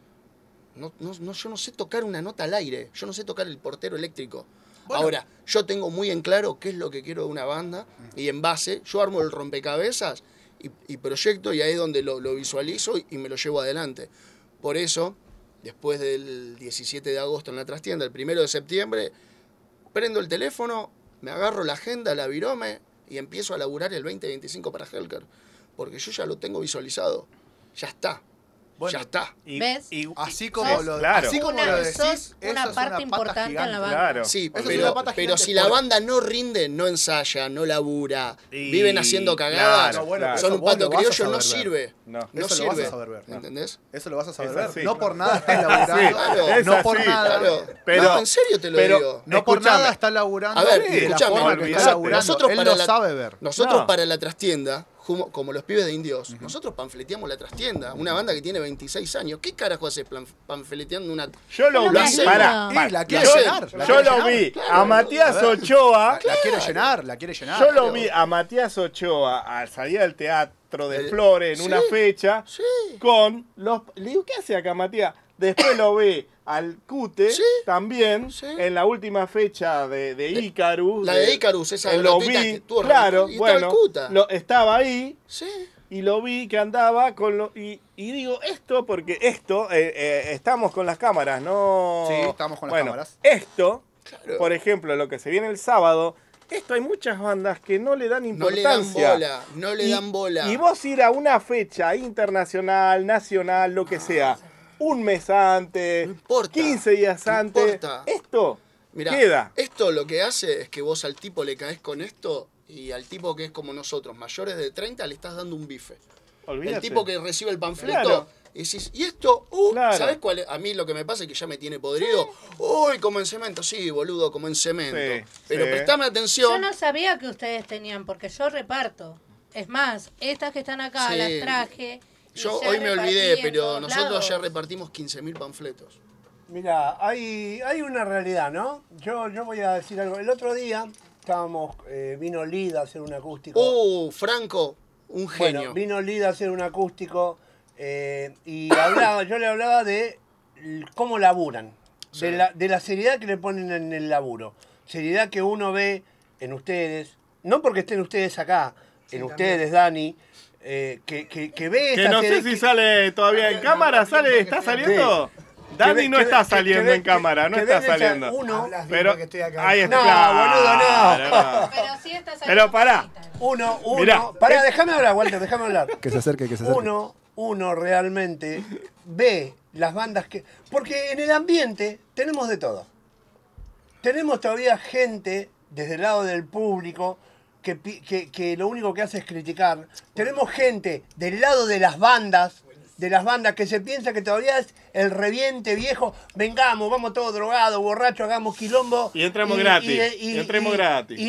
Speaker 4: Yo no sé tocar una nota al aire, yo no sé tocar el portero eléctrico.
Speaker 9: Bueno.
Speaker 4: Ahora, yo tengo muy en claro qué es lo que quiero de una banda y en base, yo armo el rompecabezas y proyecto y ahí es donde lo visualizo y me lo llevo adelante. Por eso, después del 17 de agosto en la trastienda, el 1 de septiembre, prendo el teléfono, me agarro la agenda, la virome y empiezo a laburar el 2025 para Hellcar. Porque yo ya lo tengo visualizado. Ya está.
Speaker 9: Bueno,
Speaker 4: ya está.
Speaker 1: Y-
Speaker 3: ¿Ves?
Speaker 1: y-
Speaker 9: Así como
Speaker 3: Sos
Speaker 9: lo,
Speaker 1: Claro.
Speaker 9: así como
Speaker 3: Una-
Speaker 9: lo decís,
Speaker 3: sos
Speaker 9: eso
Speaker 3: una
Speaker 9: es
Speaker 3: parte
Speaker 9: pata
Speaker 3: importante en la
Speaker 9: gigante.
Speaker 3: banda.
Speaker 1: Claro.
Speaker 4: Sí,
Speaker 9: Eso es una pata
Speaker 4: pero
Speaker 9: gigante
Speaker 4: si la
Speaker 9: por-
Speaker 4: banda no rinde, no ensaya, no labura,
Speaker 1: Y-
Speaker 4: viven haciendo cagadas,
Speaker 1: claro,
Speaker 9: bueno,
Speaker 1: claro.
Speaker 4: son
Speaker 9: eso
Speaker 4: un
Speaker 9: vos
Speaker 4: pato
Speaker 9: lo vas a
Speaker 4: criollo, no
Speaker 9: saber ver.
Speaker 4: sirve.
Speaker 1: No.
Speaker 4: No
Speaker 9: Eso lo vas a
Speaker 4: sirve.
Speaker 9: saber ver.
Speaker 4: ¿Entendés?
Speaker 9: Eso lo vas a saber
Speaker 1: Es
Speaker 9: ver.
Speaker 1: así.
Speaker 9: No por nada estás laburando.
Speaker 4: Claro.
Speaker 1: Es
Speaker 9: no por
Speaker 1: así,
Speaker 9: nada.
Speaker 4: Claro.
Speaker 1: Pero-
Speaker 4: No, en serio te lo
Speaker 1: pero-
Speaker 4: digo.
Speaker 9: No por
Speaker 1: Escuchame.
Speaker 9: nada está laburando
Speaker 4: A ver,
Speaker 9: de la
Speaker 4: escuchame,
Speaker 9: forma que
Speaker 1: olvidate.
Speaker 9: está laburando.
Speaker 4: Nosotros
Speaker 9: Él
Speaker 4: para
Speaker 9: lo
Speaker 4: la-
Speaker 9: sabe ver.
Speaker 4: Nosotros
Speaker 1: No.
Speaker 4: para la trastienda, como los pibes de Indios, nosotros panfleteamos la trastienda. Una banda que tiene 26 años. ¿Qué carajo haces panfleteando una...?
Speaker 1: Yo lo
Speaker 3: Lo
Speaker 1: vi.
Speaker 3: hacemos.
Speaker 1: Pará,
Speaker 3: Y
Speaker 1: pará.
Speaker 9: la quiere
Speaker 1: Yo-
Speaker 9: llenar, la
Speaker 1: Yo
Speaker 9: quiere
Speaker 1: lo
Speaker 9: llenar.
Speaker 1: vi
Speaker 4: Claro.
Speaker 1: a Matías
Speaker 9: A ver.
Speaker 1: Ochoa.
Speaker 9: La quiere llenar, la quiere llenar.
Speaker 1: Yo lo vi a Matías Ochoa al salir al Teatro de Flores en
Speaker 4: Sí.
Speaker 1: una fecha
Speaker 4: Sí.
Speaker 1: con los... Le digo, ¿qué hace acá Matías? Después lo vi al Cute
Speaker 4: Sí.
Speaker 1: también
Speaker 4: Sí.
Speaker 1: en la última fecha de Icarus.
Speaker 4: La de Icarus, esa
Speaker 1: lo
Speaker 4: gratuita
Speaker 1: vi,
Speaker 4: que tuvo
Speaker 1: claro,
Speaker 4: y estaba el
Speaker 1: bueno,
Speaker 4: Cuta.
Speaker 1: estaba ahí
Speaker 4: Sí.
Speaker 1: y lo vi que andaba con lo... Y digo, esto, porque esto, estamos con las cámaras, ¿no?
Speaker 9: Sí, estamos con las cámaras.
Speaker 1: Esto,
Speaker 4: Claro.
Speaker 1: por ejemplo, lo que se viene el sábado, esto hay muchas bandas que no le dan
Speaker 4: No le
Speaker 1: importancia.
Speaker 4: dan bola, no le dan bola.
Speaker 1: Y vos ir a una fecha internacional, nacional, lo que sea, un mes antes,
Speaker 4: No importa,
Speaker 1: 15 días
Speaker 4: no
Speaker 1: antes,
Speaker 4: importa.
Speaker 1: esto
Speaker 4: Mirá,
Speaker 1: queda.
Speaker 4: esto lo que hace es que vos al tipo le caes con esto y al tipo que es como nosotros, mayores de 30, le estás dando un bife.
Speaker 1: Olvídate.
Speaker 4: El tipo que recibe el panfleto
Speaker 1: Claro.
Speaker 4: y decís, ¿y esto?
Speaker 1: Claro.
Speaker 4: ¿Sabés cuál es? A mí lo que me pasa es que ya me tiene podrido. Uy, como en cemento. Sí, boludo, como en cemento.
Speaker 1: Sí,
Speaker 4: Pero
Speaker 1: sí.
Speaker 4: prestame atención.
Speaker 3: Yo no sabía que ustedes tenían, porque yo reparto. Es más, estas que están acá
Speaker 4: Sí.
Speaker 3: las traje. y
Speaker 4: Yo
Speaker 3: ya
Speaker 4: hoy me
Speaker 3: repartí
Speaker 4: olvidé,
Speaker 3: en
Speaker 4: pero
Speaker 3: todos
Speaker 4: nosotros ya
Speaker 3: lados.
Speaker 4: repartimos 15.000 panfletos.
Speaker 2: Mira, hay una realidad, ¿no? Yo voy a decir algo. El otro día vino Lid a hacer un acústico.
Speaker 4: Franco, un
Speaker 2: Bueno,
Speaker 4: genio.
Speaker 2: vino Lid a hacer un acústico y yo le hablaba de cómo laburan,
Speaker 4: Sí.
Speaker 2: de la seriedad que le ponen en el laburo. Seriedad que uno ve en ustedes, no porque estén ustedes acá, en ustedes, Dani, que ve
Speaker 1: Que
Speaker 2: esa
Speaker 1: no sé
Speaker 2: seriedad
Speaker 1: si
Speaker 2: que-
Speaker 1: sale todavía en cámara, ¿sale? ¿Está saliendo? Dani no está saliendo en cámara, no
Speaker 2: que
Speaker 1: está
Speaker 2: ven esa-
Speaker 1: saliendo.
Speaker 2: Uno,
Speaker 1: Pero
Speaker 5: que estoy acá.
Speaker 1: ahí está.
Speaker 2: No, boludo, no.
Speaker 1: Claro.
Speaker 3: Pero sí está saliendo
Speaker 1: Pero pará.
Speaker 3: ahorita.
Speaker 2: uno,
Speaker 1: Mirá.
Speaker 2: pará, déjame hablar, Walter, déjame hablar.
Speaker 9: Que se acerque, que se acerque.
Speaker 2: Uno realmente ve las bandas que... Porque en el ambiente tenemos de todo. Tenemos todavía gente desde el lado del público que lo único que hace es criticar. Tenemos gente del lado de las bandas que se piensa que todavía es el reviente viejo. Vengamos, vamos todos drogados, borrachos, hagamos quilombo.
Speaker 1: Y entremos gratis, y entremos gratis.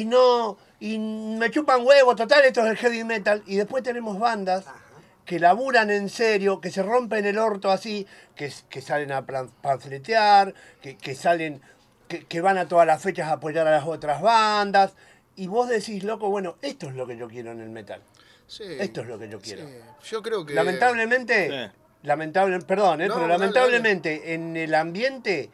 Speaker 2: Y me chupan huevos, total, esto es el heavy metal. Y después tenemos bandas que laburan en serio, que se rompen el orto así, que salen a panfletear, que salen, que van a todas las fechas a apoyar a las otras bandas. Y vos decís, loco, bueno, esto es lo que yo quiero en el metal.
Speaker 4: Sí,
Speaker 2: Esto es lo que yo quiero.
Speaker 4: sí. Yo creo que...
Speaker 2: Lamentablemente,
Speaker 4: No,
Speaker 2: pero
Speaker 4: dale,
Speaker 2: lamentablemente en el ambiente,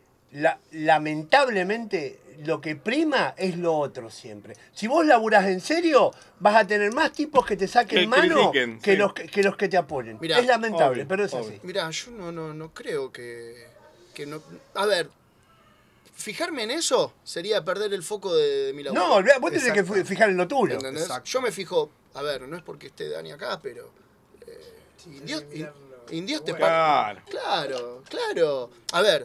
Speaker 2: lamentablemente lo que prima es lo otro siempre. Si vos laburás en serio, vas a tener más tipos que te saquen
Speaker 1: Que
Speaker 2: mano
Speaker 1: critiquen,
Speaker 2: que,
Speaker 1: sí.
Speaker 2: los que te apoyen.
Speaker 4: Mirá,
Speaker 2: es lamentable,
Speaker 1: obvio,
Speaker 2: pero es
Speaker 1: obvio.
Speaker 2: así.
Speaker 4: Mirá, yo no creo que no... A ver, fijarme en eso sería perder el foco de mi laburo.
Speaker 2: No, vos tenés que fijar en lo tuyo.
Speaker 4: ¿Entendés?
Speaker 9: Exacto.
Speaker 4: Yo me fijo, a ver, no es porque esté Dani acá, pero... Indios te
Speaker 1: Claro.
Speaker 4: Claro. A ver,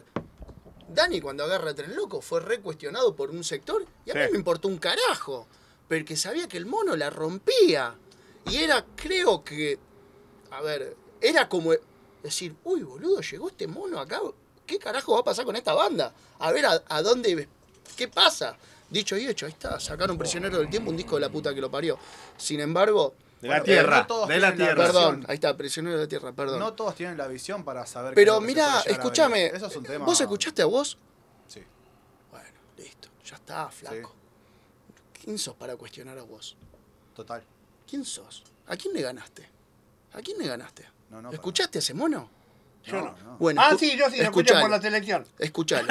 Speaker 4: Dani cuando agarra Tren Loco fue recuestionado por un sector y a mí
Speaker 1: Sí.
Speaker 4: me importó un carajo. Porque sabía que el mono la rompía. Y era, creo que... A ver, era como decir, uy, boludo, llegó este mono acá. ¿Qué carajo va a pasar con esta banda? A ver a dónde... ¿Qué pasa? Dicho y hecho, ahí está, sacaron Prisionero del Tiempo, un disco de la puta que lo parió. Sin embargo...
Speaker 1: De la
Speaker 9: Bueno,
Speaker 1: tierra,
Speaker 9: no todos
Speaker 1: de la
Speaker 9: tienen la
Speaker 1: tierra.
Speaker 4: Perdón,
Speaker 9: visión.
Speaker 4: ahí está, Prisionero de la Tierra, perdón.
Speaker 9: No todos tienen la visión para saber qué
Speaker 4: Pero
Speaker 9: es lo que se
Speaker 4: mirá,
Speaker 9: puede llegar a
Speaker 4: escúchame,
Speaker 9: vivir. Eso es un tema.
Speaker 4: ¿vos escuchaste a vos?
Speaker 9: Sí.
Speaker 4: Bueno, listo, ya está, flaco. ¿Quién sos para cuestionar a vos?
Speaker 9: Total.
Speaker 4: ¿Quién sos? ¿A quién le ganaste? ¿A quién le ganaste?
Speaker 9: No,
Speaker 4: ¿Escuchaste a ese mono?
Speaker 2: Yo no.
Speaker 4: Bueno,
Speaker 2: Ah, sí, yo sí, lo escuché
Speaker 4: escuchalo,
Speaker 2: por la selección.
Speaker 4: escuchalo.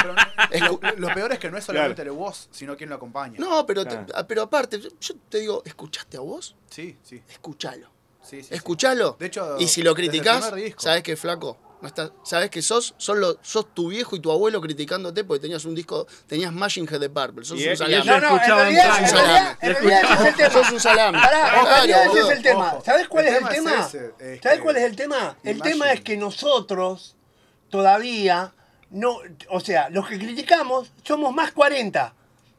Speaker 9: Pero lo peor es que no es solamente el vos, sino quien lo acompaña.
Speaker 4: No, pero,
Speaker 1: Claro.
Speaker 4: pero aparte, yo te digo, ¿escuchaste a vos?
Speaker 9: Sí, sí.
Speaker 4: Escuchalo.
Speaker 9: Sí, sí,
Speaker 4: Escuchalo.
Speaker 9: De hecho,
Speaker 4: y si lo
Speaker 9: desde el
Speaker 4: criticás,
Speaker 9: primer disco.
Speaker 4: ¿sabés qué, flaco? No está, ¿sabés que sos tu viejo y tu abuelo criticándote porque tenías un disco, tenías Machine Head de Purple? Sos
Speaker 1: Y-
Speaker 4: un
Speaker 1: y
Speaker 4: salame.
Speaker 1: ellos escuchaban
Speaker 2: en
Speaker 4: Sos un
Speaker 2: realidad,
Speaker 4: salame.
Speaker 2: en realidad ese es el tema.
Speaker 4: Sos un salame.
Speaker 2: Pará, en
Speaker 4: Claro,
Speaker 2: realidad ese es
Speaker 4: boludo.
Speaker 2: el tema.
Speaker 9: Ojo,
Speaker 2: ¿Sabés cuál
Speaker 9: el
Speaker 2: es el
Speaker 9: tema
Speaker 2: tema?
Speaker 9: es ese, es
Speaker 2: ¿Sabés
Speaker 9: que
Speaker 2: cuál es el tema? El
Speaker 9: Imagine.
Speaker 2: tema es que nosotros todavía no, o sea, los que criticamos somos más 40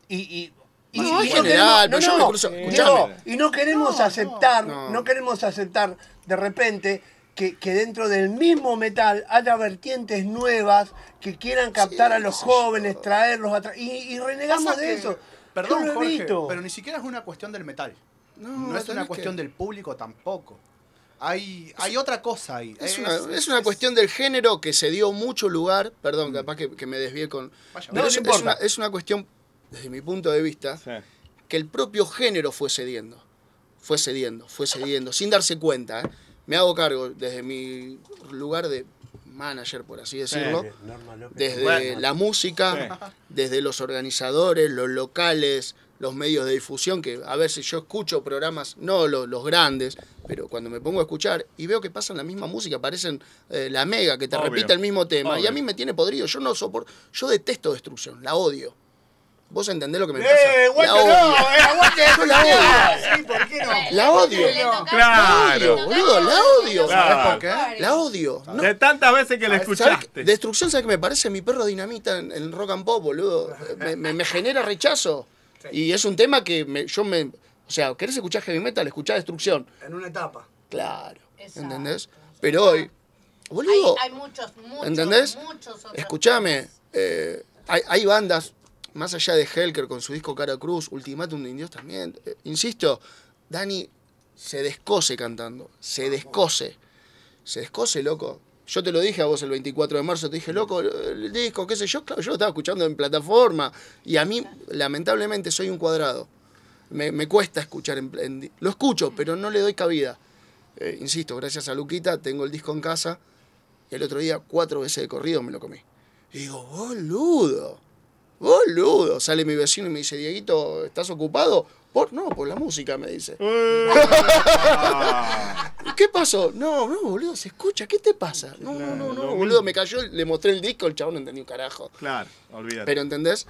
Speaker 2: y
Speaker 4: No, en general, pero yo me cruzo-
Speaker 2: Diego,
Speaker 1: escuchame.
Speaker 2: y no queremos aceptar,
Speaker 4: no.
Speaker 2: no queremos aceptar de repente que dentro del mismo metal haya vertientes nuevas que quieran captar
Speaker 4: Sí,
Speaker 2: a los
Speaker 4: qué sé
Speaker 2: jóvenes,
Speaker 4: yo.
Speaker 2: traerlos atrás y renegamos
Speaker 9: Pasa
Speaker 2: de
Speaker 9: que-
Speaker 2: eso.
Speaker 9: Perdón,
Speaker 2: Yo lo
Speaker 9: Jorge,
Speaker 2: evito.
Speaker 9: pero ni siquiera es una cuestión del metal. No es
Speaker 4: tenés
Speaker 9: una
Speaker 4: que-
Speaker 9: cuestión del público tampoco. Hay otra cosa ahí.
Speaker 4: Es una cuestión del género que se dio mucho lugar. Perdón, capaz que me desvié con.
Speaker 9: Vaya,
Speaker 4: Pero
Speaker 2: no
Speaker 4: es,
Speaker 2: importa.
Speaker 4: es una cuestión, desde mi punto de vista,
Speaker 1: Sí.
Speaker 4: que el propio género fue cediendo. Fue cediendo, sin darse cuenta. ¿eh? Me hago cargo desde mi lugar de manager, por así decirlo.
Speaker 2: Norma López.
Speaker 4: Desde
Speaker 1: Bueno.
Speaker 4: la música, desde los organizadores, los locales, los medios de difusión, que a veces yo escucho programas, no los grandes, pero cuando me pongo a escuchar y veo que pasan la misma música, parecen La Mega, que te
Speaker 1: Obvio.
Speaker 4: repite el mismo tema, y a
Speaker 1: Obvio.
Speaker 4: mí me tiene podrido, yo no soporto, yo detesto Destrucción, la odio. ¿Vos entendés lo que me pasa?
Speaker 8: Bueno,
Speaker 4: La odio.
Speaker 8: no, aguante
Speaker 4: Yo la odio.
Speaker 8: Sí, ¿por qué no?
Speaker 4: La odio. La odio, boludo, la odio.
Speaker 1: Claro.
Speaker 9: ¿Sabés por qué?
Speaker 4: La odio. No,
Speaker 1: De tantas veces que la
Speaker 4: ¿sabés
Speaker 1: escuchaste.
Speaker 4: qué? Destrucción, ¿sabes qué me parece? Mi perro dinamita en rock and pop, boludo. Me genera rechazo. Y es un tema que o sea, ¿querés escuchar heavy metal? Escuchá Destrucción.
Speaker 2: En una etapa.
Speaker 4: Claro.
Speaker 3: Exacto.
Speaker 4: ¿Entendés? Pero hoy, boludo,
Speaker 3: Hay muchos,
Speaker 4: ¿entendés?
Speaker 3: muchos otros.
Speaker 4: Escuchame, hay bandas, más allá de Helker con su disco Cara Cruz, Ultimátum de Indios también. Insisto, Dani se descose cantando. Se descose. Se descose, loco. Yo te lo dije a vos el 24 de marzo, te dije, loco, el disco, qué sé yo, claro, yo lo estaba escuchando en plataforma. Y a mí, lamentablemente, soy un cuadrado. Me cuesta escuchar, lo escucho, pero no le doy cabida. Insisto, gracias a Luquita, tengo el disco en casa. El otro día, 4 veces de corrido me lo comí. Y digo, boludo. Sale mi vecino y me dice, Dieguito, ¿estás ocupado? No, por la música, me dice. ¿Qué pasó? No, boludo, se escucha, ¿qué te pasa? No, boludo, me cayó, le mostré el disco, el chabón no entendió un carajo.
Speaker 1: Claro, olvídate.
Speaker 4: Pero, ¿entendés?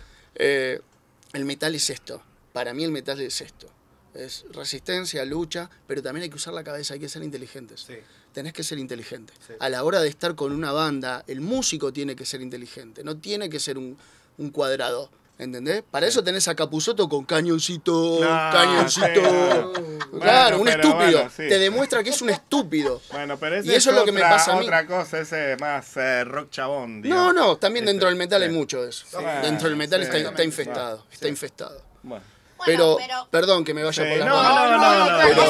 Speaker 4: El metal es esto. Para mí el metal es esto. Es resistencia, lucha, pero también hay que usar la cabeza, hay que ser inteligentes.
Speaker 9: Sí.
Speaker 4: Tenés que ser inteligente.
Speaker 9: Sí.
Speaker 4: A la hora de estar con una banda, el músico tiene que ser inteligente, no tiene que ser un cuadrado. ¿Entendés? Para eso tenés a Capusotto con cañoncito,
Speaker 1: Claro,
Speaker 4: cañoncito.
Speaker 1: sí.
Speaker 4: Claro, un
Speaker 1: Bueno, pero
Speaker 4: estúpido.
Speaker 1: bueno, sí.
Speaker 4: Te demuestra que es un estúpido.
Speaker 1: Bueno, pero ese
Speaker 4: Y eso es lo que me pasa a mí.
Speaker 1: Otra cosa, ese más rock chabón, digamos.
Speaker 4: No, no, también dentro del metal
Speaker 1: Sí.
Speaker 4: hay mucho de eso.
Speaker 1: Sí.
Speaker 4: Dentro del metal
Speaker 1: Sí.
Speaker 4: está infestado,
Speaker 1: Sí.
Speaker 4: está infestado.
Speaker 1: Bueno.
Speaker 4: Pero,
Speaker 3: pero-
Speaker 4: perdón que me vaya
Speaker 1: Sí,
Speaker 4: por la
Speaker 1: no,
Speaker 4: rama.
Speaker 1: no,
Speaker 4: pero-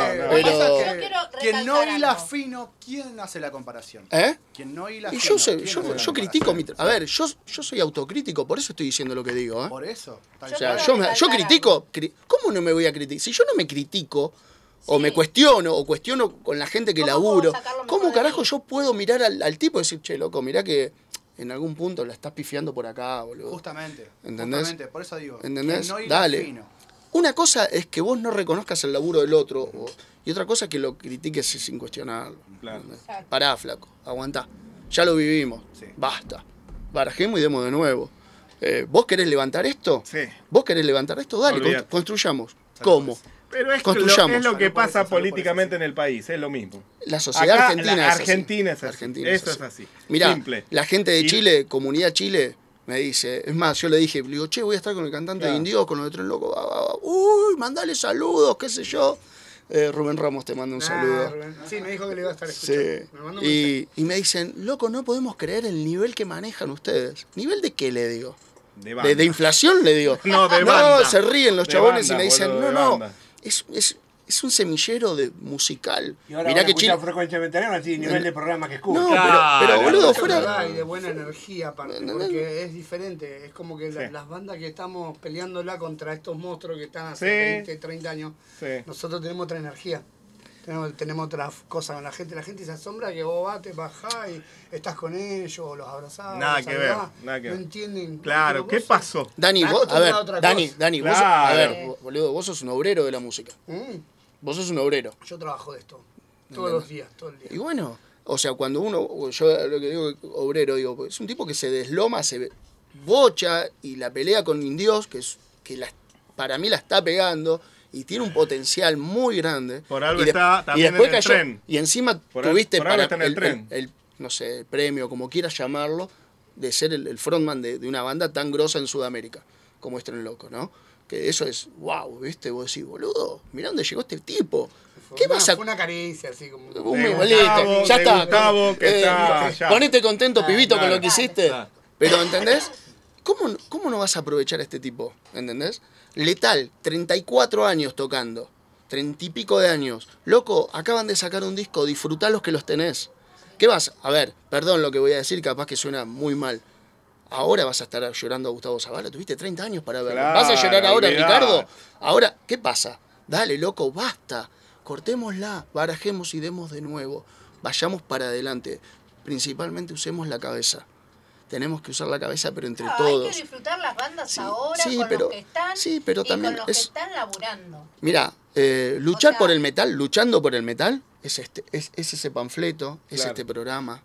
Speaker 3: Yo
Speaker 4: pero-
Speaker 3: quiero
Speaker 9: Quien no
Speaker 3: recalcar
Speaker 9: hila
Speaker 3: algo.
Speaker 9: fino, ¿quién hace la comparación?
Speaker 4: ¿Eh?
Speaker 9: Quien no hila
Speaker 4: Y
Speaker 9: fino,
Speaker 4: yo, sé,
Speaker 9: ¿quién
Speaker 4: yo,
Speaker 9: hace la
Speaker 4: yo critico
Speaker 9: comparación?
Speaker 4: A ver, yo soy autocrítico, por eso estoy diciendo lo que digo, ¿eh?
Speaker 9: Por eso. Tal
Speaker 4: O sea,
Speaker 9: cual.
Speaker 4: yo critico. ¿Cómo no me voy a criticar? Si yo no me critico, o me cuestiono con la gente que
Speaker 3: ¿Cómo
Speaker 4: laburo,
Speaker 3: puedo sacar lo mejor
Speaker 4: ¿cómo
Speaker 3: de
Speaker 4: carajo
Speaker 3: mí?
Speaker 4: yo puedo mirar al tipo y decir, che, loco, mirá que en algún punto la estás pifiando por acá, boludo?
Speaker 9: Justamente.
Speaker 4: ¿Entendés?
Speaker 9: Justamente, por eso digo.
Speaker 4: ¿Entendés?
Speaker 9: Quien no hila
Speaker 4: Dale.
Speaker 9: fino.
Speaker 4: Una cosa es que vos no reconozcas el laburo del otro, y otra cosa es que lo critiques sin cuestionarlo.
Speaker 1: Claro.
Speaker 4: ¿Entendés? Pará, flaco, aguantá. Ya lo vivimos.
Speaker 9: Sí.
Speaker 4: Basta. Barajemos y demos de nuevo. ¿Vos querés levantar esto?
Speaker 1: Sí.
Speaker 4: ¿Vos querés levantar esto? Dale,
Speaker 1: Olvídate.
Speaker 4: construyamos. ¿Cómo?
Speaker 1: Pero es
Speaker 4: Construyamos.
Speaker 1: lo que
Speaker 9: Salud por
Speaker 1: pasa
Speaker 9: eso, salud por
Speaker 1: políticamente en el país, es lo mismo.
Speaker 4: La sociedad
Speaker 1: Acá,
Speaker 4: argentina
Speaker 1: la
Speaker 4: es así.
Speaker 1: Argentina es así.
Speaker 4: Argentina
Speaker 1: Eso es así.
Speaker 4: Mirá,
Speaker 1: Simple.
Speaker 4: la gente de
Speaker 1: Y-
Speaker 4: Chile, comunidad Chile, me dice, es más, yo le digo, che, voy a estar con el cantante
Speaker 1: Claro.
Speaker 4: de Indios, con los de Tren Loco, uy, mandale saludos, qué sé yo. Rubén Ramos te manda un saludo.
Speaker 2: Sí, me dijo que le iba a estar escuchando.
Speaker 4: Sí.
Speaker 2: Me mandó un mensaje.
Speaker 4: Y me dicen, loco, no podemos creer el nivel que manejan ustedes. ¿Nivel de qué le digo?
Speaker 1: De banda.
Speaker 4: ¿De inflación le digo?
Speaker 1: No, de banda.
Speaker 4: se ríen los
Speaker 1: De
Speaker 4: chabones
Speaker 1: banda,
Speaker 4: y me dicen,
Speaker 1: boludo, de
Speaker 4: no,
Speaker 1: banda.
Speaker 4: es un semillero musical.
Speaker 8: Y ahora
Speaker 4: Mirá
Speaker 8: van a
Speaker 4: que
Speaker 8: escuchar
Speaker 4: Chile...
Speaker 8: frecuencia veterana, así, nivel de programa que escucha.
Speaker 4: No,
Speaker 1: Claro.
Speaker 4: pero boludo,
Speaker 2: Eso es
Speaker 4: fuera...
Speaker 2: verdad, y de buena energía aparte,
Speaker 4: No, no,
Speaker 2: porque es diferente. Es como que
Speaker 1: Sí.
Speaker 2: las bandas que estamos peleándola contra estos monstruos que están hace
Speaker 1: Sí.
Speaker 2: 20, 30 años,
Speaker 1: Sí.
Speaker 2: nosotros tenemos otra energía. Tenemos otra cosa con la gente. La gente se asombra que vos vas, te bajás y estás con ellos, los abrazás.
Speaker 1: Nada
Speaker 2: los
Speaker 1: que ver,
Speaker 2: saludás.
Speaker 1: nada que
Speaker 2: No
Speaker 1: ver.
Speaker 2: entienden.
Speaker 1: Claro,
Speaker 2: Pero
Speaker 1: ¿qué
Speaker 2: vos-
Speaker 1: pasó?
Speaker 4: Dani,
Speaker 2: Estás
Speaker 4: vos, a ver,
Speaker 2: acostumbrado a otra
Speaker 4: Dani,
Speaker 2: cosa.
Speaker 4: Dani, vos,
Speaker 1: Claro.
Speaker 4: a ver, boludo, vos sos un obrero de la música.
Speaker 2: Mm,
Speaker 4: Vos sos un obrero.
Speaker 2: Yo trabajo de esto. Todos los días, todo el día.
Speaker 4: Y bueno, o sea, cuando uno, yo lo que digo, obrero, digo, es un tipo que se desloma, se bocha y la pelea con Indios, para mí la está pegando y tiene un potencial muy grande.
Speaker 1: Por algo
Speaker 4: Y de-
Speaker 1: está
Speaker 4: y
Speaker 1: también
Speaker 4: después
Speaker 1: en el
Speaker 4: cayó,
Speaker 1: tren.
Speaker 4: Y encima
Speaker 1: Por
Speaker 4: tuviste
Speaker 1: algo
Speaker 4: para
Speaker 1: está en el tren.
Speaker 4: no sé, el premio, como quieras llamarlo, de ser el frontman de una banda tan grosa en Sudamérica, como es Tren Loco, ¿no? Que eso es, wow, ¿viste? Vos decís, boludo, mirá dónde llegó este tipo. ¿Qué
Speaker 2: Fue
Speaker 4: pasa?
Speaker 2: Fue una caricia, así como.
Speaker 4: Un
Speaker 1: De
Speaker 4: miguelito,
Speaker 1: Gustavo,
Speaker 4: ya
Speaker 1: de
Speaker 4: está.
Speaker 1: Gustavo, que está allá.
Speaker 4: Ponete contento, pibito, con
Speaker 1: claro.
Speaker 4: lo que hiciste.
Speaker 1: Claro.
Speaker 4: Pero, ¿entendés? ¿Cómo no vas a aprovechar a este tipo? ¿Entendés? Letal, 34 años tocando. 30 y pico de años. Loco, acaban de sacar un disco, disfrutá los que los tenés. ¿Qué vas? A ver, perdón lo que voy a decir, capaz que suena muy mal. Ahora vas a estar llorando a Gustavo Zavala, tuviste 30 años para verlo.
Speaker 1: Claro,
Speaker 4: ¿Vas a llorar ahora,
Speaker 1: olvidate.
Speaker 4: Ricardo? Ahora, ¿qué pasa? Dale, loco, basta. Cortémosla, barajemos y demos de nuevo. Vayamos para adelante. Principalmente usemos la cabeza. Tenemos que usar la cabeza, pero entre todos.
Speaker 3: Hay que disfrutar las bandas
Speaker 4: Sí,
Speaker 3: ahora
Speaker 4: sí,
Speaker 3: con
Speaker 4: pero-
Speaker 3: los que están
Speaker 4: sí, pero
Speaker 3: y
Speaker 4: también
Speaker 3: con los que
Speaker 4: es-
Speaker 3: están laburando.
Speaker 4: Mira, luchar
Speaker 3: O sea-
Speaker 4: por el metal, luchando por el metal, es ese panfleto, es
Speaker 1: Claro.
Speaker 4: este programa,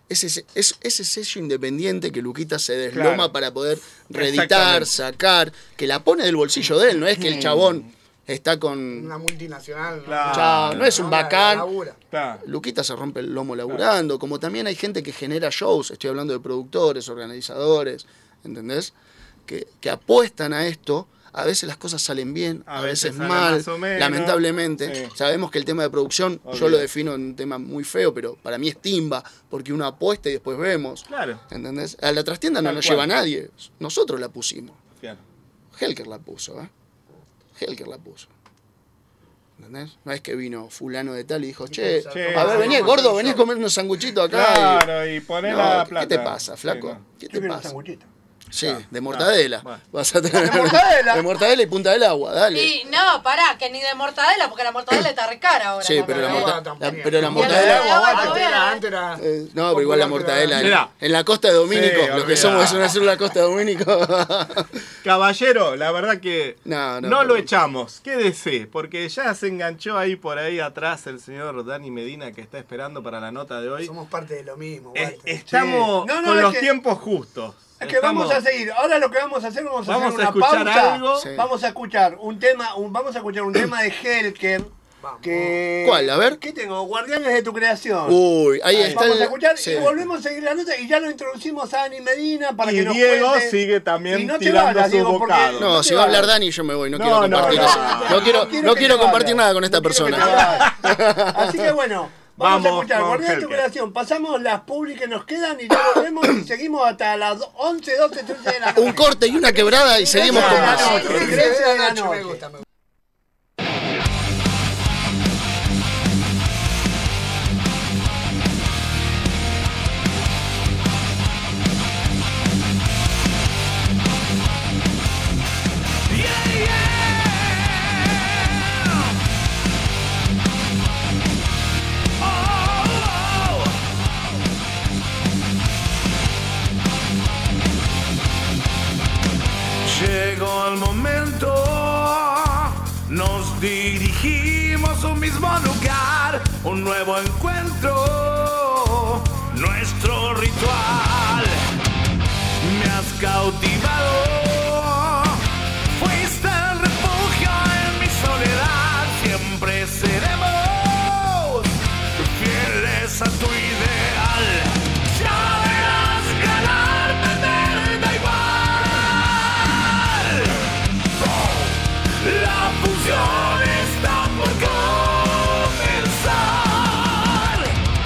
Speaker 4: ese sello independiente que Luquita se desloma
Speaker 1: Claro.
Speaker 4: para poder reeditar, sacar, que la pone del bolsillo de él, no es que el chabón está con...
Speaker 2: Una multinacional.
Speaker 1: Claro.
Speaker 4: Chao, no es un bacán.
Speaker 1: Claro.
Speaker 4: Luquita se rompe el lomo laburando, como también hay gente que genera shows, estoy hablando de productores, organizadores, ¿entendés? Que apuestan a esto. A veces las cosas salen bien, a veces
Speaker 1: salen
Speaker 4: mal,
Speaker 1: más o menos.
Speaker 4: lamentablemente.
Speaker 1: Sí.
Speaker 4: Sabemos que el tema de producción, yo
Speaker 1: Obvio.
Speaker 4: lo defino en un tema muy feo, pero para mí es timba, porque uno apuesta y después vemos.
Speaker 1: Claro.
Speaker 4: ¿Entendés? A la trastienda no
Speaker 1: Tal
Speaker 4: nos
Speaker 1: cual.
Speaker 4: lleva nadie, nosotros la pusimos.
Speaker 1: Claro.
Speaker 4: Helker la puso, ¿eh? Helker la puso. ¿Entendés? No es que vino fulano de tal y dijo, che,
Speaker 1: Che,
Speaker 4: a ver,
Speaker 1: sí,
Speaker 4: vení,
Speaker 1: sí,
Speaker 4: gordo,
Speaker 1: sí.
Speaker 4: vení a comer unos sanguchitos acá.
Speaker 1: Claro, y poné la plata.
Speaker 4: ¿Qué te pasa, flaco?
Speaker 1: Sí, no.
Speaker 4: ¿Qué
Speaker 2: Yo
Speaker 4: te
Speaker 2: quiero un
Speaker 4: pasa?
Speaker 2: sanguchito.
Speaker 4: Sí,
Speaker 1: Claro,
Speaker 4: de mortadela.
Speaker 1: bueno.
Speaker 4: Vas a tener
Speaker 2: ¿De mortadela?
Speaker 4: De mortadela y punta del agua, dale.
Speaker 3: Y no, pará, que ni de mortadela, porque la mortadela está re cara ahora.
Speaker 4: Sí, pero la,
Speaker 3: también.
Speaker 4: pero la
Speaker 3: Y el
Speaker 4: mortadela...
Speaker 3: agua,
Speaker 2: Antes era...
Speaker 4: no, pero igual la mortadela.
Speaker 1: Mirá.
Speaker 4: En la costa de Domínico,
Speaker 1: Sí,
Speaker 4: los que
Speaker 1: olvidá.
Speaker 4: somos es una célula costa de Domínico.
Speaker 1: Caballero, la verdad que
Speaker 4: No,
Speaker 1: no lo
Speaker 4: pero-
Speaker 1: echamos. Quédese, porque ya se enganchó ahí por ahí atrás el señor Dani Medina que está esperando para la nota de hoy.
Speaker 2: Somos parte de lo mismo,
Speaker 1: Eh,
Speaker 2: Walter.
Speaker 1: estamos
Speaker 2: Sí. No,
Speaker 1: con
Speaker 2: es
Speaker 1: los
Speaker 2: que-
Speaker 1: tiempos justos.
Speaker 2: Es que vamos a seguir. Ahora lo que vamos a hacer, vamos a hacer una
Speaker 1: escuchar
Speaker 2: pausa.
Speaker 1: algo.
Speaker 4: Sí.
Speaker 2: Vamos a escuchar un tema, de Helker. Que...
Speaker 4: ¿Cuál? A ver.
Speaker 2: ¿Qué tengo? Guardianes de tu creación.
Speaker 4: Uy, ahí está
Speaker 2: Vamos
Speaker 4: el...
Speaker 2: a escuchar
Speaker 4: sí.
Speaker 2: y volvemos a seguir la nota y ya lo introducimos a Dani Medina para
Speaker 1: Y
Speaker 2: que nos
Speaker 1: Diego
Speaker 2: cuente.
Speaker 1: sigue
Speaker 2: Y
Speaker 1: también
Speaker 2: no te
Speaker 1: tirando
Speaker 2: vayas,
Speaker 1: sus
Speaker 2: Diego, porque-
Speaker 1: bocados.
Speaker 4: No,
Speaker 2: no
Speaker 4: si
Speaker 2: te
Speaker 4: va a hablar
Speaker 2: vayas.
Speaker 4: Dani yo me voy, no
Speaker 1: No,
Speaker 4: quiero
Speaker 1: no,
Speaker 4: compartir
Speaker 1: no,
Speaker 4: eso.
Speaker 1: no,
Speaker 4: No quiero,
Speaker 2: quiero
Speaker 4: no
Speaker 2: que
Speaker 4: quiero
Speaker 2: te
Speaker 4: compartir
Speaker 2: vayas.
Speaker 4: nada con esta
Speaker 2: No quiero que
Speaker 4: persona.
Speaker 2: te vayas. Así que bueno, vamos a
Speaker 1: Vamos
Speaker 2: escuchar
Speaker 1: con
Speaker 2: Guardianes de tu
Speaker 1: Helker.
Speaker 2: creación. Pasamos las publi que nos quedan y ya volvemos y seguimos hasta las 11, 12, 13 de la noche.
Speaker 4: Un corte y una quebrada y seguimos con más.
Speaker 2: 13 de la noche.
Speaker 7: Llegó el momento, nos dirigimos a un mismo lugar, un nuevo encuentro, nuestro ritual. Me has cautivado, fuiste el refugio en mi soledad, siempre seremos fieles a tu ideal. Ya verás ganar, perder, da igual. La función está por comenzar.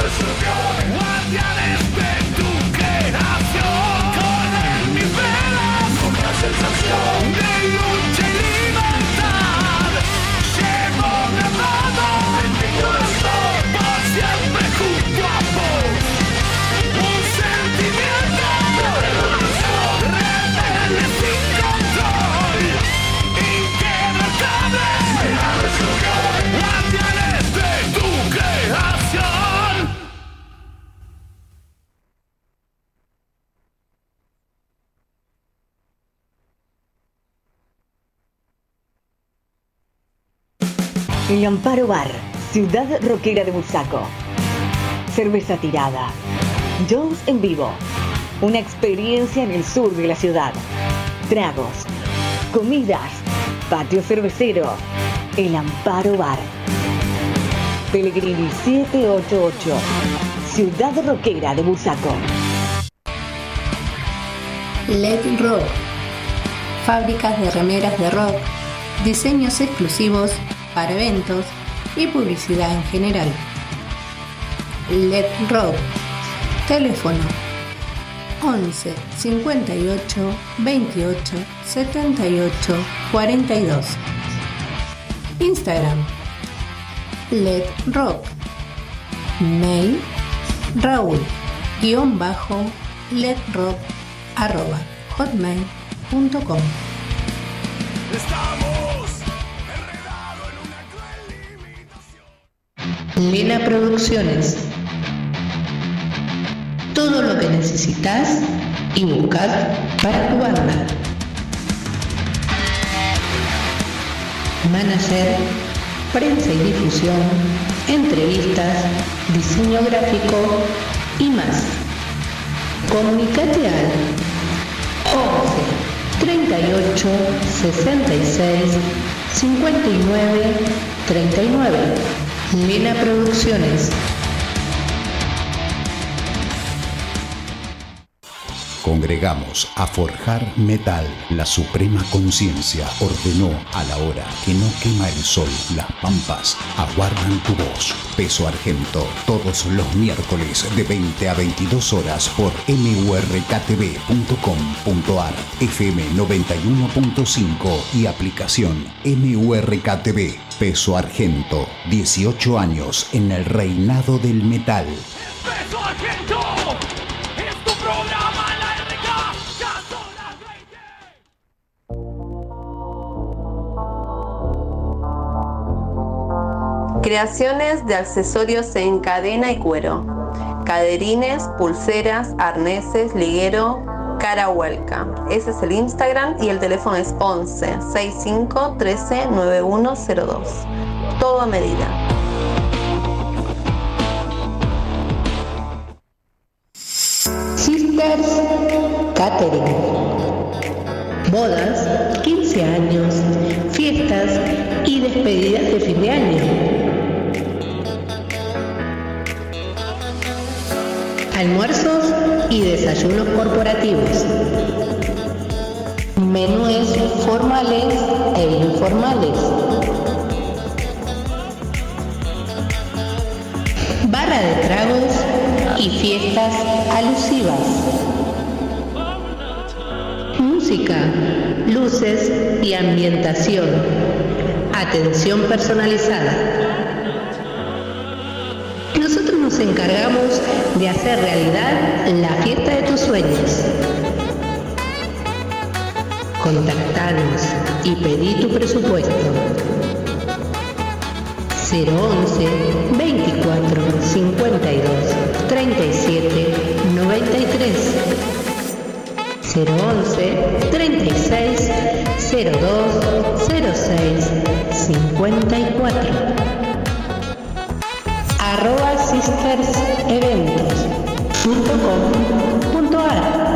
Speaker 7: Guardianes de tu creación, con en mis venas una sensación de lucha y libertad. Llevo grabado en mi corazón, por siempre junto a vos. Un sentimiento de revolución, rebelde sin control, inquebrantable. Guardianes de tu creación.
Speaker 10: El Amparo Bar, ciudad rockera de Bursaco. Cerveza tirada. Shows en vivo. Una experiencia en el sur de la ciudad. Tragos. Comidas. Patio cervecero. El Amparo Bar. Pellegrini 788. Ciudad rockera de Bursaco.
Speaker 11: LED Rock. Fábricas de remeras de rock. Diseños exclusivos para eventos y publicidad en general. LED Rock. Teléfono 11 58 28 78 42. Instagram LED Rock. Mail Raúl-ledrock@hotmail.com. Lena Producciones. Todo lo que necesitas y buscas para tu banda. Manager, prensa y difusión, entrevistas, diseño gráfico y más. Comunicate al 11 38 66 59 39. Lena Producciones.
Speaker 12: Congregamos a forjar metal. La suprema conciencia ordenó a la hora que no quema el sol. Las pampas aguardan tu voz. Peso Argento, todos los miércoles de 20 a 22 horas por murktv.com.ar, FM 91.5 y aplicación MURKTV. Peso Argento, 18 años en el reinado del metal.
Speaker 7: Peso Argento, es tu programa, la RK, ya son las
Speaker 13: 20. Creaciones de accesorios en cadena y cuero. Caderines, pulseras, arneses, liguero, cara huelca. Ese es el Instagram y el teléfono es 11 65 13 9102. Todo a medida.
Speaker 11: Sisters Catering. Bodas, 15 años, fiestas y despedidas de fin de año. Almuerzos y desayunos corporativos. Menúes formales e informales. Barra de tragos y fiestas alusivas. Música, luces y ambientación. Atención personalizada. Nosotros nos encargamos de hacer realidad la fiesta de tus sueños. Contactanos y pedí tu presupuesto. 011 24 52 37 93. 011 36 02 06 54. @sisterseventos.com.ar.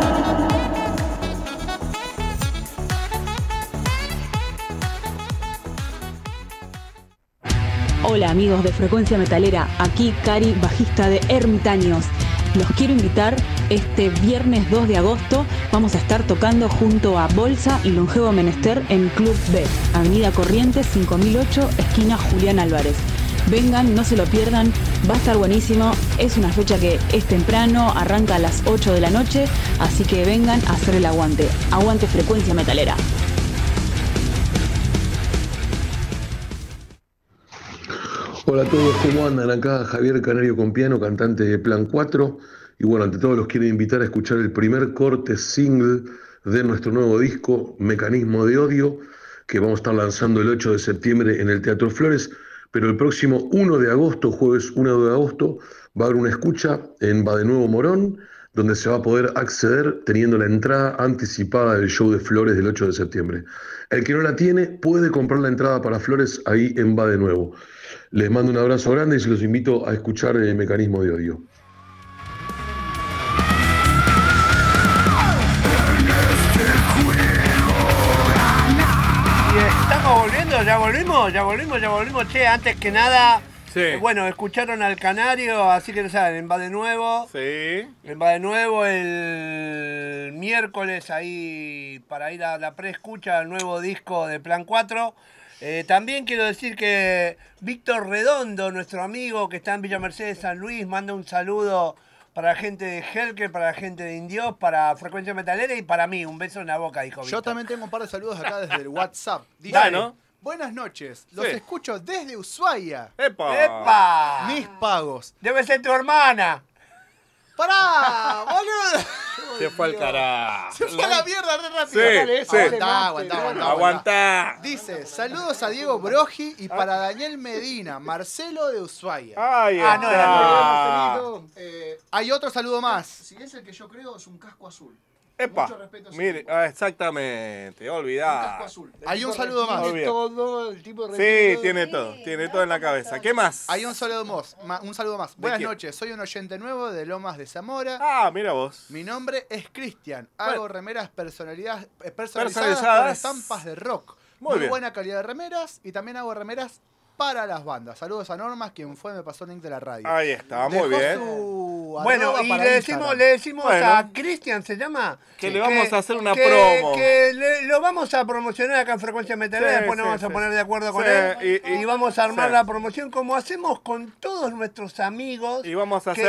Speaker 14: Hola amigos de Frecuencia Metalera, aquí Cari, bajista de Ermitaños. Los quiero invitar este viernes 2 de agosto. Vamos a estar tocando junto a Bolsa y Longevo Menester en Club B, Avenida Corrientes 5008, esquina Julián Álvarez. Vengan, no se lo pierdan, Va a estar buenísimo, es una fecha que es temprano, arranca a las 8 de la noche, así que vengan a hacer el aguante. Aguante Frecuencia Metalera.
Speaker 15: Hola a todos, ¿cómo andan? Acá Javier Canario Compiano, cantante de Plan 4. Y bueno, ante todo los quiero invitar a escuchar el primer corte single de nuestro nuevo disco, Mecanismo de Odio, que vamos a estar lanzando el 8 de septiembre en el Teatro Flores. Pero el próximo 1 de agosto, jueves 1 de agosto, va a haber una escucha en Va de Nuevo Morón, donde se va a poder acceder teniendo la entrada anticipada del show de Flores del 8 de septiembre. El que no la tiene puede comprar la entrada para Flores ahí en Va de Nuevo. Les mando un abrazo grande y se los invito a escuchar el Mecanismo de Odio.
Speaker 2: Estamos volviendo, ya volvimos. Che, antes que nada, bueno, escucharon al Canario, así que no saben, Va de Nuevo.
Speaker 1: Sí.
Speaker 2: Va de Nuevo el miércoles ahí para ir a la preescucha al nuevo disco de Plan 4. También quiero decir que Víctor Redondo, nuestro amigo que está en Villa Mercedes, San Luis, manda un saludo para la gente de Helker, para la gente de Indios, para Frecuencia Metalera y para mí. Un beso en la boca, dijo Víctor.
Speaker 9: Yo también tengo un par de saludos acá desde el WhatsApp. Dice,
Speaker 2: Dale.
Speaker 9: Buenas noches, los
Speaker 2: Sí.
Speaker 9: escucho desde Ushuaia.
Speaker 2: ¡Epa!
Speaker 9: Mis pagos.
Speaker 2: Debe ser tu hermana.
Speaker 9: ¡Pará, boludo!
Speaker 1: Se fue al carajo.
Speaker 9: Se fue a la mierda re rápido.
Speaker 1: Sí,
Speaker 9: Dale,
Speaker 1: sí.
Speaker 9: Aguantá.
Speaker 1: Aguantá.
Speaker 9: Dice, saludos a Diego Brogi y para Daniel Medina, Marcelo de Ushuaia.
Speaker 1: Ay,
Speaker 9: no,
Speaker 1: está.
Speaker 9: Marcelito. Hay otro saludo más.
Speaker 4: Si es el que yo creo, es un casco azul.
Speaker 1: Epa,
Speaker 4: Mucho respeto a ese
Speaker 1: mire,
Speaker 4: tipo.
Speaker 1: exactamente, olvidá.
Speaker 9: Hay un saludo más.
Speaker 1: Olvidá.
Speaker 2: Todo, el tipo
Speaker 1: Sí, tiene todo en la cabeza. ¿Qué más?
Speaker 9: Hay un saludo más. Buenas
Speaker 1: quién?
Speaker 9: noches, soy un oyente nuevo de Lomas de Zamora.
Speaker 1: Ah, mira vos.
Speaker 9: Mi nombre es Cristian. Hago
Speaker 1: Bueno.
Speaker 9: remeras personalizadas
Speaker 1: Personalizadas.
Speaker 9: con estampas de rock.
Speaker 1: Muy bien.
Speaker 9: buena calidad de remeras y también hago remeras para las bandas. Saludos a Normas, quien me pasó el link de la radio.
Speaker 1: Ahí está, muy
Speaker 9: Dejó
Speaker 1: bien.
Speaker 9: su
Speaker 2: Bueno,
Speaker 9: arroba
Speaker 2: y
Speaker 9: para
Speaker 2: le
Speaker 9: Instagram.
Speaker 2: decimos
Speaker 1: Bueno.
Speaker 2: a Cristian, ¿se llama?
Speaker 1: Que le vamos a hacer una
Speaker 2: que-
Speaker 1: promo.
Speaker 2: Que lo vamos a promocionar acá en Frecuencia Metalera,
Speaker 1: Sí,
Speaker 2: después nos
Speaker 1: sí,
Speaker 2: vamos a
Speaker 1: sí.
Speaker 2: poner de acuerdo con
Speaker 1: Sí,
Speaker 2: él
Speaker 1: y
Speaker 2: vamos a armar
Speaker 1: sí.
Speaker 2: la promoción como hacemos con todos nuestros amigos.
Speaker 1: Y vamos a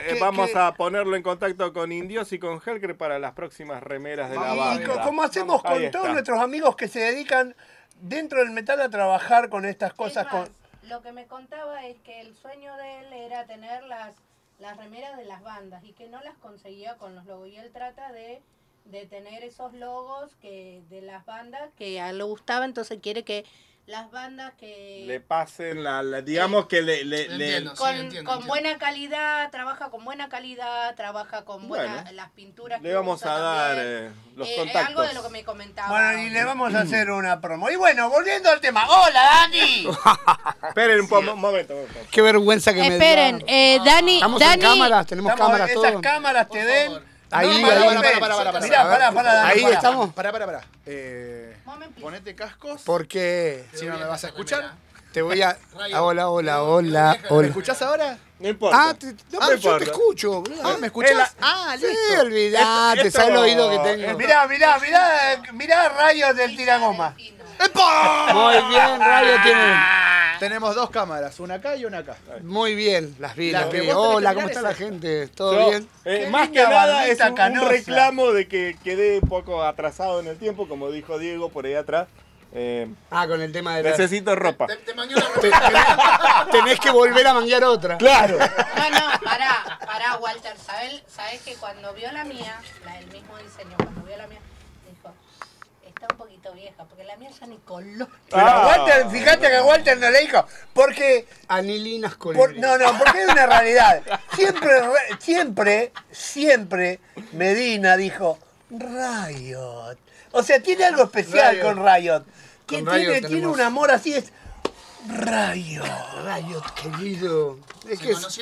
Speaker 1: a ponerlo en contacto con Indios y con Helker para las próximas remeras de la
Speaker 2: Y
Speaker 1: banda.
Speaker 2: como hacemos
Speaker 1: Ahí
Speaker 2: con
Speaker 1: está.
Speaker 2: todos nuestros amigos que se dedican dentro del metal a trabajar con estas cosas.
Speaker 3: Es más, lo que me contaba es que el sueño de él era tener las remeras de las bandas y que no las conseguía con los logos. Y él trata de tener esos logos de las bandas que a él le gustaba, entonces quiere que las bandas que...
Speaker 1: Le pasen digamos que
Speaker 4: Entiendo, sí,
Speaker 3: con
Speaker 4: entiendo.
Speaker 3: buena calidad, trabaja con buena calidad, trabaja con buenas
Speaker 1: Bueno,
Speaker 3: las pinturas
Speaker 1: le
Speaker 3: que
Speaker 1: vamos
Speaker 3: usa
Speaker 1: a dar
Speaker 3: también.
Speaker 1: los
Speaker 3: Algo
Speaker 1: contactos.
Speaker 3: de lo que me comentaba.
Speaker 2: Bueno, y le vamos a hacer una promo. Y bueno, volviendo al tema. ¡Hola, Dani!
Speaker 1: Esperen un momento.
Speaker 5: Qué vergüenza que
Speaker 3: Esperen, Dani,
Speaker 5: ¿Estamos
Speaker 3: Dani,
Speaker 5: en cámaras? ¿Tenemos
Speaker 2: Estamos-
Speaker 5: cámaras
Speaker 2: esas
Speaker 5: todos?
Speaker 2: cámaras te ven.
Speaker 5: Ahí,
Speaker 2: No,
Speaker 5: ahí,
Speaker 2: para. Mirá, pará, Dani,
Speaker 5: Ahí
Speaker 2: pará.
Speaker 5: estamos.
Speaker 9: Pará. Ponete cascos.
Speaker 5: Porque
Speaker 9: Si no me vas a escuchar.
Speaker 5: te voy a... Hola.
Speaker 9: ¿Me escuchás ahora?
Speaker 1: No importa.
Speaker 5: Ah, yo te
Speaker 1: importa.
Speaker 5: escucho. boludo.
Speaker 9: ¿Me escuchás?
Speaker 5: Sí, olvidate, ¿sabes el oído que tengo?
Speaker 2: Mirá rayos del tiragoma.
Speaker 5: Muy bien, Radio tiene...
Speaker 9: Tenemos dos cámaras, una acá y una acá.
Speaker 5: Muy bien, las vi.
Speaker 9: La que vos tenés
Speaker 5: Hola,
Speaker 9: que
Speaker 5: ¿cómo
Speaker 9: mirar
Speaker 5: está
Speaker 9: es
Speaker 5: la
Speaker 9: esa.
Speaker 5: gente? ¿Todo
Speaker 1: Yo,
Speaker 5: bien?
Speaker 1: más que
Speaker 2: linda
Speaker 1: nada es
Speaker 2: barbita
Speaker 1: un
Speaker 2: canosa.
Speaker 1: reclamo de que quedé un poco atrasado en el tiempo, como dijo Diego por ahí atrás.
Speaker 5: Con el tema de la...
Speaker 1: Necesito ropa.
Speaker 5: Tenés que volver a manguear otra.
Speaker 1: Claro.
Speaker 3: No, pará, Walter, ¿sabés que cuando vio la mía, el mismo diseño, cuando vio la mía, dijo, está un poquito vieja, porque la mía ya ni color.
Speaker 2: Pero Walter, fíjate que Walter no le dijo, porque...
Speaker 5: Anilinas con...
Speaker 2: porque hay una realidad. Siempre Medina dijo, Riot. O sea, tiene algo especial
Speaker 5: Riot.
Speaker 2: con Riot. Que
Speaker 5: Con Riot
Speaker 2: tiene
Speaker 5: tenemos-
Speaker 2: un amor así, es Riot.
Speaker 5: Riot, querido. Es que es...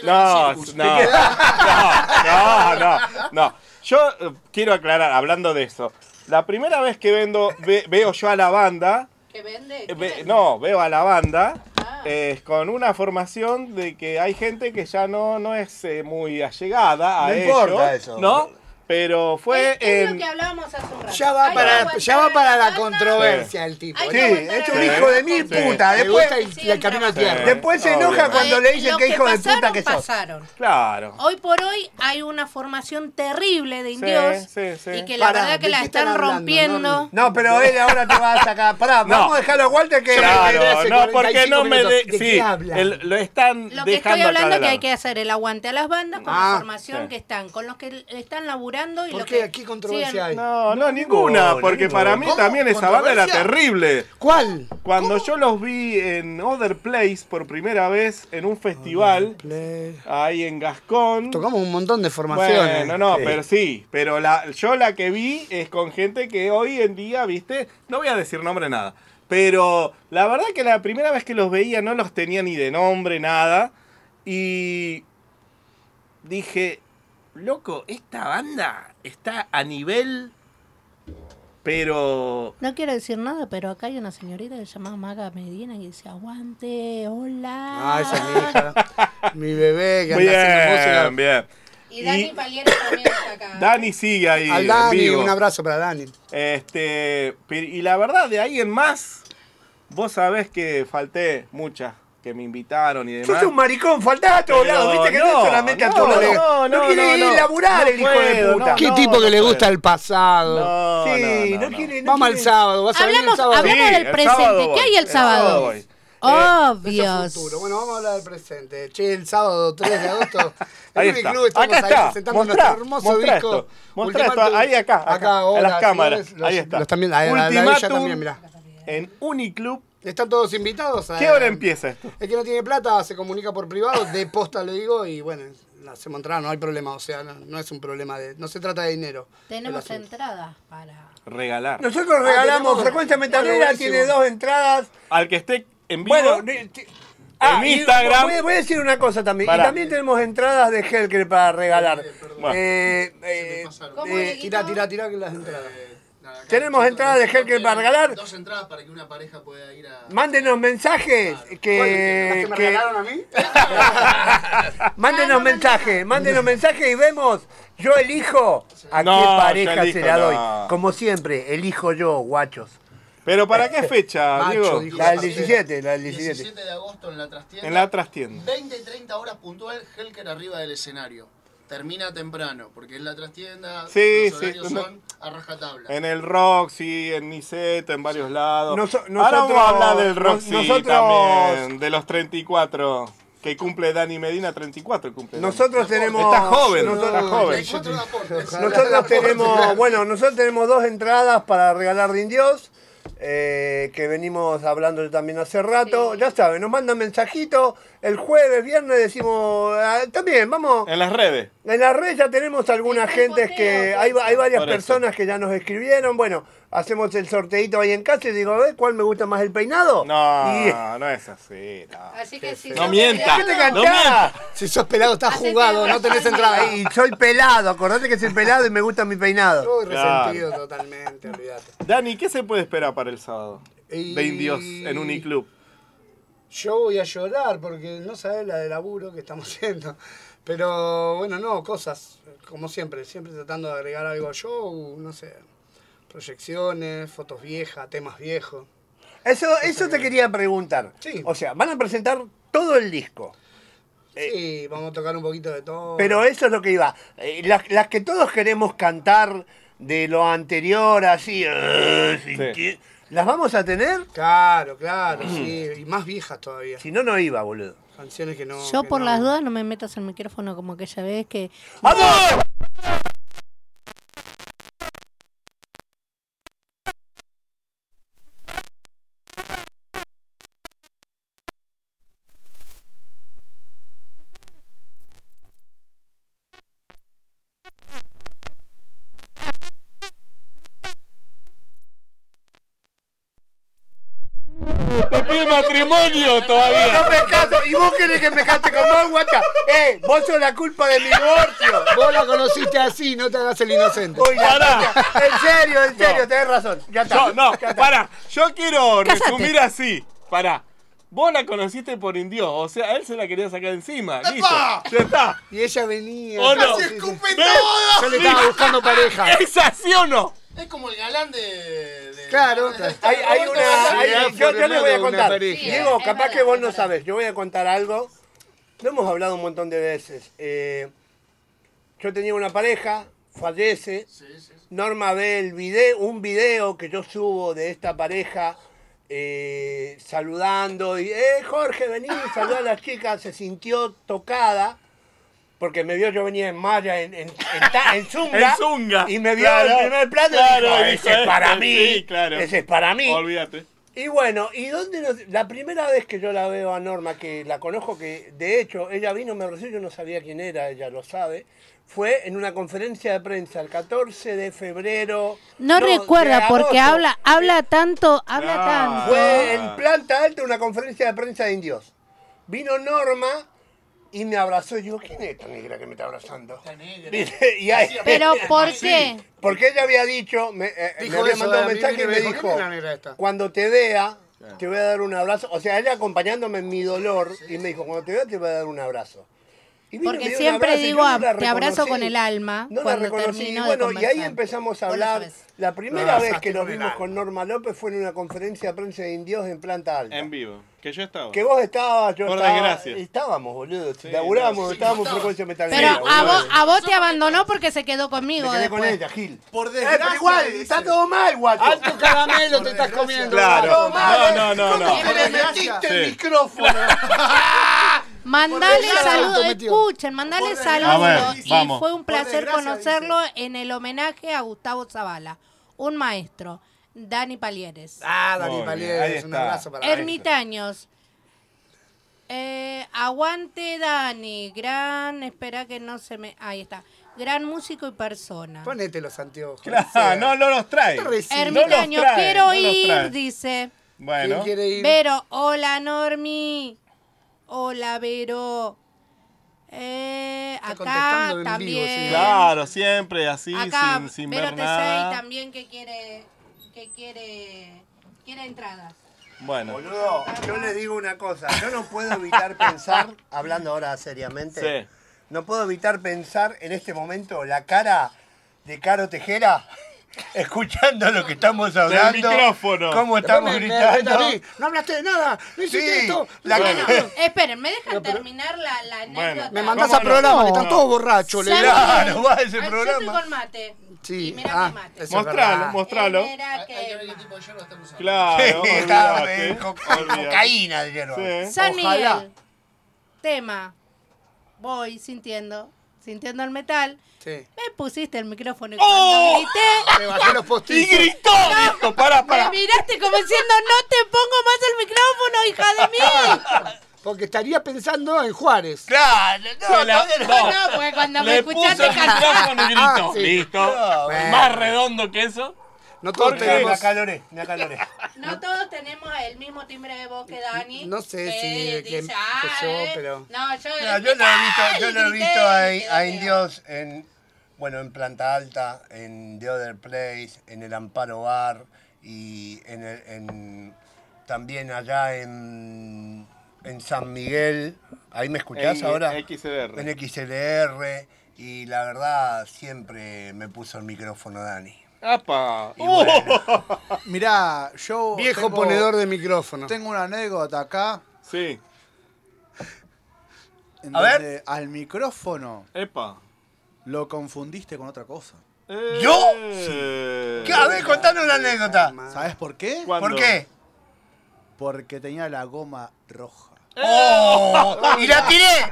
Speaker 1: No. Yo quiero aclarar, hablando de eso. La primera vez que veo yo a la banda,
Speaker 3: ¿Qué vende?
Speaker 1: veo a la banda con una formación de que hay gente que ya no es muy allegada a
Speaker 2: No
Speaker 1: ellos,
Speaker 2: importa eso.
Speaker 1: ¿no? Pero fue
Speaker 3: Es lo que hablábamos hace un rato.
Speaker 5: Ya va para la controversia el tipo.
Speaker 2: Sí, es un hijo de mil puta. Después,
Speaker 5: el camino al tierra.
Speaker 2: después se enoja cuando le dicen
Speaker 3: Lo
Speaker 2: que hijo de puta que sos.
Speaker 3: pasaron.
Speaker 1: Claro.
Speaker 3: Hoy por hoy hay una formación terrible de indios y que la
Speaker 2: Pará,
Speaker 3: verdad que
Speaker 2: ¿de
Speaker 3: la
Speaker 2: qué
Speaker 3: están
Speaker 2: están hablando,
Speaker 3: rompiendo.
Speaker 2: No, pero él ahora te va a sacar. Pará,
Speaker 1: No.
Speaker 2: vamos a dejarlo a Walter que...
Speaker 1: Claro, no, porque no me...
Speaker 5: ¿De qué
Speaker 1: Sí,
Speaker 5: hablan?
Speaker 1: lo están
Speaker 3: Lo que estoy
Speaker 1: dejando
Speaker 3: hablando
Speaker 1: acá
Speaker 3: es que
Speaker 1: de
Speaker 3: hay
Speaker 1: lado.
Speaker 3: que hacer el aguante a las bandas con la formación
Speaker 1: sí.
Speaker 3: que están, con los que están laburando y
Speaker 5: ¿Por
Speaker 3: los
Speaker 5: qué?
Speaker 3: que
Speaker 5: ¿Qué controversia
Speaker 3: siguen-
Speaker 5: hay?
Speaker 1: No, ninguna, porque para mí
Speaker 5: ¿Cómo?
Speaker 1: también esa banda era
Speaker 5: ¿Controversia?
Speaker 1: terrible.
Speaker 5: ¿Cuál?
Speaker 1: Cuando yo los vi en Other Place por primera vez en un festival, ahí en Gascón.
Speaker 5: Tocamos un montón de formaciones.
Speaker 1: Bueno, no, pero sí, pero yo la que vi es con gente que hoy en día, viste, no voy a decir nombre nada, pero la verdad que la primera vez que los veía no los tenía ni de nombre, nada, y dije, loco, esta banda está a nivel, pero...
Speaker 3: No quiero decir nada, pero acá hay una señorita que se llama Maga Medina y dice, aguante, hola.
Speaker 5: Ah, esa es mi hija. Mi bebé que anda haciendo música.
Speaker 1: Bien.
Speaker 3: Y Dani Paliero también está acá.
Speaker 1: Dani sigue ahí.
Speaker 5: Al
Speaker 1: en
Speaker 5: Dani,
Speaker 1: vivo.
Speaker 5: un abrazo para Dani.
Speaker 1: Y la verdad, de ahí en más, vos sabés que falté muchas que me invitaron y demás.
Speaker 2: Sos un maricón, faltás a todos
Speaker 1: Pero
Speaker 2: lados, viste que no,
Speaker 1: no,
Speaker 2: es solamente a
Speaker 1: no,
Speaker 2: todos lados.
Speaker 1: no,
Speaker 2: No quiere ir laburar el hijo de puta.
Speaker 5: ¿Qué tipo que le gusta el pasado?
Speaker 2: Sí, no quiere.
Speaker 5: Vamos al sábado, vas a venir el sábado.
Speaker 3: Hablamos del presente. ¿Qué hay el sábado?
Speaker 5: Eso
Speaker 3: Obvios.
Speaker 5: es futuro. Bueno, vamos a hablar del presente. Che, el sábado 3 de agosto.
Speaker 1: Ahí
Speaker 5: en
Speaker 1: está.
Speaker 5: Uniclub estamos
Speaker 1: Acá
Speaker 5: ahí
Speaker 1: está.
Speaker 5: presentando
Speaker 1: Mostrá,
Speaker 5: nuestro hermoso
Speaker 1: mostrá
Speaker 5: disco.
Speaker 1: esto. Mostrá esto.
Speaker 5: Ultimátum.
Speaker 1: Ahí acá.
Speaker 5: hola,
Speaker 1: en las cámaras.
Speaker 5: señores, los-
Speaker 1: Ahí está.
Speaker 5: los también, la de ella
Speaker 1: Ultimátum
Speaker 5: también, mirá.
Speaker 1: En Uniclub.
Speaker 5: Están todos invitados.
Speaker 1: ¿Qué hora empieza esto?
Speaker 5: El que no tiene plata se comunica por privado, de posta le digo, y bueno, la hacemos entrar, no hay problema, o sea, no es un problema no se trata de dinero.
Speaker 3: Tenemos entradas para...
Speaker 1: Regalar.
Speaker 2: Nosotros regalamos
Speaker 5: tenemos-
Speaker 2: Frecuencia Metalera,
Speaker 5: Bueno,
Speaker 2: tiene
Speaker 5: buenísimo.
Speaker 2: 2 entradas.
Speaker 1: Al que esté en vivo.
Speaker 2: Bueno,
Speaker 1: en Instagram.
Speaker 2: Voy a decir una cosa también.
Speaker 1: Pará.
Speaker 2: Y también tenemos entradas de Helker para regalar.
Speaker 1: Bueno.
Speaker 5: Tira que las entradas.
Speaker 2: Tenemos entradas de Helker para regalar.
Speaker 4: 2 entradas para que una pareja pueda ir a...
Speaker 2: Mándenos mensajes que...
Speaker 5: ¿Las que me regalaron a mí?
Speaker 2: Mándenos mensajes y vemos. Yo elijo a
Speaker 1: No,
Speaker 2: qué
Speaker 1: yo
Speaker 2: pareja
Speaker 1: elijo,
Speaker 2: se la doy.
Speaker 1: no.
Speaker 2: Como siempre, elijo yo, guachos.
Speaker 1: ¿Pero para qué fecha,
Speaker 5: Macho,
Speaker 1: Diego?
Speaker 5: dijo.
Speaker 2: La del 17, la del 17.
Speaker 4: 17 de agosto en la trastienda.
Speaker 1: En la trastienda.
Speaker 4: 20-30 horas puntual, Helker arriba del escenario. Termina temprano, porque en la trastienda
Speaker 1: Sí,
Speaker 4: los
Speaker 1: sí.
Speaker 4: horarios son a rajatabla.
Speaker 1: En el Roxy, en Niceto, en varios lados.
Speaker 2: Nosotros-
Speaker 1: Ahora vamos a hablar del Roxy
Speaker 2: nosotros-
Speaker 1: también, de los 34 que cumple Dani Medina, 34 cumple. Dani.
Speaker 2: Nosotros tenemos...
Speaker 1: Está joven,
Speaker 2: nosotros-
Speaker 1: está joven.
Speaker 2: Nosotros tenemos 2 entradas para regalar de indios. Que venimos hablando también hace rato. Ya saben, nos mandan mensajitos. El jueves, viernes decimos... también, vamos...
Speaker 1: En las redes.
Speaker 2: En la red ya tenemos algunas gentes que... Hay varias
Speaker 1: Por eso.
Speaker 2: personas que ya nos escribieron. Bueno, hacemos el sorteito ahí en casa y digo, a ver, ¿cuál me gusta más el peinado?
Speaker 1: No,
Speaker 2: Y-
Speaker 1: no es así. No,
Speaker 3: Así que si
Speaker 1: no
Speaker 3: sos
Speaker 1: mienta.
Speaker 2: ¿Qué te
Speaker 3: pelado,
Speaker 1: No
Speaker 2: cantás?
Speaker 5: Si sos pelado, estás
Speaker 3: Hacete
Speaker 5: jugado,
Speaker 3: una
Speaker 5: no tenés
Speaker 3: razón.
Speaker 5: entrada.
Speaker 2: Y soy pelado, acordate que soy pelado y me gusta mi peinado.
Speaker 5: Estoy
Speaker 1: Claro.
Speaker 5: resentido totalmente, olvídate.
Speaker 1: Dani, ¿qué se puede esperar para el sábado?
Speaker 5: Y-
Speaker 1: De indios en Uniclub.
Speaker 5: Yo voy a llorar porque no sabés la de laburo que estamos haciendo. Pero bueno, no, cosas, como siempre tratando de agregar algo al show, no sé, proyecciones, fotos viejas, temas viejos.
Speaker 2: Eso te quería preguntar.
Speaker 5: Sí.
Speaker 2: O sea, van a presentar todo el disco.
Speaker 5: Sí, vamos a tocar un poquito de todo.
Speaker 2: Pero eso es lo que iba. Las que todos queremos cantar de lo anterior, así.
Speaker 1: Sí.
Speaker 2: ¿Las vamos a tener?
Speaker 5: Claro, sí, y más viejas todavía.
Speaker 2: Si no, no iba, boludo.
Speaker 5: Canciones que no...
Speaker 3: Yo
Speaker 5: que
Speaker 3: por
Speaker 5: no-
Speaker 3: las dudas no me metas el micrófono como aquella vez que...
Speaker 2: ¡Vamos!
Speaker 1: Te pide matrimonio todavía.
Speaker 2: No me caso. ¿Y vos querés que me case con vos, guacha? Vos sos la culpa de mi divorcio.
Speaker 5: Vos la conociste así, no te hagas el inocente.
Speaker 2: Uy, la
Speaker 1: Pará.
Speaker 2: concha. En serio, tenés razón. Ya está.
Speaker 1: No,
Speaker 2: Ya está.
Speaker 1: pará. Yo quiero
Speaker 3: Cásate.
Speaker 1: resumir así. Pará. Vos la conociste por Indio, o sea, él se la quería sacar encima.
Speaker 5: ¡Epa!
Speaker 1: Listo, ya está.
Speaker 5: Y ella venía.
Speaker 1: ¿O no?
Speaker 5: ¡Se escupe
Speaker 1: ¿Ves?
Speaker 5: todo! Yo le estaba buscando pareja.
Speaker 1: ¿Es así o no?
Speaker 16: Es como el galán de
Speaker 2: Claro, hay una. Yo les voy a contar.
Speaker 5: Sí,
Speaker 2: Diego,
Speaker 3: es
Speaker 2: capaz
Speaker 3: verdad,
Speaker 2: que vos
Speaker 3: es
Speaker 2: no
Speaker 3: verdad.
Speaker 2: sabés. Yo voy a contar algo. Lo hemos hablado un montón de veces. Yo tenía una pareja, fallece. Norma ve un video que yo subo de esta pareja saludando y Jorge, vení, saludá a las chicas. Se sintió tocada porque me vio, yo venía en malla, en zunga,
Speaker 1: En zunga.
Speaker 2: y me vio
Speaker 1: Claro,
Speaker 2: en primer plano
Speaker 1: claro,
Speaker 2: y dijo,
Speaker 1: dijo,
Speaker 2: ese es para mí,
Speaker 1: sí, claro.
Speaker 2: ese es para mí.
Speaker 1: Olvídate.
Speaker 2: Y bueno, la primera vez que yo la veo a Norma, que la conozco, que de hecho ella vino, me recibió, yo no sabía quién era, ella lo sabe, fue en una conferencia de prensa el 14 de febrero.
Speaker 3: No recuerda
Speaker 2: de
Speaker 3: porque
Speaker 2: agosto.
Speaker 3: habla tanto.
Speaker 2: Fue en planta alta una conferencia de prensa de indios. Vino Norma y me abrazó y yo, ¿quién es esta negra que me está abrazando? Y ahí-
Speaker 3: Pero ¿por qué?
Speaker 2: Porque ella había dicho, me
Speaker 5: Dijo
Speaker 2: había
Speaker 5: eso,
Speaker 2: mandado un
Speaker 5: a mí
Speaker 2: mensaje y
Speaker 5: me
Speaker 2: me
Speaker 5: dijo,
Speaker 2: dijo,
Speaker 5: ¿quién es la negra esta?
Speaker 2: cuando te vea, te voy a dar un abrazo. O sea, ella acompañándome en mi dolor y me dijo, cuando te vea te voy a dar un abrazo. Y vino y me
Speaker 3: Porque
Speaker 2: dio un
Speaker 3: siempre
Speaker 2: abrazo y
Speaker 3: digo,
Speaker 2: yo no la
Speaker 3: te abrazo
Speaker 2: reconocí.
Speaker 3: con el alma
Speaker 2: No la
Speaker 3: cuando
Speaker 2: reconocí.
Speaker 3: termino
Speaker 2: Y bueno,
Speaker 3: de
Speaker 2: y ahí
Speaker 3: conversar.
Speaker 2: empezamos a
Speaker 3: Vos lo
Speaker 2: hablar.
Speaker 3: sabés.
Speaker 2: La primera
Speaker 5: No,
Speaker 2: vez
Speaker 5: ya
Speaker 2: que
Speaker 5: estoy
Speaker 2: nos vimos
Speaker 5: mirando.
Speaker 2: con Norma López fue en una conferencia de prensa de indios en planta alta.
Speaker 1: En vivo. Que yo estaba.
Speaker 2: Que vos estabas, yo
Speaker 1: Por
Speaker 2: estaba.
Speaker 1: desgracia.
Speaker 2: Estábamos, boludo.
Speaker 1: Sí,
Speaker 2: Laburábamos,
Speaker 1: sí,
Speaker 2: estábamos en frecuencia metalera.
Speaker 3: Pero a vos te abandonó porque se quedó conmigo
Speaker 2: Me quedé con
Speaker 3: después.
Speaker 2: ella, Gil.
Speaker 5: Por
Speaker 2: Pero
Speaker 5: desgracia.
Speaker 2: igual,
Speaker 5: dice.
Speaker 2: está todo mal, guacho.
Speaker 5: Alto caramelo te estás comiendo.
Speaker 1: Claro.
Speaker 2: Todo mal,
Speaker 1: No, no, no,
Speaker 2: ¿Cómo
Speaker 1: no.
Speaker 2: que le metiste el
Speaker 1: Sí.
Speaker 2: micrófono?
Speaker 3: Mandale
Speaker 5: desgracia
Speaker 3: saludos,
Speaker 5: te metió.
Speaker 3: escuchen, mandale
Speaker 5: Por
Speaker 3: saludos.
Speaker 1: desgracia. A ver,
Speaker 3: Y
Speaker 1: vamos.
Speaker 3: fue un
Speaker 5: Por
Speaker 3: placer
Speaker 5: desgracia,
Speaker 3: conocerlo en el homenaje a Gustavo Zavala, un maestro, Dani Palieres.
Speaker 5: Ah, Dani
Speaker 1: Muy bien,
Speaker 5: Palieres,
Speaker 1: ahí
Speaker 5: un
Speaker 1: está.
Speaker 5: abrazo para él.
Speaker 3: Ermitaños. Aguante Dani, espera que no se me... Ahí está. Gran músico y persona.
Speaker 5: Ponete los anteojos.
Speaker 1: Claro, no los trae.
Speaker 3: Ermitaños,
Speaker 1: No los trae,
Speaker 3: quiero
Speaker 1: no los
Speaker 3: ir,
Speaker 1: trae.
Speaker 3: dice.
Speaker 1: Bueno.
Speaker 5: ¿Quién quiere ir?
Speaker 3: Vero, hola Normi. Hola Vero. Acá
Speaker 5: contestando en vivo,
Speaker 3: también.
Speaker 5: sí.
Speaker 1: Claro, siempre así,
Speaker 3: Acá
Speaker 1: sin
Speaker 3: Vero
Speaker 1: ver
Speaker 3: Tesey
Speaker 1: nada.
Speaker 3: también que quiere entradas.
Speaker 1: Bueno.
Speaker 2: Boludo, yo les digo una cosa. Yo no puedo evitar pensar, hablando ahora seriamente,
Speaker 1: Sí.
Speaker 2: no puedo evitar pensar en este momento la cara de Caro Tejera, escuchando lo que estamos hablando.
Speaker 1: micrófono.
Speaker 2: Cómo estamos
Speaker 5: Me
Speaker 2: gritando.
Speaker 5: a mí. No hablaste de nada. No hiciste
Speaker 2: Sí,
Speaker 5: esto.
Speaker 2: la
Speaker 1: Bueno.
Speaker 2: cara.
Speaker 3: Esperen, ¿me dejan terminar la anécdota?
Speaker 5: Me mandás
Speaker 1: ¿Cómo
Speaker 5: a
Speaker 1: no?
Speaker 5: programa que
Speaker 1: No.
Speaker 5: están todos borrachos.
Speaker 3: ¿Saben?
Speaker 2: Claro, va ese
Speaker 3: Ay, Yo estoy
Speaker 2: programa.
Speaker 3: con mate.
Speaker 5: Sí.
Speaker 3: Y mira mi mate.
Speaker 5: eso es
Speaker 1: Mostralo,
Speaker 5: verdad.
Speaker 1: mostralo.
Speaker 3: Mira que-
Speaker 16: Hay que ver qué tipo de hierba estamos usando.
Speaker 1: Claro,
Speaker 2: Está
Speaker 1: olvídate, olvídate.
Speaker 2: cocaína de hierba.
Speaker 1: Sí.
Speaker 3: San
Speaker 2: Ojalá.
Speaker 3: Miguel. Tema. Voy sintiendo el metal.
Speaker 5: Sí.
Speaker 3: Me pusiste el micrófono y
Speaker 1: ¡Oh!
Speaker 3: cuando grité,
Speaker 5: Te bajé los
Speaker 1: Y
Speaker 5: postizos.
Speaker 1: gritó, dijo, para.
Speaker 3: me miraste como diciendo, no te pongo más el micrófono, hija de mí.
Speaker 5: Porque estaría pensando en Juárez.
Speaker 2: Claro, no,
Speaker 1: Se la-
Speaker 2: todavía no.
Speaker 3: No, porque cuando me
Speaker 1: Le puso
Speaker 3: escuchaste
Speaker 1: el
Speaker 3: cantar.
Speaker 1: micrófono y gritó.
Speaker 5: Ah, sí.
Speaker 1: Listo.
Speaker 5: Bueno.
Speaker 1: Más redondo que eso.
Speaker 5: No todos
Speaker 1: Jorge,
Speaker 2: Me
Speaker 5: tenemos.
Speaker 2: acaloré, me acaloré.
Speaker 3: No todos tenemos el mismo timbre de voz que Dani.
Speaker 5: No sé
Speaker 3: que
Speaker 5: si que
Speaker 3: dice,
Speaker 5: yo,
Speaker 3: "Ah,
Speaker 5: pero.
Speaker 3: No, yo,
Speaker 2: No, yo lo he visto a
Speaker 3: Indios.
Speaker 2: Indios en Planta Alta, en The Other Place, en el Amparo Bar y también allá en San Miguel. ¿Ahí me escuchás
Speaker 1: En
Speaker 2: ahora?
Speaker 1: XLR.
Speaker 2: En XLR. Y la verdad, siempre me puso el micrófono Dani.
Speaker 1: ¡Apa!
Speaker 2: Y bueno,
Speaker 9: Mirá, yo.
Speaker 5: Viejo
Speaker 9: tengo-
Speaker 5: ponedor de micrófono.
Speaker 9: Tengo una anécdota acá.
Speaker 1: Sí.
Speaker 9: En
Speaker 2: A ver.
Speaker 9: donde al micrófono
Speaker 1: Epa.
Speaker 9: lo confundiste con otra cosa.
Speaker 2: ¿Yo?
Speaker 1: Sí.
Speaker 2: A ver, contanos la anécdota.
Speaker 9: ¿Sabes por qué?
Speaker 1: ¿Cuándo?
Speaker 2: ¿Por qué?
Speaker 9: Porque tenía la goma roja.
Speaker 2: ¡Oh! ¡Y la tiré!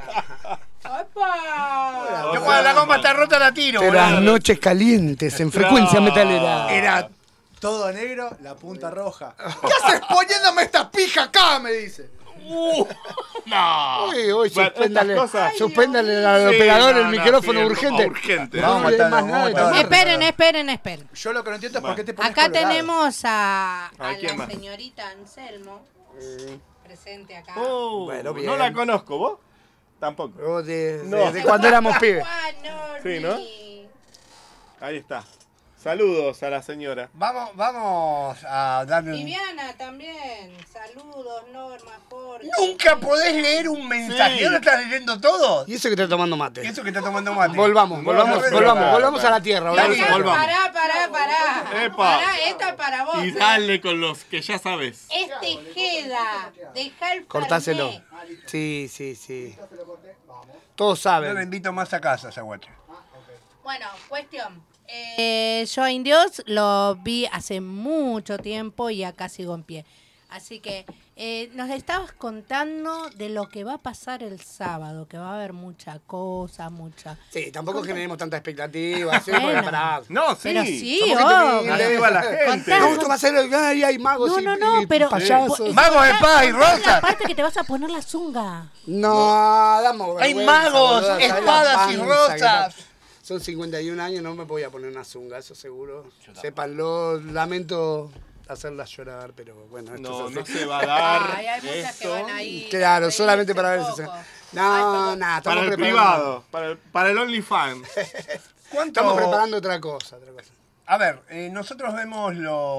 Speaker 3: ¡Opa!
Speaker 2: Yo cuando la goma está rota la tiro.
Speaker 5: De las
Speaker 2: boludo.
Speaker 5: noches calientes en frecuencia metalera.
Speaker 2: Era
Speaker 9: Todo negro, la punta roja. ¿Qué haces poniéndome esta pija acá? Me dice.
Speaker 1: No.
Speaker 5: Uy,
Speaker 1: Bueno,
Speaker 5: suspéndale,
Speaker 1: estas cosas-
Speaker 5: suspéndale al
Speaker 1: Sí,
Speaker 5: operador
Speaker 1: no,
Speaker 5: el
Speaker 1: no,
Speaker 5: micrófono
Speaker 1: sí,
Speaker 5: urgente.
Speaker 1: urgente.
Speaker 5: No,
Speaker 2: Vamos a
Speaker 5: hay
Speaker 2: matarlo,
Speaker 5: más nada de
Speaker 2: vamos a
Speaker 5: tomar.
Speaker 3: Esperen.
Speaker 9: Yo lo que no entiendo es por qué te pones
Speaker 3: Acá
Speaker 9: colorado.
Speaker 3: tenemos a
Speaker 1: ¿quién
Speaker 3: la
Speaker 1: más?
Speaker 3: señorita Anselmo, presente acá.
Speaker 5: Bueno, bien.
Speaker 1: No la conozco, ¿vos? Tampoco.
Speaker 5: De
Speaker 1: No.
Speaker 5: cuando éramos pibes.
Speaker 3: Ah, no,
Speaker 1: Sí, ¿no?
Speaker 3: ni-
Speaker 1: Ahí está. Saludos a la señora.
Speaker 2: Vamos a darle un...
Speaker 3: Viviana también. Saludos, Norma, Jorge.
Speaker 2: Nunca podés leer un mensaje.
Speaker 1: Sí.
Speaker 2: ¿No lo estás leyendo todo?
Speaker 5: Y eso que está tomando mate.
Speaker 2: Y eso que está tomando mate.
Speaker 5: Volvamos a la tierra.
Speaker 1: Volvamos.
Speaker 3: Pará.
Speaker 1: Epa.
Speaker 3: Pará, esta es para vos.
Speaker 1: Y dale con los que ya sabes.
Speaker 3: Es Tejeda. Deja el
Speaker 5: Cortáselo.
Speaker 3: Fernet.
Speaker 5: Sí. Todos
Speaker 2: No
Speaker 5: saben.
Speaker 2: lo invito más a casa, esa guacha.
Speaker 3: Bueno, cuestión. Yo a Indios lo vi hace mucho tiempo y acá sigo en pie. Así que nos estabas contando de lo que va a pasar el sábado, que va a haber mucha cosa, mucha...
Speaker 5: Sí, tampoco generemos tanta expectativa. ¿Sí?
Speaker 3: Bueno.
Speaker 5: Porque pará.
Speaker 1: No, sí.
Speaker 3: Pero sí,
Speaker 5: Somos gente
Speaker 3: obvio.
Speaker 5: humilde.
Speaker 1: Arriba la gente.
Speaker 5: No, esto va a ser... Ay, hay magos
Speaker 3: No,
Speaker 5: y
Speaker 3: pero...
Speaker 5: payasos.
Speaker 2: Magos de paz y rosas.
Speaker 3: Aparte que te vas a poner la zunga.
Speaker 5: No, damos
Speaker 2: Hay
Speaker 5: vergüenza,
Speaker 2: magos,
Speaker 5: boludo, ¿sabes la
Speaker 2: espadas y
Speaker 5: panza
Speaker 2: rosas.
Speaker 5: que son 51 años, no me voy a poner una zunga, eso seguro. Sépanlo, lamento hacerlas llorar, pero bueno, esto
Speaker 1: No
Speaker 5: es así.
Speaker 1: se va a dar.
Speaker 3: Ay, hay muchas que
Speaker 1: esto.
Speaker 3: van ahí.
Speaker 5: Claro,
Speaker 3: a
Speaker 5: solamente para ver
Speaker 3: reírse
Speaker 5: si se...
Speaker 3: poco.
Speaker 5: No, nada,
Speaker 1: Para
Speaker 5: estamos
Speaker 1: el
Speaker 5: preparando.
Speaker 1: privado, para el OnlyFans.
Speaker 5: Estamos preparando otra cosa.
Speaker 2: A ver, nosotros vemos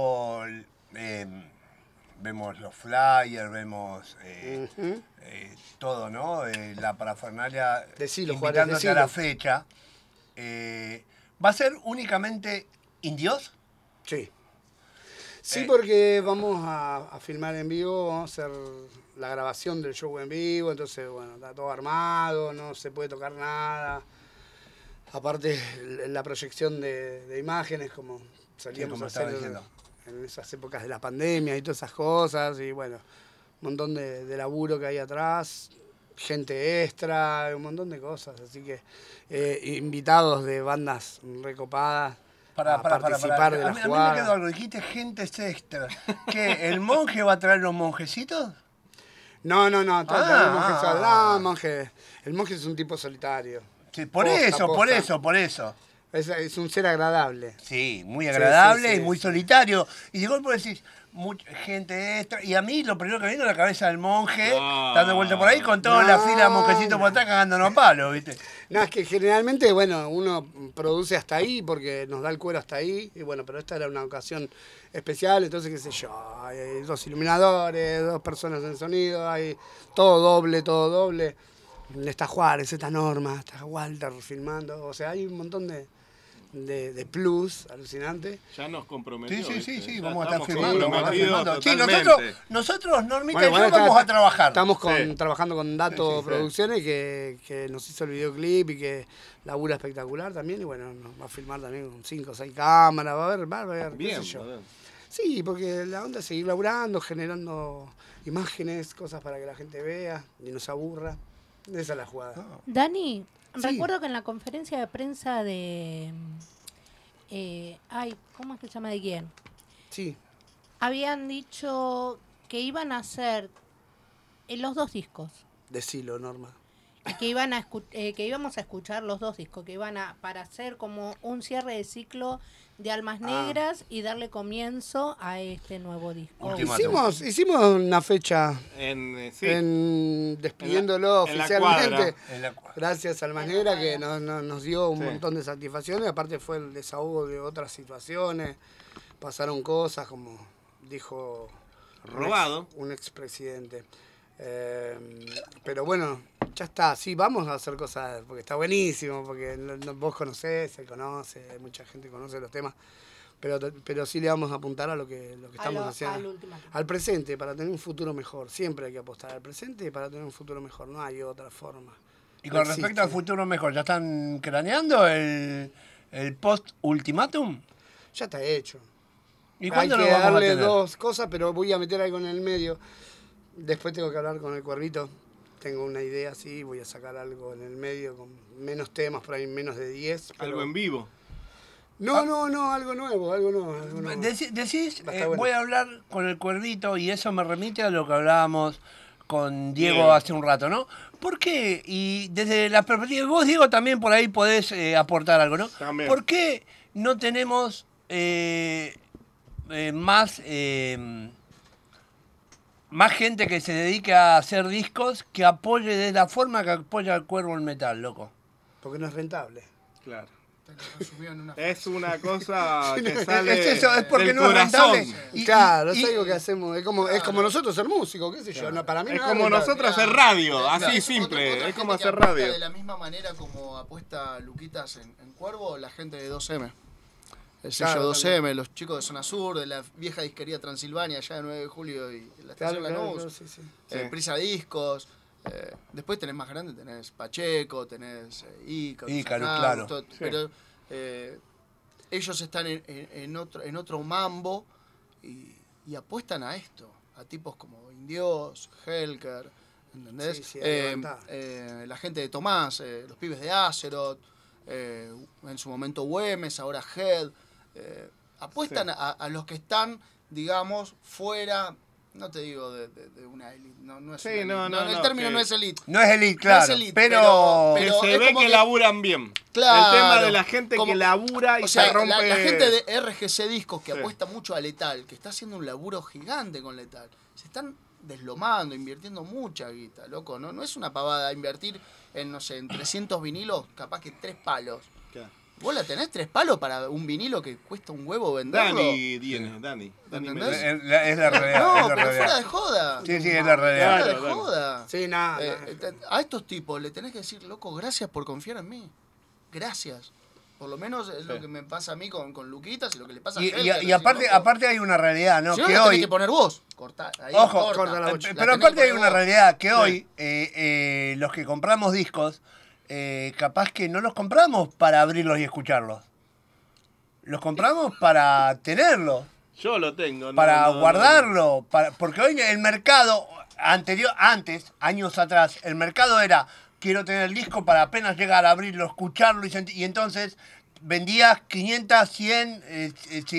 Speaker 2: vemos los flyers, vemos todo, ¿no? La parafernalia
Speaker 5: Decilo, Juárez,
Speaker 2: invitándote a la fecha. ¿Va a ser únicamente indios?
Speaker 5: Sí. Sí, porque vamos a filmar en vivo, vamos a hacer la grabación del show en vivo, entonces, bueno, está todo armado, no se puede tocar nada. Aparte, la proyección de imágenes, como solíamos
Speaker 2: como
Speaker 5: hacer
Speaker 2: estaba diciendo.
Speaker 5: en esas épocas de la pandemia y todas esas cosas, y bueno, un montón de laburo que hay atrás, gente extra, un montón de cosas, así que invitados de bandas recopadas.
Speaker 2: Para
Speaker 5: participar de la
Speaker 2: a mí me
Speaker 5: jugada.
Speaker 2: quedó algo, dijiste gente extra. ¿Qué? ¿El monje va a traer los monjecitos?
Speaker 5: No, el monje es un tipo solitario.
Speaker 2: Sí, por eso.
Speaker 5: Es un ser agradable.
Speaker 2: Sí, muy agradable
Speaker 5: sí,
Speaker 2: y muy solitario. Y de golpe decís, gente extra. Y a mí lo primero que me vino a la cabeza del monje, dando vuelta por ahí, con toda la fila de monjecitos por atrás cagándonos a palo, ¿viste?
Speaker 5: No, es que generalmente, bueno, uno produce hasta ahí porque nos da el cuero hasta ahí. Y bueno, pero esta era una ocasión especial, entonces, qué sé yo, hay 2 iluminadores, 2 personas en sonido, hay todo doble. Está Juárez, está Norma, está Walter filmando. O sea, hay un montón de plus alucinante.
Speaker 1: Ya nos comprometió.
Speaker 2: Sí,
Speaker 1: Ya
Speaker 2: vamos a estar
Speaker 1: estamos
Speaker 2: filmando.
Speaker 1: comprometidos
Speaker 2: Sí,
Speaker 1: totalmente.
Speaker 2: nosotros, Normita
Speaker 5: Bueno,
Speaker 2: y yo, vamos a trabajar.
Speaker 5: Estamos trabajando con Dato Producciones, que nos hizo el videoclip y que labura espectacular también. Y bueno, nos va a filmar también con 5 o 6 cámaras. Va a ver,
Speaker 1: Bien,
Speaker 5: qué sé yo.
Speaker 1: bien.
Speaker 5: Sí, porque la onda es seguir laburando, generando imágenes, cosas para que la gente vea y no se aburra. Esa es la jugada.
Speaker 3: Dani,
Speaker 5: Sí.
Speaker 3: recuerdo que en la conferencia de prensa de... ¿cómo es que se llama? ¿De quién?
Speaker 5: Sí.
Speaker 3: Habían dicho que iban a hacer los 2 discos.
Speaker 5: Decilo, Norma.
Speaker 3: Y que íbamos a escuchar los 2 discos, que iban para hacer como un cierre de ciclo de Almas Negras y darle comienzo a este nuevo disco.
Speaker 5: Hicimos una fecha despidiéndolo
Speaker 1: en la
Speaker 5: oficialmente.
Speaker 1: cuadra.
Speaker 5: Gracias a Almas Negras que nos dio un montón de satisfacciones. Aparte fue el desahogo de otras situaciones. Pasaron cosas como dijo
Speaker 1: Robado.
Speaker 5: un expresidente. Pero bueno, ya está, sí, vamos a hacer cosas, porque está buenísimo, porque vos conocés, él conoce, mucha gente conoce los temas, pero sí le vamos a apuntar a lo que estamos haciendo, al presente, para tener un futuro mejor. Siempre hay que apostar al presente para tener un futuro mejor, no hay otra forma.
Speaker 2: Y con respecto al futuro mejor, ¿ya están craneando el post-ultimátum?
Speaker 5: Ya está hecho.
Speaker 2: ¿Y cuándo
Speaker 5: hay
Speaker 2: lo
Speaker 5: que
Speaker 2: vamos a
Speaker 5: darle
Speaker 2: tener?
Speaker 5: 2 cosas, pero voy a meter algo en el medio. Después tengo que hablar con el Cuervito. Tengo una idea, sí, voy a sacar algo en el medio con menos temas, por ahí menos de 10. Pero...
Speaker 1: Algo en vivo.
Speaker 5: No, algo nuevo.
Speaker 2: Decís,
Speaker 5: Va a estar bueno.
Speaker 2: voy a hablar con el Cuervito y eso me remite a lo que hablábamos con Diego hace un rato, ¿no? ¿Por qué? Y desde la perspectiva, vos, Diego, también por ahí podés aportar algo, ¿no?
Speaker 1: También.
Speaker 2: ¿Por qué no tenemos más gente que se dedique a hacer discos que apoye de la forma que apoya el Cuervo el metal, loco?
Speaker 5: Porque no es rentable.
Speaker 1: Claro.
Speaker 4: Te lo resumió en una
Speaker 1: Es una cosa que sale
Speaker 5: Es eso, es porque
Speaker 1: del
Speaker 5: no es
Speaker 1: corazón.
Speaker 5: rentable. Claro, es algo que hacemos. Es como nosotros ser músicos, qué sé yo. No, para mí
Speaker 1: Es
Speaker 5: no
Speaker 1: como
Speaker 5: rentable.
Speaker 1: nosotros hacer radio,
Speaker 4: Claro.
Speaker 1: así simple.
Speaker 4: Otra
Speaker 1: Es como
Speaker 4: gente que
Speaker 1: hacer
Speaker 4: apuesta
Speaker 1: radio.
Speaker 4: De la misma manera como apuesta Luquitas en Cuervo, la gente de 2M. El sello
Speaker 5: Claro,
Speaker 4: 2M, los chicos de Zona Sur, de la vieja disquería Transilvania, allá de 9 de julio y la estación Lanús.
Speaker 5: Claro, sí, sí.
Speaker 4: Prisa Discos. Después tenés más grande, tenés Pacheco, tenés Ícaro,
Speaker 17: claro.
Speaker 4: todo,
Speaker 17: Sí.
Speaker 4: pero ellos están en otro mambo y apuestan a esto, a tipos como Indios, Helker, ¿entendés?
Speaker 5: Sí, sí, a levantar.
Speaker 4: La gente de Tomás, los pibes de Azeroth, en su momento Güemes, ahora Head, apuestan a los que están, digamos, fuera. No te digo de una elite, no es
Speaker 1: Sí,
Speaker 4: una elite.
Speaker 1: no,
Speaker 4: El término
Speaker 1: que-
Speaker 4: no es elite.
Speaker 17: No es elite, claro.
Speaker 4: No es elite,
Speaker 17: pero
Speaker 1: Que
Speaker 4: pero
Speaker 1: se
Speaker 4: es
Speaker 1: ve
Speaker 4: como
Speaker 1: que laburan bien.
Speaker 4: Claro.
Speaker 1: El tema de la gente
Speaker 4: Como-
Speaker 1: que labura y
Speaker 4: O sea,
Speaker 1: se rompe.
Speaker 4: la gente de RGC Discos que
Speaker 1: Sí.
Speaker 4: apuesta mucho a Letal, que está haciendo un laburo gigante con Letal, se están deslomando, invirtiendo mucha guita, loco. No es una pavada invertir en, no sé, en 300 vinilos, capaz que 3 palos. ¿Vos la tenés 3 palos para un vinilo que cuesta un huevo venderlo?
Speaker 1: Dani tiene, Dani.
Speaker 4: ¿Entendés?
Speaker 17: Es la realidad.
Speaker 4: No,
Speaker 17: es la
Speaker 4: pero
Speaker 17: realidad.
Speaker 4: fuera de joda.
Speaker 17: Sí, sí, es la realidad.
Speaker 4: Fuera de
Speaker 1: Claro,
Speaker 4: joda.
Speaker 5: Sí, nada.
Speaker 4: A estos tipos le tenés que decir, loco, gracias por confiar en mí. Gracias. Por lo menos es lo que me pasa a mí con Luquitas y lo que le pasa a Helker,
Speaker 17: Y aparte hay una realidad, ¿no?
Speaker 4: Si no,
Speaker 17: que
Speaker 4: la tenés
Speaker 17: hoy,
Speaker 4: que poner vos. Cortá, ahí,
Speaker 17: ojo,
Speaker 4: corta la bocha. La
Speaker 17: pero
Speaker 4: tenés
Speaker 17: aparte
Speaker 4: que
Speaker 17: hay
Speaker 4: poner
Speaker 17: una
Speaker 4: vos.
Speaker 17: realidad que
Speaker 4: Sí.
Speaker 17: hoy los que compramos discos, capaz que no los compramos para abrirlos y escucharlos. Los compramos para tenerlos,
Speaker 1: Yo lo tengo. no,
Speaker 17: para
Speaker 1: no, no,
Speaker 17: guardarlo, porque hoy el mercado antes, años atrás, el mercado era quiero tener el disco para apenas llegar a abrirlo, escucharlo y entonces vendías 500, 100,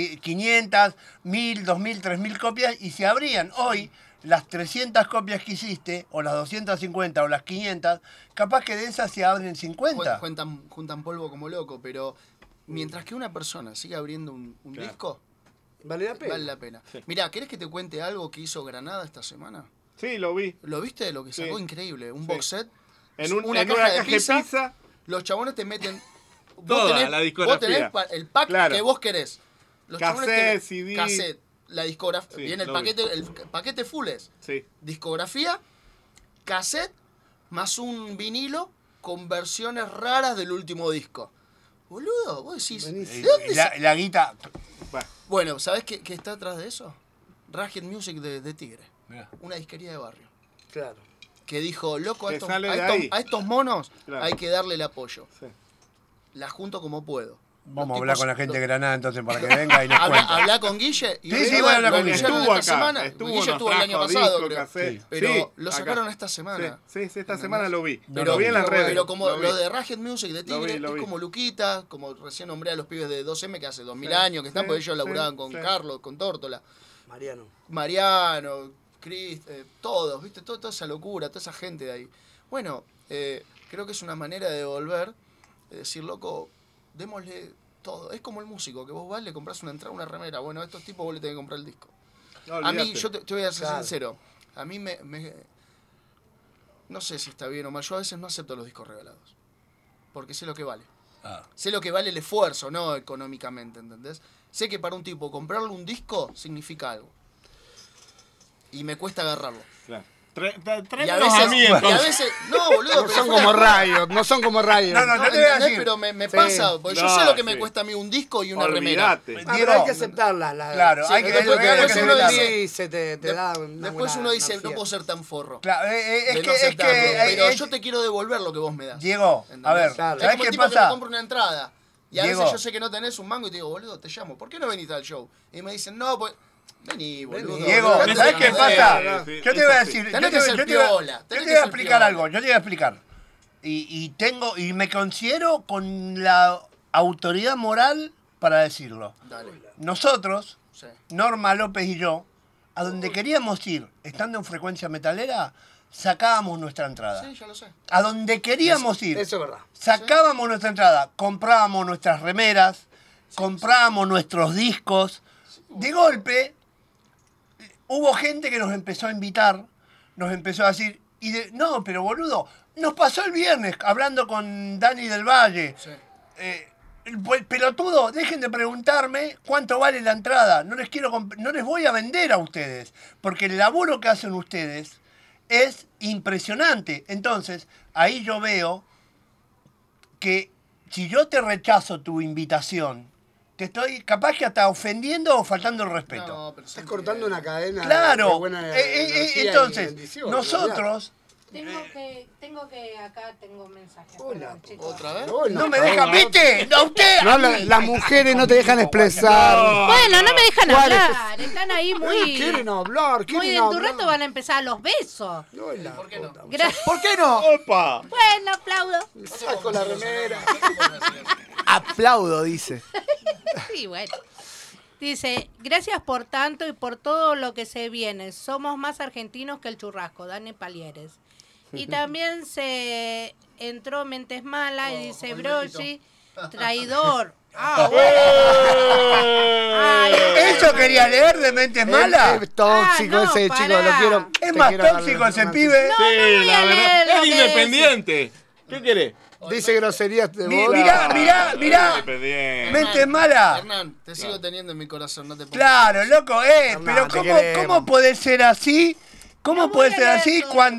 Speaker 17: 500, 1000, 2000, 3000 copias y se abrían. Hoy las 300 copias que hiciste, o las 250 o las 500, capaz que de esas se abren 50.
Speaker 4: Juntan polvo como loco, pero mientras que una persona siga abriendo un disco,
Speaker 5: vale la pena.
Speaker 4: Vale la pena. Mirá, ¿querés que te cuente algo que hizo Granada esta semana?
Speaker 1: Sí, lo vi.
Speaker 4: ¿Lo viste? Lo que sacó,
Speaker 1: Sí.
Speaker 4: increíble. Un
Speaker 1: Sí.
Speaker 4: box set.
Speaker 1: En
Speaker 4: una
Speaker 1: una
Speaker 4: caja
Speaker 1: caja
Speaker 4: de
Speaker 1: de
Speaker 4: pizza.
Speaker 1: pizza.
Speaker 4: Los chabones te meten...
Speaker 1: Toda la discografía.
Speaker 4: Vos tenés el pack
Speaker 1: Claro.
Speaker 4: que vos querés. Los chabones
Speaker 1: Cassette, CD.
Speaker 4: Cassette, la discografía.
Speaker 1: Sí,
Speaker 4: viene el
Speaker 1: lo vi.
Speaker 4: paquete full es.
Speaker 1: Sí.
Speaker 4: Discografía, cassette, más un vinilo con versiones raras del último disco. Boludo, vos decís... ¿de dónde
Speaker 17: La guita...
Speaker 4: Bueno, ¿sabés qué está atrás de eso? Ragged Music de Tigre.
Speaker 17: Mirá.
Speaker 4: Una disquería de barrio.
Speaker 5: Claro.
Speaker 4: Que dijo, loco,
Speaker 1: Que sale de ahí.
Speaker 4: a estos monos
Speaker 1: Claro.
Speaker 4: hay que darle el apoyo.
Speaker 1: Sí.
Speaker 4: La junto como puedo.
Speaker 17: Vamos a
Speaker 4: Los
Speaker 17: hablar
Speaker 4: tipos-
Speaker 17: con la gente de Granada entonces para que venga y nos cuente.
Speaker 4: Habla con Guille. Y
Speaker 17: Sí, voy a hablar con Guille.
Speaker 4: Guille
Speaker 1: Estuvo
Speaker 4: esta
Speaker 1: acá.
Speaker 4: semana.
Speaker 1: Estuvo,
Speaker 4: Guille
Speaker 1: nos
Speaker 4: estuvo el año
Speaker 1: trajo
Speaker 4: pasado,
Speaker 1: disco,
Speaker 4: creo.
Speaker 1: cassette.
Speaker 4: Pero
Speaker 1: Sí,
Speaker 4: lo
Speaker 1: acá.
Speaker 4: sacaron esta semana.
Speaker 1: Sí, esta semana lo vi.
Speaker 4: Pero,
Speaker 1: lo vi en las redes.
Speaker 4: Pero como
Speaker 1: Lo vi.
Speaker 4: lo de Ragged Music de Tigre
Speaker 1: Lo vi.
Speaker 4: es como Luquita, como recién nombré a los pibes de 2M que hace 2000
Speaker 1: Sí,
Speaker 4: años que están,
Speaker 1: sí,
Speaker 4: porque ellos laburaban
Speaker 1: sí,
Speaker 4: con
Speaker 1: sí.
Speaker 4: Carlos, con Tórtola.
Speaker 5: Mariano.
Speaker 4: Chris, todos, ¿viste? Toda esa locura, toda esa gente de ahí. Bueno, creo que es una manera de volver, de decir, loco, démosle todo. Es como el músico, que vos vas, le compras una entrada, una remera. Bueno, a estos tipos vos le tenés que comprar el disco.
Speaker 1: No,
Speaker 4: A mí,
Speaker 1: olvídate.
Speaker 4: yo te voy a ser
Speaker 5: Claro.
Speaker 4: sincero, a mí no sé si está bien o mal, yo a veces no acepto los discos regalados. Porque sé lo que vale. Sé lo que vale el esfuerzo, no económicamente, ¿entendés? Sé que para un tipo comprarle un disco significa algo. Y me cuesta agarrarlo.
Speaker 1: Claro.
Speaker 4: Y
Speaker 1: Tráemelos a mí, entonces.
Speaker 4: no, boludo,
Speaker 5: No
Speaker 4: pero
Speaker 5: son
Speaker 4: fuera
Speaker 5: como
Speaker 4: de joda.
Speaker 5: Riot, no son como Riot.
Speaker 17: No, yo te voy a
Speaker 4: ¿entendés?
Speaker 17: decir.
Speaker 4: Pero me
Speaker 5: Sí.
Speaker 4: pasa, porque yo
Speaker 1: No,
Speaker 4: sé lo que me
Speaker 1: sí.
Speaker 4: cuesta a mí un disco y una
Speaker 1: Olvídate.
Speaker 4: remera.
Speaker 5: Ah,
Speaker 17: Diego,
Speaker 5: pero hay que aceptarlas.
Speaker 17: Claro,
Speaker 4: Sí,
Speaker 17: hay que
Speaker 4: después-
Speaker 17: hay que
Speaker 4: después uno
Speaker 17: aceptarlo.
Speaker 4: dice-
Speaker 5: dice, te da una
Speaker 4: Después
Speaker 5: buena
Speaker 4: uno dice, no
Speaker 5: energía.
Speaker 4: puedo ser tan forro.
Speaker 17: Claro, es
Speaker 4: de
Speaker 17: que,
Speaker 4: no
Speaker 17: es que,
Speaker 4: aceptarlo, pero
Speaker 17: es-
Speaker 4: yo te quiero devolver lo que vos me das.
Speaker 17: Diego,
Speaker 4: ¿entendés?
Speaker 17: a ver,
Speaker 5: Claro.
Speaker 4: Es
Speaker 17: ¿sabés
Speaker 4: como
Speaker 17: qué
Speaker 4: el tipo que me
Speaker 17: pasa?
Speaker 4: compra una entrada. Y a
Speaker 17: Diego.
Speaker 4: veces yo sé que no tenés un mango y te digo, boludo, te llamo. ¿Por qué no venís al show? Y me dicen, no, pues... Vení, boludo.
Speaker 17: Diego,
Speaker 4: Dejate
Speaker 17: ¿sabés
Speaker 4: de
Speaker 17: qué
Speaker 4: joder.
Speaker 17: pasa?
Speaker 1: Sí,
Speaker 17: Yo te voy a
Speaker 1: eso sí.
Speaker 17: decir,
Speaker 4: Tenés que ser
Speaker 17: yo te voy a-
Speaker 4: piola,
Speaker 17: yo te
Speaker 4: tenés
Speaker 17: voy
Speaker 4: que
Speaker 17: a
Speaker 4: ser
Speaker 17: explicar
Speaker 4: piola.
Speaker 17: algo, yo te voy a explicar. Y me considero con la autoridad moral para decirlo.
Speaker 4: Dale.
Speaker 17: Nosotros,
Speaker 4: Sí.
Speaker 17: Norma López y yo, a donde queríamos ir, estando en Frecuencia Metalera, sacábamos nuestra entrada.
Speaker 4: Sí, ya lo sé.
Speaker 17: A donde queríamos ir,
Speaker 5: Eso es verdad.
Speaker 17: sacábamos nuestra entrada, comprábamos nuestras remeras, comprábamos nuestros discos. De golpe, hubo gente que nos empezó a invitar, nos empezó a decir, no, pero boludo, nos pasó el viernes hablando con Dani del Valle.
Speaker 4: Sí.
Speaker 17: Pues, pelotudo, dejen de preguntarme cuánto vale la entrada. No les voy a vender a ustedes. Porque el laburo que hacen ustedes es impresionante. Entonces, ahí yo veo que si yo te rechazo tu invitación, te estoy capaz que hasta ofendiendo o faltando el respeto.
Speaker 5: No, pero estás cortando una cadena.
Speaker 17: Claro.
Speaker 5: de buena energía y
Speaker 17: Entonces,
Speaker 5: bendición,
Speaker 17: nosotros...
Speaker 3: Tengo acá tengo mensajes.
Speaker 5: Hola,
Speaker 4: ¿Otra vez?
Speaker 17: No me dejan, ¿viste? No, usted.
Speaker 5: No, las mujeres no te dejan expresar.
Speaker 3: Bueno, no me dejan
Speaker 5: Juárez,
Speaker 3: hablar. Están ahí muy.
Speaker 5: Quieren hablar,
Speaker 3: Muy en tu rato van a empezar los besos.
Speaker 4: ¿Por qué no?
Speaker 9: ¿Por qué no?
Speaker 1: ¡Opa!
Speaker 3: Bueno, aplaudo.
Speaker 5: Saco la remera.
Speaker 9: Aplaudo, dice.
Speaker 3: Sí, bueno. Dice, gracias por tanto y por todo lo que se viene. Somos más argentinos que el churrasco, Dani Palieres. Y también se entró Mentes Mala y dice, Brochi, traidor. Ah, bueno.
Speaker 17: ¿Eso quería leer de Mentes Malas?
Speaker 5: Es tóxico ese chico, lo quiero.
Speaker 17: Es
Speaker 5: te
Speaker 17: más
Speaker 5: quiero
Speaker 17: tóxico
Speaker 5: hablar,
Speaker 17: ese
Speaker 5: no,
Speaker 17: pibe.
Speaker 3: No voy a leer lo
Speaker 1: Es
Speaker 3: que
Speaker 1: independiente. ¿Qué querés?
Speaker 5: Dice groserías de vos.
Speaker 17: Mirá.
Speaker 1: Independiente.
Speaker 17: Mentes Malas.
Speaker 4: Hernán, te sigo teniendo en mi corazón, no te pongas.
Speaker 17: Claro, loco, pero
Speaker 5: te queremos.
Speaker 17: ¿cómo puede ser así? ¿Cómo puede ser así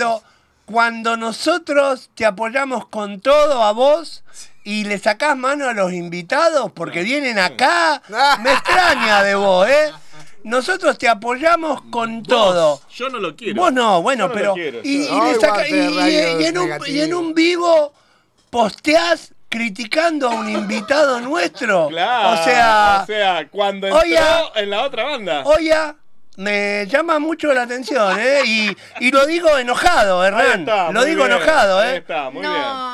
Speaker 17: cuando nosotros te apoyamos con todo a vos y le sacás mano a los invitados porque vienen acá? Me extraña de vos, ¿eh? Nosotros te apoyamos con todo.
Speaker 1: Yo no lo quiero.
Speaker 17: Vos no, bueno,
Speaker 1: Yo no
Speaker 17: pero...
Speaker 1: lo quiero,
Speaker 17: y,
Speaker 1: yo
Speaker 17: y
Speaker 1: no.
Speaker 17: le
Speaker 5: Ay,
Speaker 17: saca-
Speaker 5: guante,
Speaker 17: y-
Speaker 5: rayos
Speaker 17: y en un
Speaker 5: negativos.
Speaker 17: vivo posteás criticando a un invitado nuestro.
Speaker 1: Claro.
Speaker 17: O sea,
Speaker 1: cuando entró
Speaker 17: Oya.
Speaker 1: en la otra banda.
Speaker 17: Oya, me llama mucho la atención, ¿eh? Y lo digo enojado,
Speaker 1: Ahí
Speaker 17: Hernán.
Speaker 1: está,
Speaker 17: Lo
Speaker 1: muy
Speaker 17: digo
Speaker 1: bien,
Speaker 17: enojado,
Speaker 1: ahí
Speaker 17: ¿eh?
Speaker 1: está, muy bien.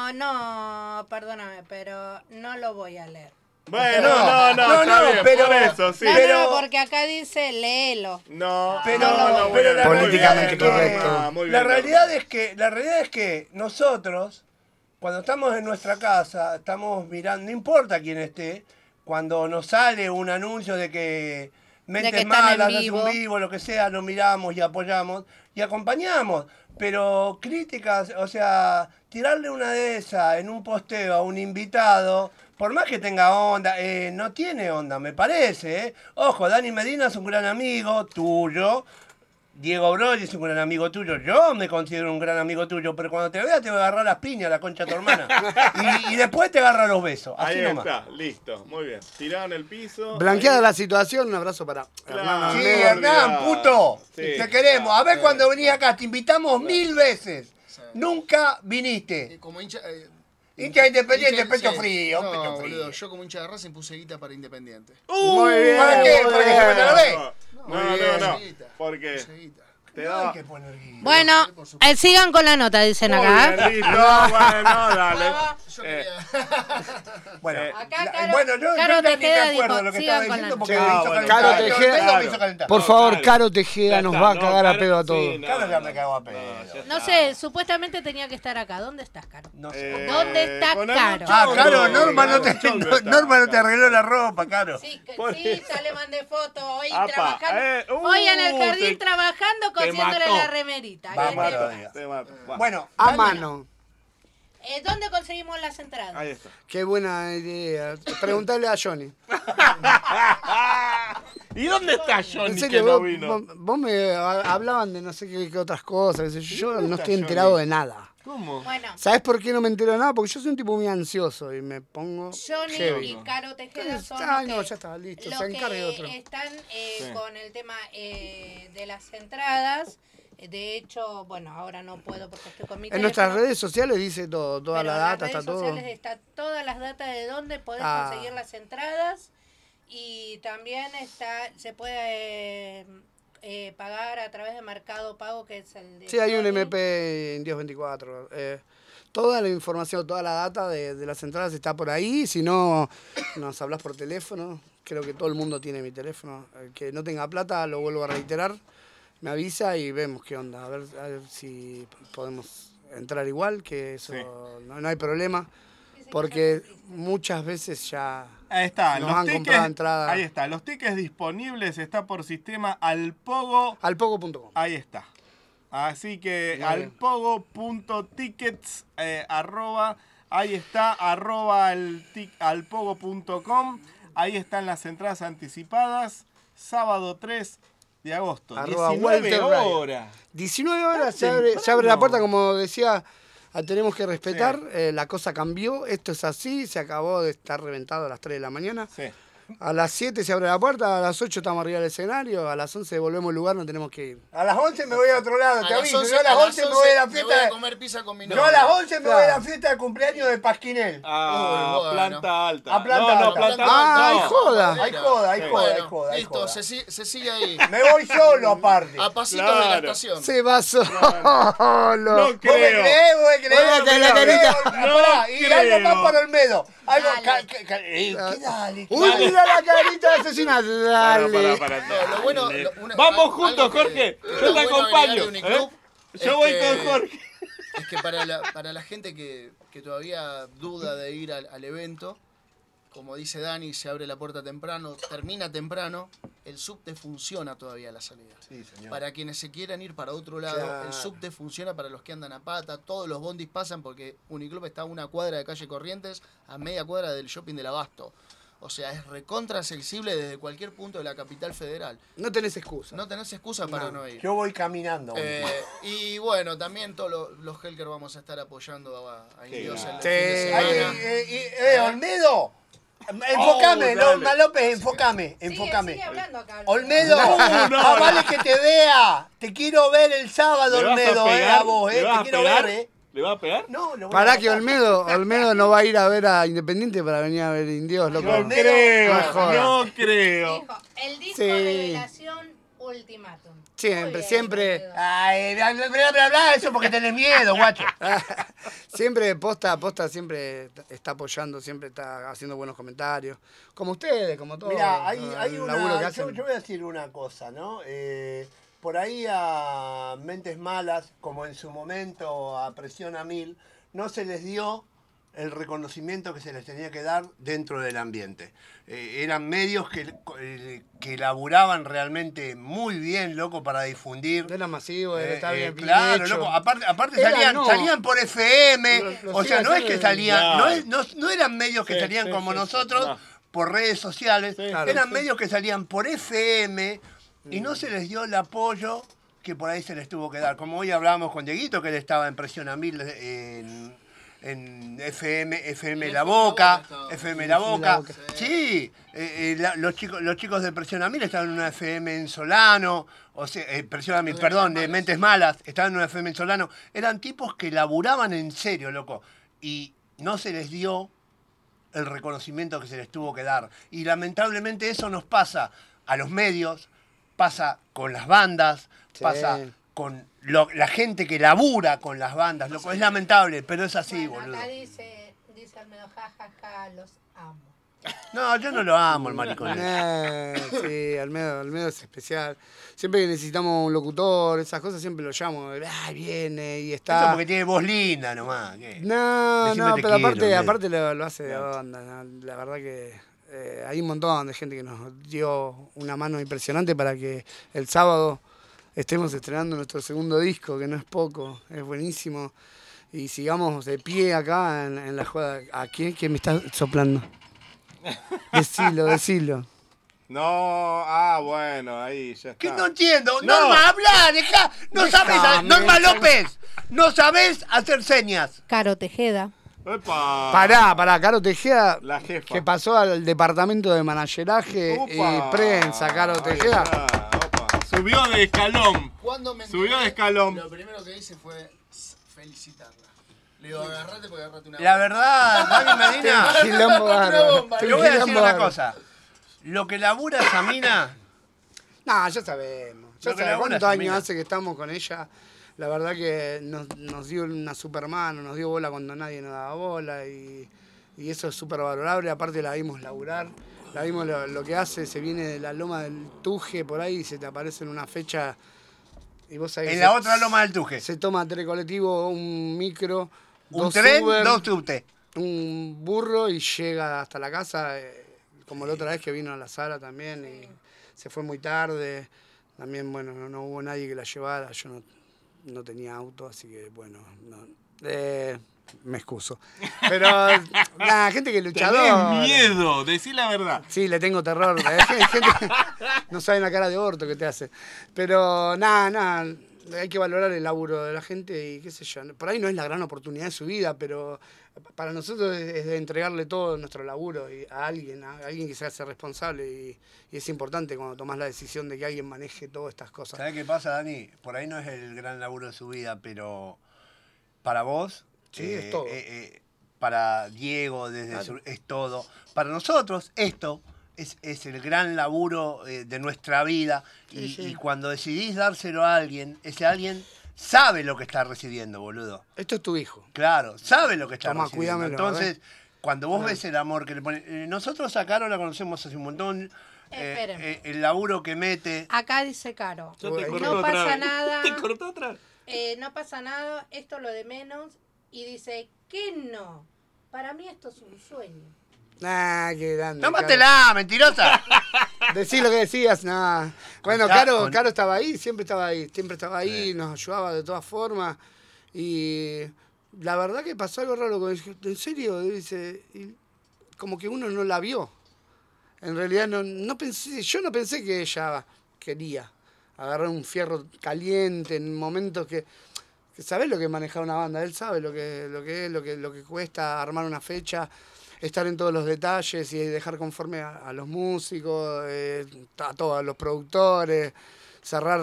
Speaker 3: No, perdóname, pero no lo voy a leer.
Speaker 1: Bueno, no, está bien,
Speaker 17: pero-
Speaker 1: por eso, sí.
Speaker 3: No, porque acá dice léelo.
Speaker 1: No,
Speaker 17: Pero,
Speaker 1: no voy
Speaker 17: pero
Speaker 1: a
Speaker 17: la
Speaker 1: leer.
Speaker 5: Políticamente
Speaker 1: Muy bien,
Speaker 5: correcto.
Speaker 1: no, muy bien,
Speaker 17: La realidad
Speaker 1: Hernán.
Speaker 17: es que nosotros, cuando estamos en nuestra casa, estamos mirando, no importa quién esté, cuando nos sale un anuncio de que Mentes
Speaker 3: que están en
Speaker 17: Malas, hace
Speaker 3: vivo.
Speaker 17: un vivo, lo que sea, lo miramos y apoyamos y acompañamos. Pero críticas, o sea, tirarle una de esas en un posteo a un invitado, por más que tenga onda, no tiene onda, me parece, ¿eh? Ojo, Dani Medina es un gran amigo tuyo. Diego Broglie es un gran amigo tuyo. Yo me considero un gran amigo tuyo, pero cuando te vea te voy a agarrar las piñas, la concha de tu hermana. y después te agarra los besos. Así
Speaker 1: Ahí
Speaker 17: nomás.
Speaker 1: está, listo, muy bien. Tirado en el piso.
Speaker 5: Blanqueada
Speaker 1: ahí.
Speaker 5: la situación, un abrazo para Hernán.
Speaker 17: Sí,
Speaker 5: Arnés.
Speaker 17: Hernán, puto.
Speaker 1: Sí,
Speaker 17: te queremos. A ver
Speaker 4: sí,
Speaker 17: cuando venís acá, te invitamos 1000 veces. Nunca viniste.
Speaker 4: Como hincha.
Speaker 17: Hincha independiente,
Speaker 4: hincha-
Speaker 17: pecho
Speaker 4: sí.
Speaker 17: frío,
Speaker 4: No,
Speaker 17: pecho frío.
Speaker 4: boludo, yo como hincha de Racing puse guita para Independiente.
Speaker 5: Muy bien.
Speaker 17: ¿Para qué? ¿Para que se meta la B?
Speaker 1: No.
Speaker 4: Guita,
Speaker 1: Porque
Speaker 4: puse guita.
Speaker 1: te
Speaker 17: No
Speaker 1: da.
Speaker 17: hay que poner guita.
Speaker 3: Bueno, sigan con la nota, dicen
Speaker 1: Muy
Speaker 3: acá.
Speaker 1: bien, listo, bueno, dale.
Speaker 4: Yo quería.
Speaker 17: Bueno,
Speaker 3: Acá
Speaker 17: bueno, yo
Speaker 3: Caro
Speaker 17: ya ni me
Speaker 3: Tejeda
Speaker 17: acuerdo
Speaker 3: dijo,
Speaker 17: lo que
Speaker 3: sigan
Speaker 17: estaba
Speaker 3: con
Speaker 17: diciendo
Speaker 3: la-
Speaker 17: porque
Speaker 1: Ah,
Speaker 17: me hizo
Speaker 1: bueno,
Speaker 17: calentar.
Speaker 5: Caro
Speaker 17: El
Speaker 5: Tejeda.
Speaker 17: dedo me hizo calentar.
Speaker 5: Por favor,
Speaker 1: dale.
Speaker 5: Caro Tejeda
Speaker 1: Ya
Speaker 5: nos
Speaker 1: está,
Speaker 5: va a
Speaker 1: no,
Speaker 5: cagar a
Speaker 1: Caro,
Speaker 5: pedo a
Speaker 1: sí,
Speaker 5: todos.
Speaker 1: no,
Speaker 17: Caro ya me cagó a pedo.
Speaker 3: No sé, supuestamente tenía que estar acá. ¿Dónde estás, Caro?
Speaker 17: No sé.
Speaker 3: ¿Dónde está
Speaker 1: con
Speaker 3: Caro?
Speaker 17: Ah,
Speaker 1: Chongo,
Speaker 17: Caro, Norma no te,
Speaker 1: Chongo está.
Speaker 17: Norma no te arregló la ropa, Caro.
Speaker 3: Sí,
Speaker 1: Por
Speaker 3: sí,
Speaker 1: eso.
Speaker 3: ya le mandé foto hoy
Speaker 1: Apa,
Speaker 3: trabajando. Hoy en el jardín
Speaker 1: te
Speaker 3: trabajando, cosiéndole
Speaker 1: mató.
Speaker 3: la remerita.
Speaker 17: Vamos,
Speaker 3: ¿Qué te
Speaker 17: Caro.
Speaker 3: pasa?
Speaker 1: Te mato. Va.
Speaker 17: Bueno,
Speaker 5: A
Speaker 17: Dani,
Speaker 5: mano.
Speaker 3: ¿Dónde conseguimos las entradas?
Speaker 1: Ahí está.
Speaker 5: Qué buena idea. Preguntarle a Johnny.
Speaker 1: ¿Y dónde está
Speaker 5: En
Speaker 1: Johnny que
Speaker 5: serio,
Speaker 1: no
Speaker 5: vos,
Speaker 1: vino?
Speaker 5: vos me hablaban de no sé qué otras cosas. qué sé yo. Yo no
Speaker 1: está
Speaker 5: estoy
Speaker 1: Johnny?
Speaker 5: enterado de nada.
Speaker 1: ¿Cómo?
Speaker 3: Bueno,
Speaker 5: ¿Sabes por qué no me entero de nada? Porque yo soy un tipo muy ansioso y me pongo
Speaker 3: Johnny
Speaker 5: heavy.
Speaker 3: y Caro Tejeda son
Speaker 5: Ay,
Speaker 3: los
Speaker 5: no,
Speaker 3: que,
Speaker 5: ya está, listo.
Speaker 3: los
Speaker 5: Se encargue
Speaker 3: que
Speaker 5: otro.
Speaker 3: están
Speaker 1: Sí.
Speaker 3: con el tema de las entradas. De hecho, bueno, ahora no puedo porque estoy con mi
Speaker 5: En nuestras
Speaker 3: teléfono,
Speaker 5: redes sociales dice todo, toda
Speaker 3: pero
Speaker 5: la
Speaker 3: en
Speaker 5: data,
Speaker 3: las
Speaker 5: está
Speaker 3: redes
Speaker 5: todo.
Speaker 3: sociales está todas las datas de dónde podés
Speaker 5: Ah.
Speaker 3: conseguir las entradas y también se puede pagar a través de Mercado Pago, que es el de
Speaker 5: Sí, hay un
Speaker 3: Sony.
Speaker 5: MP en Dios 24. Toda la información, toda la data de las entradas está por ahí. Si no, nos hablas por teléfono. Creo que todo el mundo tiene mi teléfono. El que no tenga plata, lo vuelvo a reiterar. Me avisa y vemos qué onda. A ver si podemos entrar igual, que eso
Speaker 1: Sí.
Speaker 5: no hay problema. Porque muchas veces ya
Speaker 1: Ahí está,
Speaker 5: nos
Speaker 1: los
Speaker 5: han comprado
Speaker 1: tickets.
Speaker 5: entradas.
Speaker 1: Ahí está, los tickets disponibles está por sistema Alpogo.
Speaker 5: Alpogo.com.
Speaker 1: Ahí está. Así que
Speaker 5: Muy bien.
Speaker 1: alpogo.tickets @ Ahí está, @alpogo.com. Ahí están las entradas anticipadas. Sábado 3 de agosto.
Speaker 5: Arroba
Speaker 1: 19
Speaker 5: Walter Radio.
Speaker 1: horas.
Speaker 5: 19 horas
Speaker 1: Temprano.
Speaker 5: se abre la puerta, como decía, tenemos que respetar, la cosa cambió, esto es así, se acabó de estar reventado a las 3 de la mañana.
Speaker 1: Sí.
Speaker 5: A las 7 se abre la puerta, a las 8 estamos arriba del escenario, a las 11 volvemos al lugar, no tenemos que ir.
Speaker 17: A las 11 me voy a otro lado, te
Speaker 18: las
Speaker 17: aviso.
Speaker 18: 11
Speaker 17: Yo a las 11 me voy a la
Speaker 18: me voy
Speaker 17: fiesta.
Speaker 18: a comer pizza con mi
Speaker 17: Yo
Speaker 18: novia.
Speaker 17: a las 11 me voy a la
Speaker 5: Claro.
Speaker 17: fiesta de cumpleaños de Pasquinel.
Speaker 1: Ah,
Speaker 18: Uy, bueno.
Speaker 1: planta alta.
Speaker 17: A planta alta.
Speaker 1: planta
Speaker 5: Ah,
Speaker 1: alta.
Speaker 5: hay joda.
Speaker 17: Hay joda, hay
Speaker 1: Sí.
Speaker 17: joda, hay
Speaker 18: Bueno,
Speaker 17: joda, hay
Speaker 18: listo,
Speaker 17: joda.
Speaker 18: se sigue ahí.
Speaker 17: Me voy solo aparte.
Speaker 18: A pasitos
Speaker 1: Claro.
Speaker 18: de la estación.
Speaker 5: Se va solo.
Speaker 1: No
Speaker 17: ¿Vos me
Speaker 1: creo.
Speaker 17: creés? ¿Vos me creés?
Speaker 5: Óyate la carita.
Speaker 17: Pará, y
Speaker 1: creo.
Speaker 17: algo más para Olmedo. Algo.
Speaker 3: Dale.
Speaker 17: ¿Qué dale?
Speaker 5: Uy, mira la carita de asesina. Dale.
Speaker 1: Para.
Speaker 18: No, lo bueno,
Speaker 1: Vamos
Speaker 18: algo
Speaker 1: juntos,
Speaker 18: que-
Speaker 1: Jorge.
Speaker 18: que está
Speaker 1: Yo te
Speaker 18: bueno
Speaker 1: acompaño.
Speaker 18: agregar de Uniclub
Speaker 1: Yo
Speaker 18: es
Speaker 1: voy
Speaker 18: que-
Speaker 1: con Jorge.
Speaker 18: Es que para la gente que todavía duda de ir al evento, como dice Dani, se abre la puerta temprano, termina temprano, el subte funciona todavía a la salida.
Speaker 17: Sí, señor.
Speaker 18: Para quienes se quieran ir para otro lado,
Speaker 5: Claro.
Speaker 18: el subte funciona para los que andan a pata, todos los bondis pasan porque Uniclub está a una cuadra de calle Corrientes, a media cuadra del shopping del Abasto. O sea, es recontra accesible desde cualquier punto de la capital federal.
Speaker 5: No tenés excusa.
Speaker 18: No tenés excusa para no ir.
Speaker 17: Yo voy caminando.
Speaker 18: Y bueno, también todos los Helker vamos a estar apoyando a Indios el
Speaker 5: Sí.
Speaker 18: fin de
Speaker 17: Ay,
Speaker 18: semana.
Speaker 17: Olmedo. Enfocame,
Speaker 1: dale.
Speaker 17: Norma López, enfocame.
Speaker 3: Sigue hablando acá.
Speaker 17: Olmedo,
Speaker 1: No.
Speaker 17: vale que te vea. Te quiero ver el sábado,
Speaker 1: ¿Le vas a
Speaker 17: Olmedo,
Speaker 1: pegar?
Speaker 17: a vos,
Speaker 1: ¿Le vas
Speaker 17: Te
Speaker 1: a
Speaker 17: quiero
Speaker 1: pegar?
Speaker 17: ver,
Speaker 1: ¿Le va a pegar?
Speaker 17: No, lo voy
Speaker 5: Pará
Speaker 17: a
Speaker 5: que
Speaker 17: matar.
Speaker 5: Olmedo no va a ir a ver a Independiente para venir a ver Indios, loco.
Speaker 1: No
Speaker 17: Olmedo.
Speaker 1: creo,
Speaker 5: No jodas.
Speaker 1: no creo.
Speaker 3: Dijo, el disco
Speaker 5: Sí.
Speaker 3: revelación ultimátum.
Speaker 5: Siempre,
Speaker 3: Muy bien,
Speaker 5: siempre.
Speaker 3: Olmedo.
Speaker 17: Ay, bla, eso porque tenés miedo, guacho.
Speaker 5: Siempre posta siempre está apoyando, siempre está haciendo buenos comentarios. Como ustedes, como todos.
Speaker 17: Mira, hay
Speaker 5: el laburo que
Speaker 17: una.
Speaker 5: hacen.
Speaker 17: Yo voy a decir una cosa, ¿no? Por ahí a Mentes Malas, como en su momento a Presión a Mil, no se les dio el reconocimiento que se les tenía que dar dentro del ambiente. Eran medios que laburaban realmente muy bien, loco, para difundir.
Speaker 5: Era masivo, está bien
Speaker 17: Claro,
Speaker 5: hecho.
Speaker 17: loco, aparte
Speaker 5: Era,
Speaker 17: salían por FM,
Speaker 5: Lo
Speaker 17: o sea,
Speaker 5: sigue
Speaker 17: no es que
Speaker 5: haciendo.
Speaker 17: salían,
Speaker 1: Claro.
Speaker 17: no eran medios que
Speaker 1: Sí,
Speaker 17: salían
Speaker 1: sí,
Speaker 17: como
Speaker 1: sí, sí.
Speaker 17: nosotros
Speaker 1: No.
Speaker 17: por redes sociales,
Speaker 5: Claro,
Speaker 17: eran
Speaker 5: sí.
Speaker 17: medios que salían por FM y no se les dio el apoyo que por ahí se les tuvo que dar. Como hoy hablábamos con Dieguito, que él estaba en Presión a Mil en FM La Boca, FM La Boca. Sí, los chicos de Presión a Mil estaban en una FM en Solano, o sea, Presión a Mil, perdón, de Mentes Malas, estaban en una FM en Solano. Eran tipos que laburaban en serio, loco, y no se les dio el reconocimiento que se les tuvo que dar. Y lamentablemente eso nos pasa a los medios, pasa con las bandas,
Speaker 5: Sí.
Speaker 17: pasa con la gente que labura con las bandas, loco. Es lamentable, pero es así,
Speaker 3: Bueno,
Speaker 17: boludo.
Speaker 3: acá dice Almedo, jajaja, los amo.
Speaker 17: No, yo no lo amo, el maricón.
Speaker 5: Sí, Almedo es especial. Siempre que necesitamos un locutor, esas cosas, siempre lo llamo. Ay, viene y está.
Speaker 17: Eso porque tiene voz linda nomás. ¿qué?
Speaker 5: No,
Speaker 17: Decime
Speaker 5: no,
Speaker 17: te
Speaker 5: pero
Speaker 17: quiero, Almedo.
Speaker 5: aparte lo hace de onda. ¿No? La verdad que hay un montón de gente que nos dio una mano impresionante para que el sábado estemos estrenando nuestro segundo disco, que no es poco, es buenísimo. Y sigamos de pie acá en la jugada. ¿A quién que me está soplando? Decilo.
Speaker 1: No, bueno, ahí ya está.
Speaker 17: ¿Qué no entiendo?
Speaker 1: No.
Speaker 17: Norma, habla, deja. No sabes,
Speaker 5: Déjame.
Speaker 17: Norma López, no sabés hacer señas.
Speaker 3: Caro Tejeda.
Speaker 1: Epa.
Speaker 5: Pará, Caro Tejeda,
Speaker 1: La jefa.
Speaker 5: que pasó al departamento de manageraje y
Speaker 1: Opa.
Speaker 5: prensa, Caro
Speaker 1: Ahí
Speaker 5: Tejeda.
Speaker 1: está, opa. Subió de escalón.
Speaker 18: Cuando me
Speaker 1: Subió de
Speaker 18: enteré,
Speaker 1: escalón.
Speaker 18: Lo primero que hice fue felicitarla. Le digo, agarrate porque agarrate una
Speaker 17: La verdad, Dani Medina,
Speaker 5: Quilombo bárbaro.
Speaker 17: yo voy a decir
Speaker 5: Quilombo
Speaker 17: una
Speaker 5: bárbaro.
Speaker 17: cosa. Lo que labura esa mina,
Speaker 5: No, ya sabemos. Ya
Speaker 17: Lo que
Speaker 5: sabemos
Speaker 17: labura
Speaker 5: cuántos
Speaker 17: esa
Speaker 5: años
Speaker 17: mina.
Speaker 5: hace que estamos con ella. La verdad que nos dio una super mano, nos dio bola cuando nadie nos daba bola y eso es súper valorable. Aparte la vimos laburar, la vimos lo que hace, se viene de la loma del Tuje por ahí y se te aparece en una fecha y vos sabés que
Speaker 17: en la otra loma del Tuje.
Speaker 5: se toma telecolectivo, un micro,
Speaker 17: Un
Speaker 5: dos
Speaker 17: tren,
Speaker 5: Uber,
Speaker 17: dos subte.
Speaker 5: un burro y llega hasta la casa, como la otra vez que vino a la sala también y se fue muy tarde. También, bueno, no hubo nadie que la llevara, yo no tenía auto, así que, bueno, no. me excuso. Pero, nada, gente que es luchadora.
Speaker 1: Tenés miedo, decí la verdad.
Speaker 5: Sí, le tengo terror. Hay gente no sabe la cara de orto que te hace. Pero, nada, hay que valorar el laburo de la gente y qué sé yo. Por ahí no es la gran oportunidad de su vida, pero para nosotros es de entregarle todo nuestro laburo a alguien que se hace responsable y es importante cuando tomás la decisión de que alguien maneje todas estas cosas.
Speaker 17: ¿Sabés qué pasa, Dani? Por ahí no es el gran laburo de su vida, pero para vos,
Speaker 5: sí, es todo.
Speaker 17: para Diego
Speaker 5: Claro.
Speaker 17: es todo. Para nosotros esto es el gran laburo de nuestra vida y cuando decidís dárselo a alguien, ese alguien sabe lo que está recibiendo, boludo.
Speaker 5: Esto es tu hijo.
Speaker 17: Claro, sabe lo que está
Speaker 5: Tomá,
Speaker 17: recibiendo.
Speaker 5: cuídamelo,
Speaker 17: Entonces, cuando vos
Speaker 5: Ah.
Speaker 17: ves el amor que le pone... nosotros a Caro la conocemos hace un montón.
Speaker 3: Esperen.
Speaker 17: El laburo que mete...
Speaker 3: Acá dice Caro.
Speaker 17: Yo te corté
Speaker 3: No
Speaker 17: otra
Speaker 3: pasa
Speaker 17: vez.
Speaker 3: nada.
Speaker 1: ¿Te cortó otra?
Speaker 3: No pasa nada, esto lo de menos. Y dice, ¿qué no? Para mí esto es un sueño.
Speaker 5: Qué grande.
Speaker 17: ¡Tómatela, mentirosa!
Speaker 5: Decí lo que decías, nada. Bueno,
Speaker 17: Contá,
Speaker 5: Caro estaba ahí, siempre estaba ahí, nos ayudaba de todas formas. Y la verdad que pasó algo raro con él. En serio, dice, y como que uno no la vio. En realidad no pensé, yo no pensé que ella quería agarrar un fierro caliente en momentos que sabés lo que es manejar una banda, él sabe lo que cuesta armar una fecha, estar en todos los detalles y dejar conforme a los músicos, a todos los productores, cerrar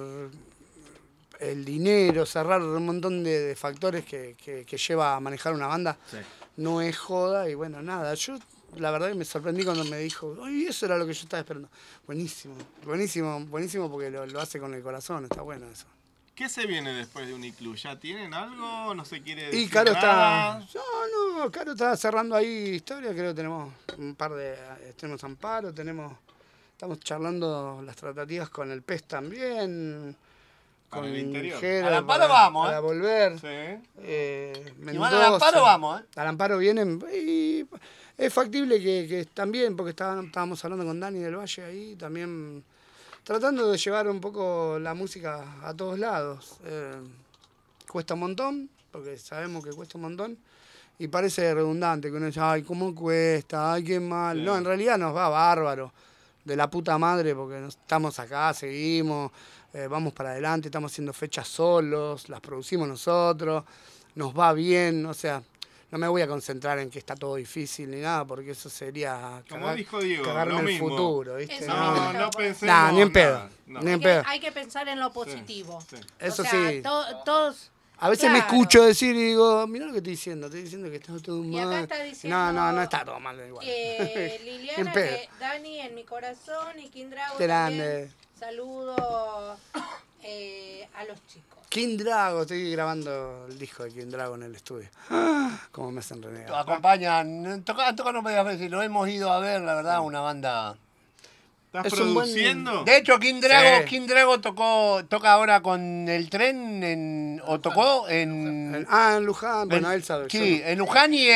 Speaker 5: el dinero, cerrar un montón de factores que lleva a manejar una banda.
Speaker 1: Sí.
Speaker 5: No es joda y bueno, nada, yo la verdad que me sorprendí cuando me dijo, ay, eso era lo que yo estaba esperando. Buenísimo, buenísimo, buenísimo porque lo hace con el corazón, está bueno eso.
Speaker 1: ¿Qué se viene después de Uniclub? ¿Ya tienen algo? ¿No se quiere
Speaker 5: Y
Speaker 1: decir
Speaker 5: Caro
Speaker 1: nada?
Speaker 5: Caro está cerrando ahí historia, creo que tenemos un par de, tenemos Amparo, estamos charlando las tratativas con el PES también,
Speaker 1: Para
Speaker 5: con
Speaker 1: el interior.
Speaker 5: Jero,
Speaker 17: Al Amparo vamos,
Speaker 5: para volver.
Speaker 1: Sí.
Speaker 5: Mendoza.
Speaker 17: Al Amparo vamos,
Speaker 5: Al Amparo vienen y es factible que también, porque estábamos hablando con Dani del Valle ahí, también tratando de llevar un poco la música a todos lados. Cuesta un montón, porque sabemos que cuesta un montón, y parece redundante que uno dice, ay, ¿cómo cuesta? Ay, qué mal.
Speaker 1: Sí.
Speaker 5: No, en realidad nos va bárbaro, de la puta madre, porque estamos acá, seguimos, vamos para adelante, estamos haciendo fechas solos, las producimos nosotros, nos va bien, o sea, no me voy a concentrar en que está todo difícil ni nada, porque eso sería
Speaker 1: Como dijo Diego,
Speaker 5: cagarme
Speaker 1: lo
Speaker 5: el
Speaker 1: mismo.
Speaker 5: futuro, ¿viste?
Speaker 3: Eso mismo.
Speaker 1: No pensemos
Speaker 5: Nah, ni en pedo,
Speaker 1: nada, no.
Speaker 5: ni en pedo.
Speaker 3: Hay que pensar en lo positivo.
Speaker 5: Eso
Speaker 3: o sea,
Speaker 5: sí.
Speaker 3: Todos.
Speaker 5: A veces me escucho decir y digo, mirá lo que estoy diciendo que está todo
Speaker 3: Y acá
Speaker 5: mal.
Speaker 3: está diciendo,
Speaker 5: No está todo mal igual.
Speaker 3: Liliana,
Speaker 5: Ni en pedo.
Speaker 3: que Dani en mi corazón y King Drago
Speaker 5: Grande.
Speaker 3: también. Saludo a los chicos.
Speaker 5: King Drago, estoy grabando el disco de King Drago en el estudio. Cómo me hacen renegar.
Speaker 17: Acompañan, tocan varias veces, lo hemos ido a ver, la verdad, una banda...
Speaker 1: ¿Estás
Speaker 5: Es un buen-
Speaker 1: produciendo?
Speaker 17: De hecho, King Drago,
Speaker 5: Sí.
Speaker 17: King Drago toca ahora con el tren tocó en...
Speaker 5: En Luján, bueno, él sabe.
Speaker 17: Sí,
Speaker 5: yo
Speaker 17: en Luján y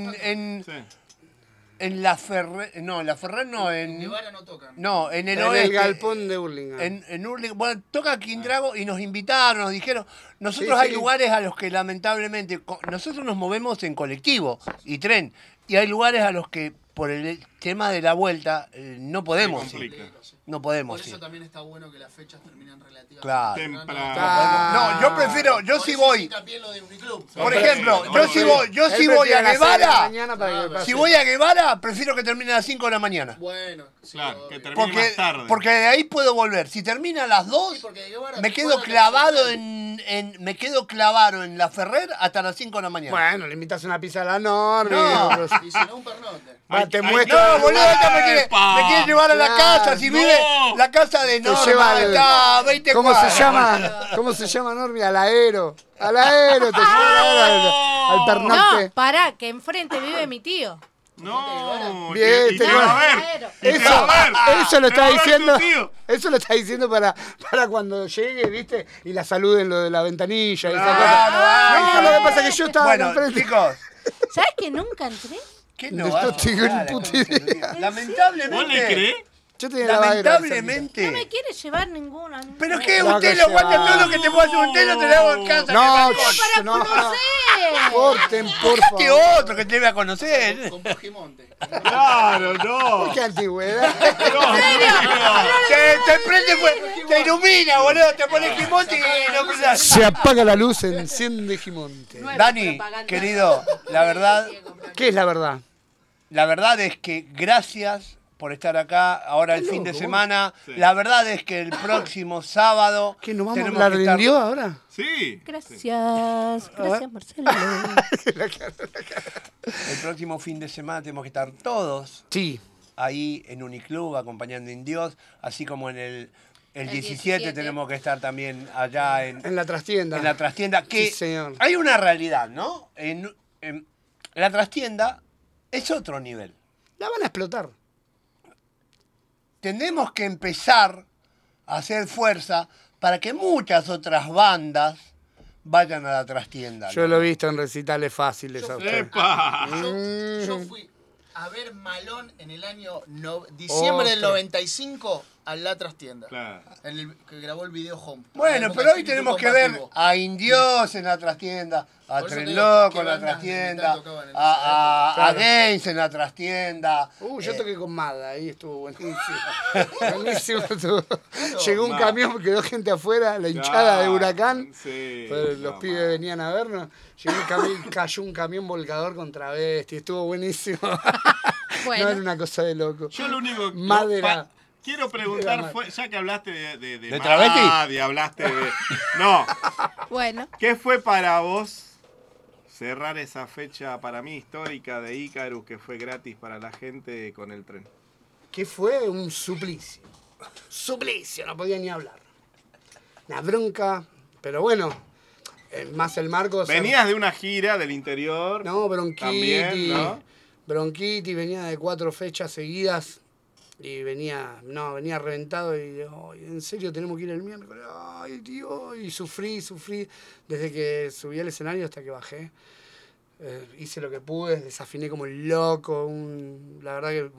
Speaker 17: en La Ferrer, no, en La Ferrer no, en...
Speaker 18: Guevara no tocan.
Speaker 17: No, en el
Speaker 5: En
Speaker 17: oeste.
Speaker 5: el galpón de Hurlingham.
Speaker 17: En Hurlingham. Bueno, toca King Drago y nos invitaron, nos dijeron, nosotros
Speaker 5: Sí,
Speaker 17: hay
Speaker 5: sí.
Speaker 17: lugares a los que lamentablemente, nosotros nos movemos en colectivo y tren, y hay lugares a los que por el tema de la vuelta no podemos
Speaker 1: Se
Speaker 17: ir.
Speaker 1: complica.
Speaker 17: No
Speaker 18: Por
Speaker 17: podemos
Speaker 18: eso
Speaker 17: ir.
Speaker 18: también está bueno que las fechas terminen relativamente
Speaker 17: Claro.
Speaker 1: Temprano.
Speaker 17: No, yo prefiero, yo sí voy. Por
Speaker 1: Sí,
Speaker 17: ejemplo,
Speaker 1: sí,
Speaker 17: yo
Speaker 1: sí.
Speaker 17: si voy, yo
Speaker 5: Él
Speaker 17: si voy a
Speaker 5: prefiere las 6 de la
Speaker 17: Guevara,
Speaker 5: mañana para que pase.
Speaker 17: si voy a Guevara, prefiero que termine a las 5 de la mañana.
Speaker 18: Bueno, sí,
Speaker 1: Claro,
Speaker 18: obvio.
Speaker 1: que termine más tarde.
Speaker 17: Porque de ahí puedo volver. Si termina a las 2,
Speaker 18: Sí, porque de Guevara
Speaker 17: me
Speaker 18: te
Speaker 17: quedo
Speaker 18: juegan
Speaker 17: clavado
Speaker 18: la
Speaker 17: me quedo clavado en La Ferrer hasta las 5 de la mañana.
Speaker 5: Bueno, le invitas una pizza a la Norma.
Speaker 17: No.
Speaker 18: Y si no, un pernote.
Speaker 5: Te
Speaker 1: Ay,
Speaker 5: muestro.
Speaker 17: No, boludo, esta me quiere
Speaker 1: ¡Epa!
Speaker 17: llevar a la
Speaker 5: Claro,
Speaker 17: casa. Si
Speaker 1: no.
Speaker 17: vive la casa de
Speaker 5: Te
Speaker 17: Norma,
Speaker 5: lleva
Speaker 17: está a 20
Speaker 5: ¿Cómo
Speaker 17: cuadras.
Speaker 5: ¿Cómo se llama Normi? Al aero. Al aero, te lleva al pernocte.
Speaker 3: No, pará, que enfrente vive mi tío.
Speaker 1: No,
Speaker 5: Bien,
Speaker 1: y
Speaker 5: te
Speaker 1: te va a ver.
Speaker 3: Claro.
Speaker 1: Y te va a ver.
Speaker 5: Eso lo
Speaker 1: Te va
Speaker 5: está
Speaker 1: a ver tu
Speaker 5: diciendo.
Speaker 1: tío.
Speaker 5: Eso lo está diciendo para cuando llegue, ¿viste? Y la saluden lo de la ventanilla y esa
Speaker 17: Claro,
Speaker 5: cosa. No,
Speaker 17: ay,
Speaker 5: lo que pasa es que yo estaba
Speaker 17: Bueno,
Speaker 5: enfrente.
Speaker 17: chicos,
Speaker 3: ¿sabes que nunca entré?
Speaker 17: ¿qué
Speaker 5: No
Speaker 17: no vas a
Speaker 5: tengo ni
Speaker 17: jugar a la
Speaker 5: puta
Speaker 17: concha de tu
Speaker 5: idea.
Speaker 17: vida? Lamentablemente.
Speaker 1: ¿Vos le creés?
Speaker 5: Yo tenía la baguera,
Speaker 17: lamentablemente.
Speaker 3: No me quiere llevar ninguna.
Speaker 17: ¿Pero qué?
Speaker 5: No,
Speaker 17: Usted
Speaker 5: que
Speaker 17: lo aguanta
Speaker 5: lleva.
Speaker 17: todo lo que te puede hacer usted, no te lo hago en casa.
Speaker 5: No,
Speaker 3: Para
Speaker 5: no,
Speaker 3: conocer.
Speaker 5: corten, por
Speaker 17: Buscate
Speaker 5: favor.
Speaker 17: otro que te vea a conocer.
Speaker 18: Con Pogimonte.
Speaker 1: Claro, no.
Speaker 5: ¿Qué antigüedad?
Speaker 17: Te prende, te ilumina, boludo. Te pones Gimonte y no prendas.
Speaker 5: Se apaga la luz, se enciende Gimonte.
Speaker 17: Dani, querido, la verdad.
Speaker 5: ¿Qué es la verdad?
Speaker 17: La verdad es que gracias por estar acá ahora el fin de semana. La verdad es que el próximo sábado.
Speaker 5: ¿Qué, nos vamos a
Speaker 17: tenemos
Speaker 5: hablar
Speaker 17: que
Speaker 5: de
Speaker 17: estar-
Speaker 5: Indio ahora?
Speaker 1: Sí.
Speaker 3: Gracias, Marcelo.
Speaker 17: El próximo fin de semana tenemos que estar todos
Speaker 5: Sí.
Speaker 17: ahí en Uniclub acompañando a Indios, así como en el 17 tenemos que estar también allá
Speaker 5: En la trastienda.
Speaker 17: en la trastienda. Que
Speaker 5: Sí, señor.
Speaker 17: hay una realidad, ¿no? En la trastienda es otro nivel.
Speaker 5: La van a explotar.
Speaker 17: Tenemos que empezar a hacer fuerza para que muchas otras bandas vayan a la trastienda.
Speaker 5: Yo lo he visto en recitales fáciles a usted.
Speaker 1: ¡Epa!
Speaker 18: Yo fui a ver Malón en el año diciembre del 95 a La Trastienda.
Speaker 1: Claro.
Speaker 18: Que grabó el video Home.
Speaker 17: Bueno, pero hoy tenemos que ver a Indios en la trastienda, a
Speaker 18: Por eso
Speaker 17: Tren
Speaker 18: te digo,
Speaker 17: Loco
Speaker 18: ¿qué
Speaker 17: en la
Speaker 18: bandas de
Speaker 17: trastienda,
Speaker 18: metal tocaban en esa
Speaker 17: a
Speaker 5: época?
Speaker 17: Gaines en la trastienda.
Speaker 5: Yo toqué con Mada, ahí estuvo buenísimo. Buenísimo estuvo. Llegó un camión, quedó gente afuera, la hinchada de Huracán.
Speaker 1: Sí.
Speaker 5: Pues los pibes venían a vernos. Llegó un camión, cayó un camión volcador con travesti, estuvo buenísimo.
Speaker 3: Bueno.
Speaker 5: No era una cosa de loco.
Speaker 1: Yo lo único
Speaker 5: Madera.
Speaker 1: quiero preguntar, ya que hablaste de
Speaker 17: ¿De travesti?
Speaker 1: Mad y hablaste de... No,
Speaker 3: Bueno,
Speaker 1: ¿qué fue para vos cerrar esa fecha para mí histórica de Icarus que fue gratis para la gente con el tren?
Speaker 5: Que fue un suplicio. Suplicio, no podía ni hablar. Una bronca, pero bueno, más el marco.
Speaker 1: Venías de una gira del interior.
Speaker 5: No, bronquitis.
Speaker 1: También, ¿no?
Speaker 5: Bronquitis, venía de 4 fechas seguidas y venía reventado y "Ay, en serio tenemos que ir el miércoles, ay Dios", y sufrí desde que subí al escenario hasta que bajé. Hice lo que pude, desafiné como loco, la verdad que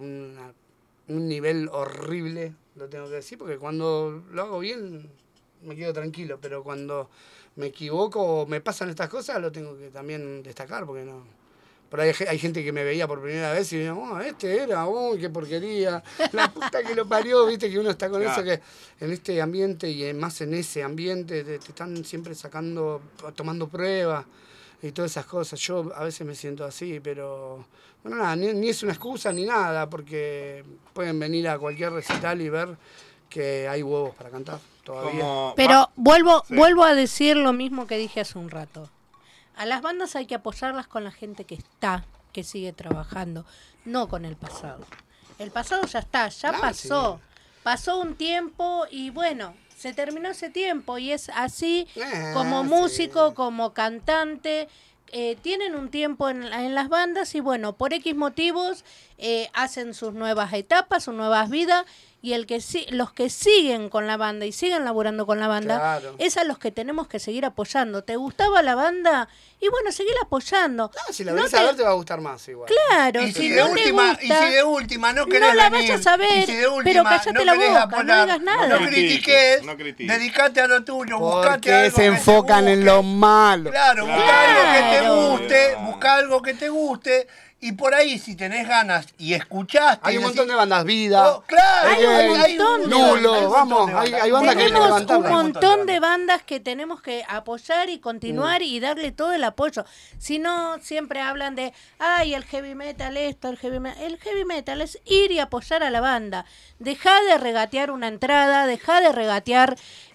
Speaker 5: un nivel horrible, lo tengo que decir, porque cuando lo hago bien me quedo tranquilo, pero cuando me equivoco o me pasan estas cosas lo tengo que también destacar, porque no. Por ahí hay gente que me veía por primera vez y me decía, este era, uy, qué porquería, la puta que lo parió, viste que uno está con
Speaker 1: Claro.
Speaker 5: eso, que en este ambiente y más en ese ambiente te están siempre tomando pruebas y todas esas cosas. Yo a veces me siento así, pero bueno, nada, ni es una excusa ni nada, porque pueden venir a cualquier recital y ver que hay huevos para cantar todavía.
Speaker 3: pero vuelvo
Speaker 1: Sí.
Speaker 3: a decir lo mismo que dije hace un rato. A las bandas hay que apoyarlas con la gente que está, que sigue trabajando, no con el pasado. El pasado ya está, ya pasó. Pasó un tiempo y bueno, se terminó ese tiempo y es así como músico, como cantante. Tienen un tiempo en las bandas y bueno, por X motivos hacen sus nuevas etapas, sus nuevas vidas y los que siguen con la banda y siguen laburando con la banda,
Speaker 5: Claro.
Speaker 3: es a los que tenemos que seguir apoyando. ¿Te gustaba la banda? Y bueno, seguir apoyando.
Speaker 5: Si la
Speaker 3: No
Speaker 5: venís a ver te va a gustar más igual.
Speaker 3: Claro,
Speaker 17: Y
Speaker 3: si
Speaker 17: si
Speaker 3: no
Speaker 17: de
Speaker 3: te
Speaker 17: última,
Speaker 3: gusta,
Speaker 17: y si de última no querés
Speaker 3: no la
Speaker 17: venir,
Speaker 3: vayas a ver,
Speaker 17: y si de última
Speaker 3: pero cállate
Speaker 17: no
Speaker 3: la
Speaker 17: querés
Speaker 3: boca,
Speaker 17: apoyar,
Speaker 3: no digas nada.
Speaker 17: no critiques,
Speaker 1: no critiques.
Speaker 17: dedicate a lo tuyo, buscate
Speaker 5: Porque
Speaker 17: algo
Speaker 5: se
Speaker 17: que
Speaker 5: enfocan
Speaker 17: te
Speaker 5: en
Speaker 17: guste.
Speaker 5: lo malo.
Speaker 17: Claro, busca
Speaker 3: Claro.
Speaker 17: algo que te guste, busca algo que te guste, y por ahí si tenés ganas y escuchaste...
Speaker 5: Hay
Speaker 17: y
Speaker 5: un
Speaker 17: decís,
Speaker 5: montón de bandas, Vida.
Speaker 17: "Oh, claro,
Speaker 3: Hay un montón de
Speaker 5: Nulo,
Speaker 17: bandas,
Speaker 5: vamos, hay bandas que hay que
Speaker 3: Tenemos
Speaker 5: levantarlas.
Speaker 3: un montón de bandas que tenemos que apoyar y continuar y darle todo el apoyo. Si no, siempre hablan de, ay, el heavy metal esto, el heavy metal. El heavy metal es ir y apoyar a la banda. Dejá de regatear una entrada, dejá de regatear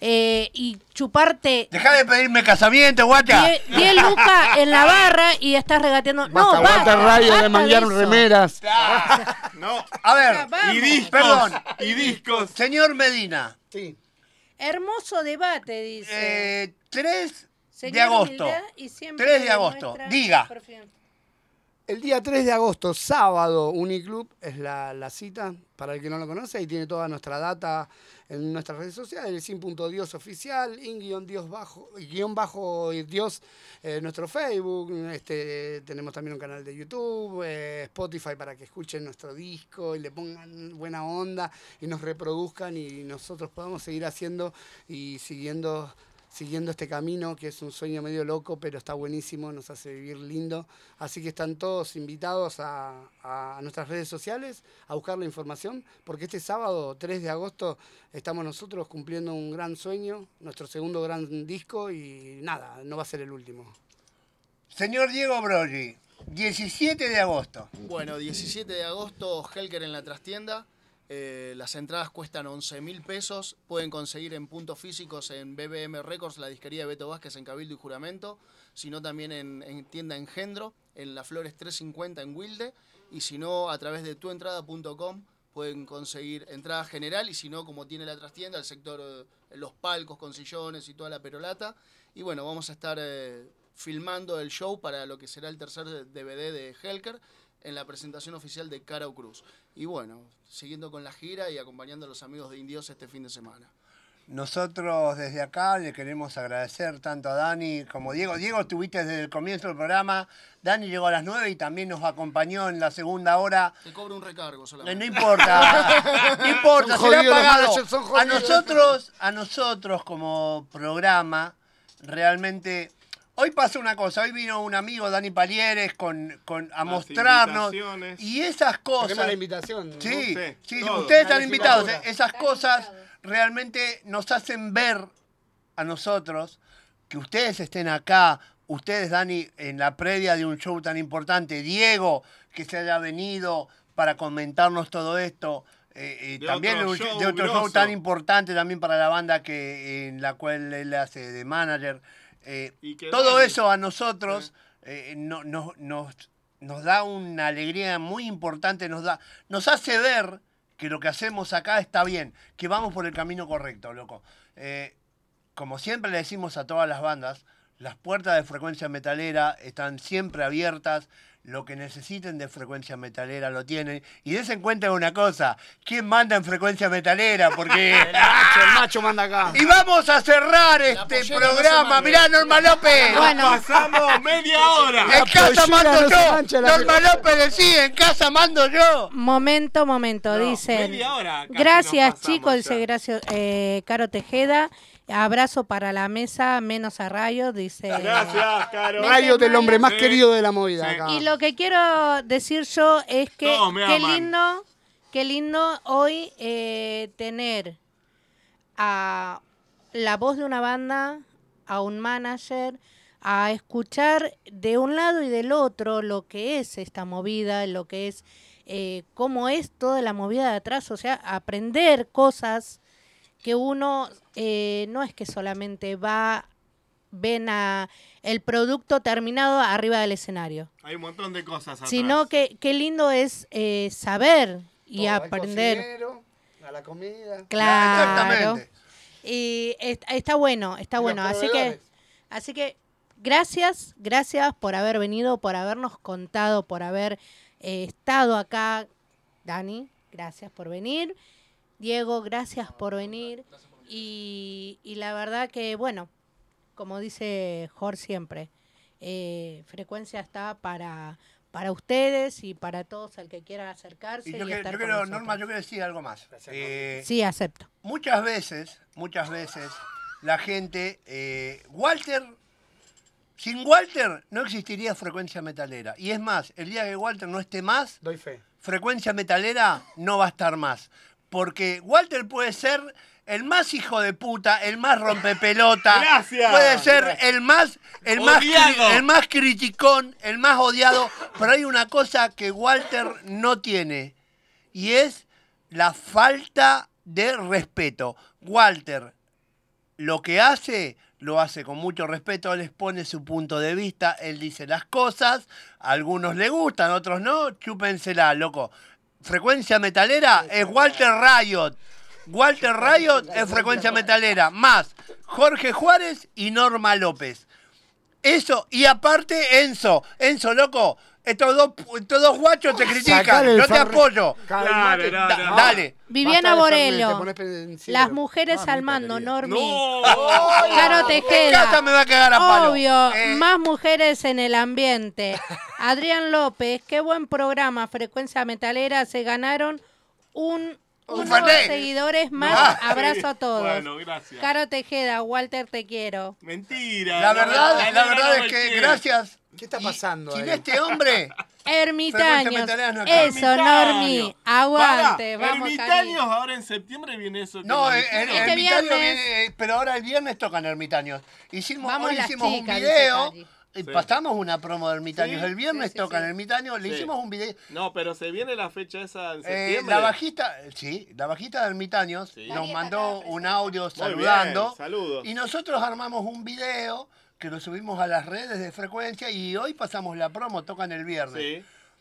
Speaker 3: y chuparte
Speaker 17: Dejá de pedirme casamiento, guacha.
Speaker 3: 10 lucas en la barra y estás regateando. No,
Speaker 5: Basta radio de
Speaker 3: basta
Speaker 5: mandar
Speaker 3: eso.
Speaker 5: remeras.
Speaker 1: No.
Speaker 17: A ver,
Speaker 3: Vamos.
Speaker 1: Y discos.
Speaker 17: perdón,
Speaker 1: Y discos.
Speaker 17: señor Medina,
Speaker 5: Sí.
Speaker 3: Hermoso debate, dice.
Speaker 17: 3 de
Speaker 3: Señor
Speaker 17: agosto.
Speaker 3: Humildad y siempre
Speaker 17: 3 de agosto.
Speaker 3: demuestra
Speaker 17: Diga.
Speaker 3: perfil.
Speaker 5: El día 3 de agosto, sábado, Uniclub es la cita, para el que no lo conoce, ahí tiene toda nuestra data en nuestras redes sociales, el sin.dios oficial, _Dios, nuestro Facebook, tenemos también un canal de YouTube, Spotify para que escuchen nuestro disco y le pongan buena onda y nos reproduzcan y nosotros podamos seguir haciendo y siguiendo este camino, que es un sueño medio loco, pero está buenísimo, nos hace vivir lindo. Así que están todos invitados a nuestras redes sociales a buscar la información, porque este sábado, 3 de agosto, estamos nosotros cumpliendo un gran sueño, nuestro segundo gran disco, y nada, no va a ser el último.
Speaker 17: Señor Diego Broggi, 17 de agosto.
Speaker 18: Bueno, 17 de agosto, Helker en la trastienda. Las entradas cuestan 11.000 pesos. Pueden conseguir en puntos físicos en BBM Records, la disquería de Beto Vázquez en Cabildo y Juramento, sino también en tienda Engendro, en La Flores 350 en Wilde, y si no, a través de tuentrada.com pueden conseguir entrada general, y si no, como tiene la trastienda, el sector, los palcos con sillones y toda la perolata. Y bueno, vamos a estar filmando el show para lo que será el tercer DVD de Helker, en la presentación oficial de Carau Cruz. Y bueno, siguiendo con la gira y acompañando a los amigos de Indios este fin de semana.
Speaker 17: Nosotros desde acá le queremos agradecer tanto a Dani como Diego. Diego, estuviste desde el comienzo del programa. Dani llegó a las 9 y también nos acompañó en la segunda hora.
Speaker 18: Te cobro un recargo solamente.
Speaker 17: No importa, no importa, se le ha pagado. A nosotros como programa, realmente... Hoy pasó una cosa, hoy vino un amigo, Dani Palieres, a mostrarnos. Y esas cosas...
Speaker 5: Tenemos la invitación.
Speaker 17: Sí,
Speaker 5: ¿no?
Speaker 17: sí, ustedes están invitados. Esas cosas realmente nos hacen ver a nosotros que ustedes estén acá. Ustedes, Dani, en la previa de un show tan importante. Diego, que se haya venido para comentarnos todo esto. También de otro show tan importante también para la banda en la cual él hace de manager. Todo eso a nosotros nos da una alegría muy importante, nos hace ver que lo que hacemos acá está bien, que vamos por el camino correcto, loco. Como siempre le decimos a todas las bandas, las puertas de Frecuencia Metalera están siempre abiertas. Lo que necesiten de Frecuencia Metalera lo tienen. Y dense cuenta de una cosa. ¿Quién manda en Frecuencia Metalera? Porque...
Speaker 5: el macho manda acá.
Speaker 17: Y vamos a cerrar este programa. Mirá, Norma López.
Speaker 1: Bueno. Pasamos media hora.
Speaker 17: En casa mando yo. Norma López decía, en casa mando yo.
Speaker 3: Momento. Dicen.
Speaker 1: Media hora.
Speaker 3: Gracias, chicos. Dice gracias, Caro Tejeda. Abrazo para la mesa, menos a Rayo, dice.
Speaker 1: Gracias, Caro.
Speaker 5: Rayo del hombre más querido de la movida.
Speaker 3: Sí. Y lo que quiero decir yo es que qué lindo hoy tener a la voz de una banda, a un manager, a escuchar de un lado y del otro lo que es esta movida, lo que es cómo es toda la movida de atrás, o sea, aprender cosas que uno no es que solamente ven el producto terminado arriba del escenario.
Speaker 1: Hay un montón de cosas atrás.
Speaker 3: Sino que qué lindo es saber y
Speaker 5: todo,
Speaker 3: aprender.
Speaker 5: Al cocinero, a la comida.
Speaker 3: Claro.
Speaker 17: Exactamente.
Speaker 3: Y está bueno. Así que gracias por haber venido, por habernos contado, por haber estado acá. Dani, gracias por venir. Diego, gracias por venir. Y la verdad que, bueno, como dice Jorge siempre, Frecuencia está para ustedes y para todos el que quiera acercarse.
Speaker 17: Y yo
Speaker 3: estar con
Speaker 17: quiero,
Speaker 3: nosotros.
Speaker 17: Norma, yo quiero decir algo más.
Speaker 3: Sí, acepto.
Speaker 17: Muchas veces, la gente... sin Walter no existiría Frecuencia Metalera. Y es más, el día que Walter no esté más,
Speaker 5: doy fe.
Speaker 17: Frecuencia Metalera no va a estar más. Porque Walter puede ser el más hijo de puta, el más rompepelota.
Speaker 1: Gracias.
Speaker 17: Puede ser el más criticón, el más odiado. Pero hay una cosa que Walter no tiene. Y es la falta de respeto. Walter lo que hace, lo hace con mucho respeto. Él expone su punto de vista. Él dice las cosas. A algunos le gustan, a otros no. Chúpensela, loco. Frecuencia Metalera es Walter Riot. Walter Riot es Frecuencia Metalera. Más Jorge Juárez y Norma López. Eso, y aparte Enzo, loco, Estos dos guachos te critican.
Speaker 5: Sacale el
Speaker 17: Yo te
Speaker 5: Fernet.
Speaker 17: apoyo.
Speaker 5: Calmate.
Speaker 17: Dale.
Speaker 3: Viviana
Speaker 5: Basta de Fernet,
Speaker 3: Borello.
Speaker 5: te pones pensiero.
Speaker 3: Las mujeres al mando, Normi.
Speaker 1: No.
Speaker 3: Caro
Speaker 17: En
Speaker 3: Tejeda.
Speaker 17: casa me va a cagar a palo.
Speaker 3: Obvio, más mujeres en el ambiente. Adrián López, qué buen programa. Frecuencia Metalera, se ganaron unos
Speaker 17: Fernet.
Speaker 3: seguidores más. Abrazo a todos.
Speaker 1: Bueno, gracias.
Speaker 3: Caro Tejeda, Walter, te quiero.
Speaker 1: Mentira.
Speaker 17: La verdad
Speaker 1: no
Speaker 17: es
Speaker 1: me
Speaker 17: que
Speaker 1: quiere.
Speaker 17: gracias.
Speaker 5: ¿Qué está pasando
Speaker 17: Sin
Speaker 5: ahí?
Speaker 17: este hombre.
Speaker 3: Ermitaños.
Speaker 17: Frecuencia Metalera no acaba.
Speaker 3: Eso, Normi. Aguante.
Speaker 1: Pará,
Speaker 3: Vamos,
Speaker 1: Ermitaños,
Speaker 3: Cari.
Speaker 1: ahora en septiembre viene eso. que
Speaker 17: No,
Speaker 1: me
Speaker 17: el
Speaker 1: dijeron.
Speaker 17: Ermitaño
Speaker 3: viernes.
Speaker 17: viene, pero ahora el viernes tocan Ermitaños.
Speaker 3: Vamos
Speaker 17: Hoy
Speaker 3: las
Speaker 17: hicimos
Speaker 3: chicas,
Speaker 17: un
Speaker 3: dice
Speaker 17: video.
Speaker 3: Cari.
Speaker 17: Y
Speaker 1: Sí.
Speaker 17: pasamos una promo de Ermitaños.
Speaker 1: Sí,
Speaker 17: El viernes
Speaker 3: sí,
Speaker 17: tocan
Speaker 3: sí.
Speaker 17: Ermitaños. Le
Speaker 1: Sí.
Speaker 17: hicimos un video.
Speaker 1: No, pero se viene la fecha esa en septiembre.
Speaker 17: La bajista de Ermitaños
Speaker 1: Sí.
Speaker 17: nos mandó un audio
Speaker 1: Muy
Speaker 17: saludando.
Speaker 1: bien, saludos.
Speaker 17: Y nosotros armamos un video que lo subimos a las redes de Frecuencia y hoy pasamos la promo, tocan el viernes.
Speaker 1: Sí.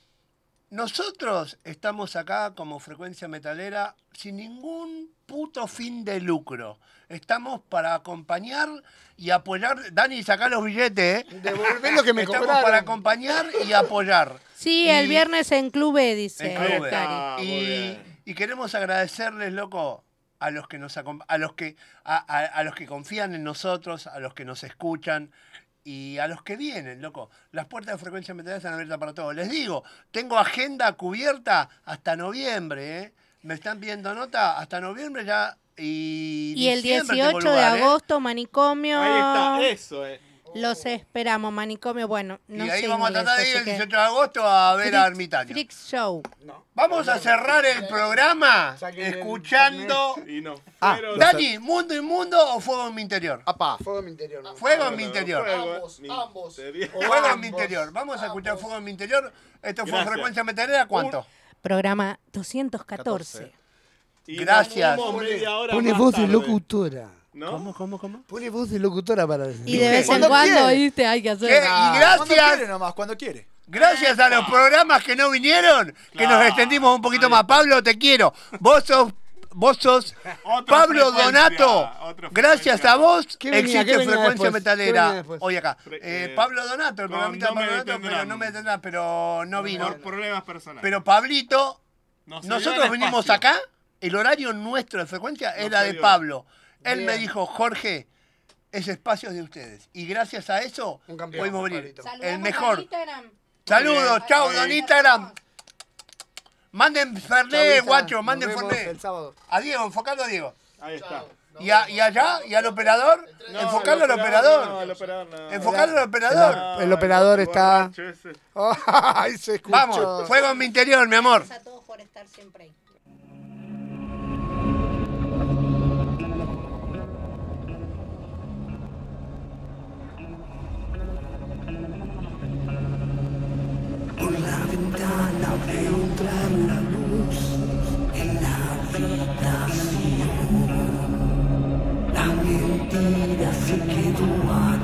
Speaker 17: Nosotros estamos acá como Frecuencia Metalera sin ningún puto fin de lucro. Estamos para acompañar y apoyar. Dani, sacá los billetes, ¿eh?
Speaker 5: Devolvé lo que me
Speaker 17: Estamos
Speaker 5: cobraron.
Speaker 17: para acompañar y apoyar.
Speaker 3: Sí,
Speaker 17: Y-
Speaker 3: el viernes en Club E, dice
Speaker 17: En Club E.
Speaker 3: Cari.
Speaker 1: Ah, muy bien.
Speaker 17: Y queremos agradecerles, loco, a los que nos a los que confían en nosotros, a los que nos escuchan y a los que vienen, loco. Las puertas de Frecuencia Metalera están abiertas para todos. Les digo, tengo agenda cubierta hasta noviembre, ¿eh? Me están pidiendo nota hasta noviembre ya
Speaker 3: Y el
Speaker 17: diciembre
Speaker 3: 18
Speaker 17: tengo
Speaker 3: de
Speaker 17: lugar, ¿eh?
Speaker 3: agosto, Manicomio.
Speaker 1: Ahí está, eso.
Speaker 3: Los esperamos, Manicomio. Bueno, no
Speaker 17: Y ahí
Speaker 3: sé
Speaker 17: vamos a
Speaker 3: inglés,
Speaker 17: tratar de ir
Speaker 3: así
Speaker 17: el
Speaker 3: que-
Speaker 17: 18 de agosto a ver a Ermitaño.
Speaker 3: Freaks Show.
Speaker 17: Vamos a cerrar el programa escuchando...
Speaker 1: Y no.
Speaker 17: Dani, ¿Mundo Inmundo o Fuego en mi interior?
Speaker 5: Fuego en mi interior. ¿no?
Speaker 17: Fuego en mi interior.
Speaker 5: Ambos.
Speaker 17: Fuego en mi interior. Vamos a escuchar Fuego en mi interior. Esto fue
Speaker 1: Gracias.
Speaker 17: Frecuencia Metalera. ¿Cuánto?
Speaker 3: Programa 214.
Speaker 1: Y
Speaker 17: Gracias.
Speaker 1: nos vamos media hora
Speaker 5: Pone
Speaker 1: más
Speaker 5: voz de
Speaker 1: tarde.
Speaker 5: locutora.
Speaker 1: ¿No?
Speaker 17: ¿Cómo?
Speaker 5: Pone voz de locutora para decir.
Speaker 3: Y de vez en
Speaker 9: Cuando
Speaker 3: cuando,
Speaker 9: quiere.
Speaker 3: ¿viste? Hay que hacer.
Speaker 17: ¿Qué? Y
Speaker 9: Cuando
Speaker 17: gracias,
Speaker 9: quiere nomás, cuando quiere.
Speaker 17: gracias a los programas que no vinieron, que nos extendimos un poquito más. Pablo, te quiero. Vos sos
Speaker 1: Otra
Speaker 17: Pablo
Speaker 1: frecuencia,
Speaker 17: Donato.
Speaker 1: otra
Speaker 17: Gracias
Speaker 1: frecuencia.
Speaker 17: a vos
Speaker 5: ¿Qué venía-
Speaker 17: existe
Speaker 5: qué venía
Speaker 17: Frecuencia
Speaker 5: después? ¿Qué
Speaker 17: Metalera.
Speaker 5: venía después?
Speaker 17: Hoy acá. Pablo Donato, el
Speaker 1: con
Speaker 17: programita de
Speaker 1: No me
Speaker 17: Pablo Donato,
Speaker 1: detendrán.
Speaker 17: pero no me detendrán, pero no vino.
Speaker 1: Por problemas personales.
Speaker 17: Pero Pablito,
Speaker 1: Nos cedió
Speaker 17: nosotros
Speaker 1: el
Speaker 17: vinimos
Speaker 1: espacio.
Speaker 17: acá, el horario nuestro de Frecuencia era de
Speaker 1: cedió.
Speaker 17: Pablo. Él
Speaker 5: Bien.
Speaker 17: me dijo, Jorge, ese espacio es de ustedes. Y gracias a eso
Speaker 5: Un campeón,
Speaker 17: pudimos venir.
Speaker 5: Pablito.
Speaker 3: Saludamos
Speaker 17: El mejor.
Speaker 3: al Instagram.
Speaker 17: Saludos, chao, don Instagram. Manden Fernet,
Speaker 5: Chavita,
Speaker 17: guacho,
Speaker 5: nos
Speaker 17: manden
Speaker 5: vemos
Speaker 17: Fernet.
Speaker 5: el sábado.
Speaker 17: A Diego, enfocalo a Diego.
Speaker 1: Ahí está.
Speaker 17: ¿Y allá? ¿Y al operador?
Speaker 1: No,
Speaker 17: Enfocalo al
Speaker 1: el
Speaker 17: operador.
Speaker 1: No, el operador no.
Speaker 17: Enfocalo al operador.
Speaker 5: El operador está.
Speaker 1: borracho ese.
Speaker 5: Ay, se escuchó.
Speaker 17: Vamos, fuego en mi interior, mi amor.
Speaker 3: Gracias a todos por estar siempre ahí.
Speaker 7: Por la ventana veo entrar la luz en la habitación. La mentira se quedó ahí.